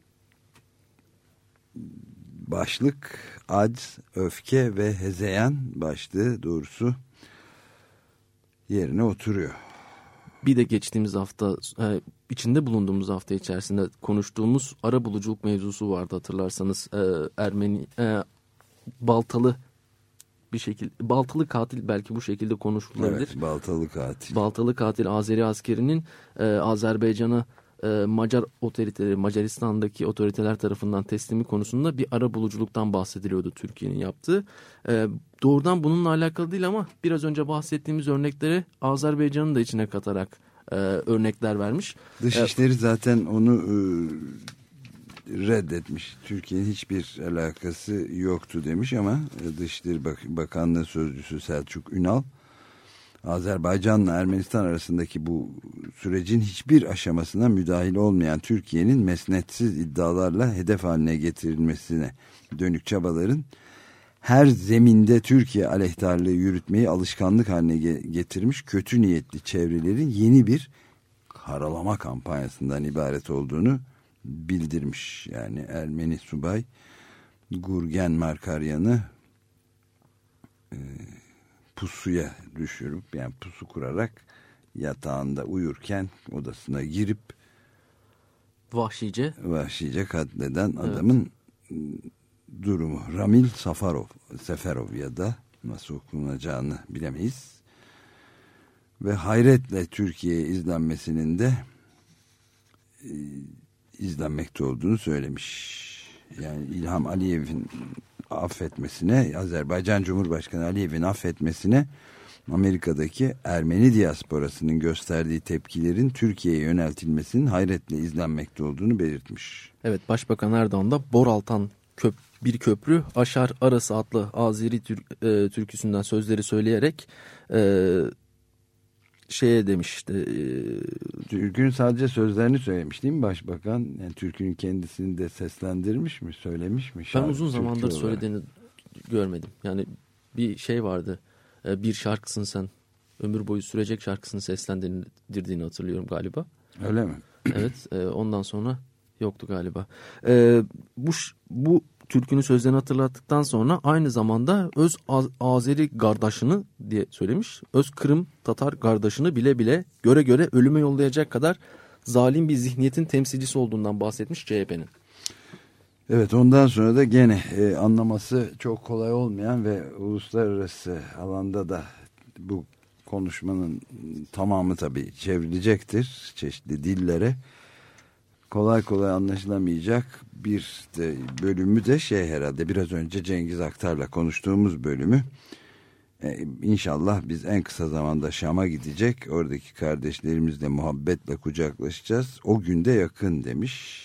başlık acz, öfke ve hezeyan başlığı doğrusu yerine oturuyor. Bir de geçtiğimiz hafta e, içinde bulunduğumuz hafta içerisinde konuştuğumuz arabuluculuk mevzusu vardı hatırlarsanız. E, Ermeni e, baltalı bir şekilde baltalı katil belki bu şekilde konuşulabilir. Evet, baltalı katil. Baltalı katil Azeri askerinin e, Azerbaycan'a e, Macar otoriteleri, Macaristan'daki otoriteler tarafından teslimi konusunda bir arabuluculuktan bahsediliyordu Türkiye'nin yaptığı. E, doğrudan bununla alakalı değil ama biraz önce bahsettiğimiz örneklere Azerbaycan'ın da içine katarak e, örnekler vermiş. Dışişleri e, zaten onu e, reddetmiş. Türkiye'nin hiçbir alakası yoktu demiş ama Dışişleri Bak- Bakanlığı Sözcüsü Selçuk Ünal, Azerbaycan'la Ermenistan arasındaki bu sürecin hiçbir aşamasına müdahil olmayan Türkiye'nin mesnetsiz iddialarla hedef haline getirilmesine dönük çabaların her zeminde Türkiye aleyhtarlığı yürütmeyi alışkanlık haline getirmiş kötü niyetli çevrelerin yeni bir karalama kampanyasından ibaret olduğunu bildirmiş. Yani Ermeni subay Gurgen Markaryan'ı e, pusuya düşürüp yani pusu kurarak yatağında uyurken odasına girip vahşice vahşice katleden adamın evet. durumu. Ramil Safarov, Seferov ya da nasıl okunacağını bilemeyiz. Ve hayretle Türkiye'ye izlenmesinin de e, izlenmekte olduğunu söylemiş. Yani İlham Aliyev'in affetmesine, Azerbaycan Cumhurbaşkanı Aliyev'in affetmesine Amerika'daki Ermeni diasporasının gösterdiği tepkilerin Türkiye'ye yöneltilmesinin hayretle izlenmekte olduğunu belirtmiş. Evet, Başbakan Erdoğan da Boraltan köp bir köprü aşar arası adlı Azeri tür e, türküsünden sözleri söyleyerek e, şeye demişti. E, Türkünün sadece sözlerini söylemiş değil mi Başbakan? Yani türkünün kendisini de seslendirmiş mi, söylemiş mi? Ben uzun zamandır söylediğini görmedim. Yani bir şey vardı. E, bir şarkısını sen ömür boyu sürecek şarkısını seslendirdiğini hatırlıyorum galiba. Öyle mi? Evet. E, ondan sonra yoktu galiba. E, bu bu türkünün sözlerini hatırlattıktan sonra aynı zamanda öz Az Azeri kardeşini diye söylemiş. Öz Kırım Tatar kardeşini bile bile göre göre ölüme yollayacak kadar zalim bir zihniyetin temsilcisi olduğundan bahsetmiş C H P'nin. Evet, ondan sonra da gene e, anlaması çok kolay olmayan ve uluslararası alanda da bu konuşmanın tamamı tabii çevrilecektir çeşitli dillere. Kolay kolay anlaşılamayacak bir de bölümü de şey herhalde biraz önce Cengiz Aktar'la konuştuğumuz bölümü. Ee, inşallah biz en kısa zamanda Şam'a gidecek. Oradaki kardeşlerimizle muhabbetle kucaklaşacağız. O günde yakın demiş.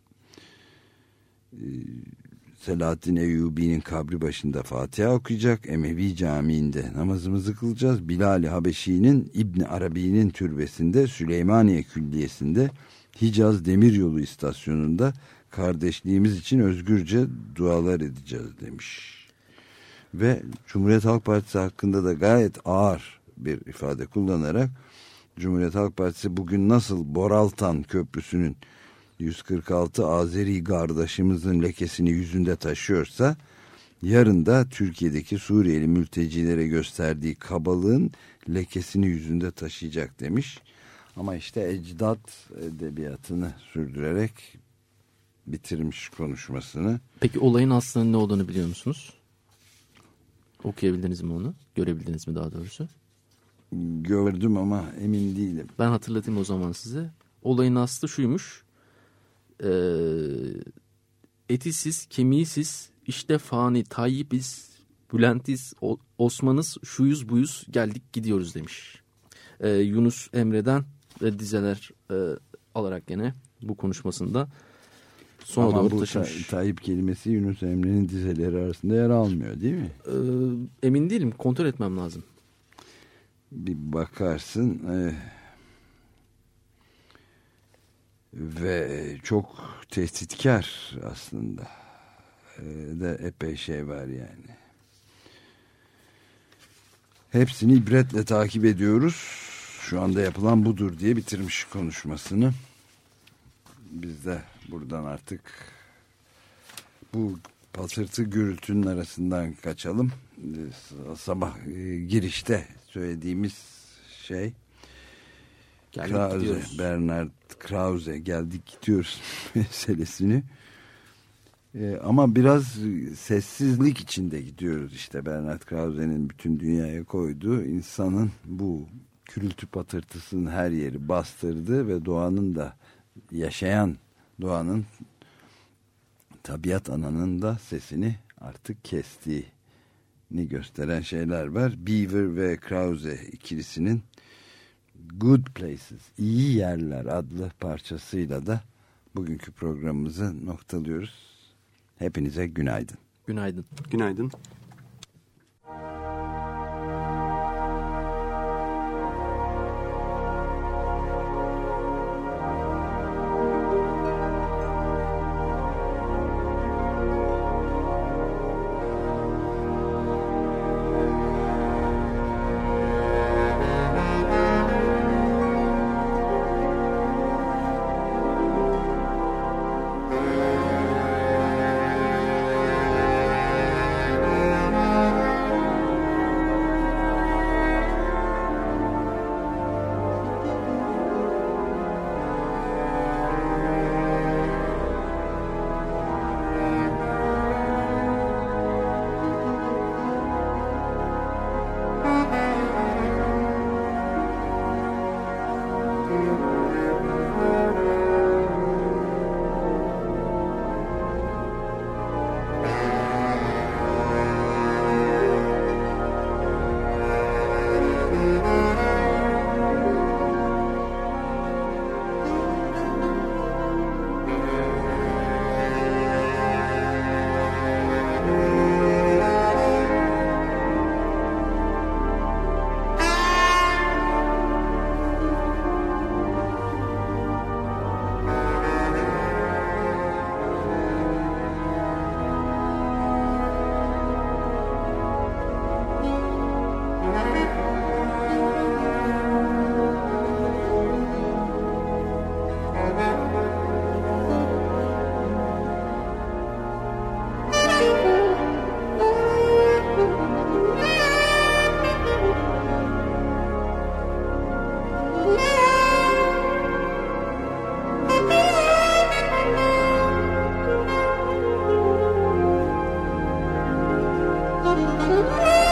Ee, Selahaddin Eyyubi'nin kabri başında Fatiha okuyacak. Emevi Camii'nde namazımızı kılacağız. Bilal-i Habeşi'nin İbni Arabi'nin türbesinde, Süleymaniye Külliyesi'nde, Hicaz Demiryolu istasyonunda kardeşliğimiz için özgürce dualar edeceğiz demiş. Ve Cumhuriyet Halk Partisi hakkında da gayet ağır bir ifade kullanarak Cumhuriyet Halk Partisi bugün nasıl Boraltan Köprüsü'nün yüz kırk altı Azeri kardeşimizin lekesini yüzünde taşıyorsa yarın da Türkiye'deki Suriyeli mültecilere gösterdiği kabalığın lekesini yüzünde taşıyacak demiş. Ama işte ecdat edebiyatını sürdürerek bitirmiş konuşmasını. Peki olayın aslında ne olduğunu biliyor musunuz? Okuyabildiniz mi onu? Görebildiniz mi daha doğrusu? Gördüm ama emin değilim. Ben hatırlatayım o zaman size. Olayın aslı şuymuş. Ee, etisiz, kemiğisiz, işte fani, tayyibiz, Bülentiz, Osmanız, şuyuz buyuz, geldik gidiyoruz demiş. Ee, Yunus Emre'den e, dizeler e, alarak gene bu konuşmasında sona ama doğru bu taşımış. Tayyip kelimesi Yunus Emre'nin dizeleri arasında yer almıyor değil mi? Ee, emin değilim, kontrol etmem lazım. Bir bakarsın. E, ve çok tehditkar aslında ee, de epey şey var yani. Hepsini ibretle takip ediyoruz. Şu anda yapılan budur diye bitirmiş konuşmasını. Biz de buradan artık bu patırtı gürültünün arasından kaçalım. Sabah e, girişte söylediğimiz şey Geldik Krause, gidiyoruz. Bernard Krause geldik gidiyoruz meselesini. Ee, ama biraz sessizlik içinde gidiyoruz işte. Bernard Krause'nin bütün dünyaya koyduğu insanın bu gürültü patırtısının her yeri bastırdı ve doğanın da yaşayan doğanın tabiat ananın da sesini artık kestiğini gösteren şeyler var. Beaver ve Krause ikilisinin Good Places, İyi Yerler adlı parçasıyla da bugünkü programımızı noktalıyoruz. Hepinize günaydın. Günaydın. Günaydın. Thank you.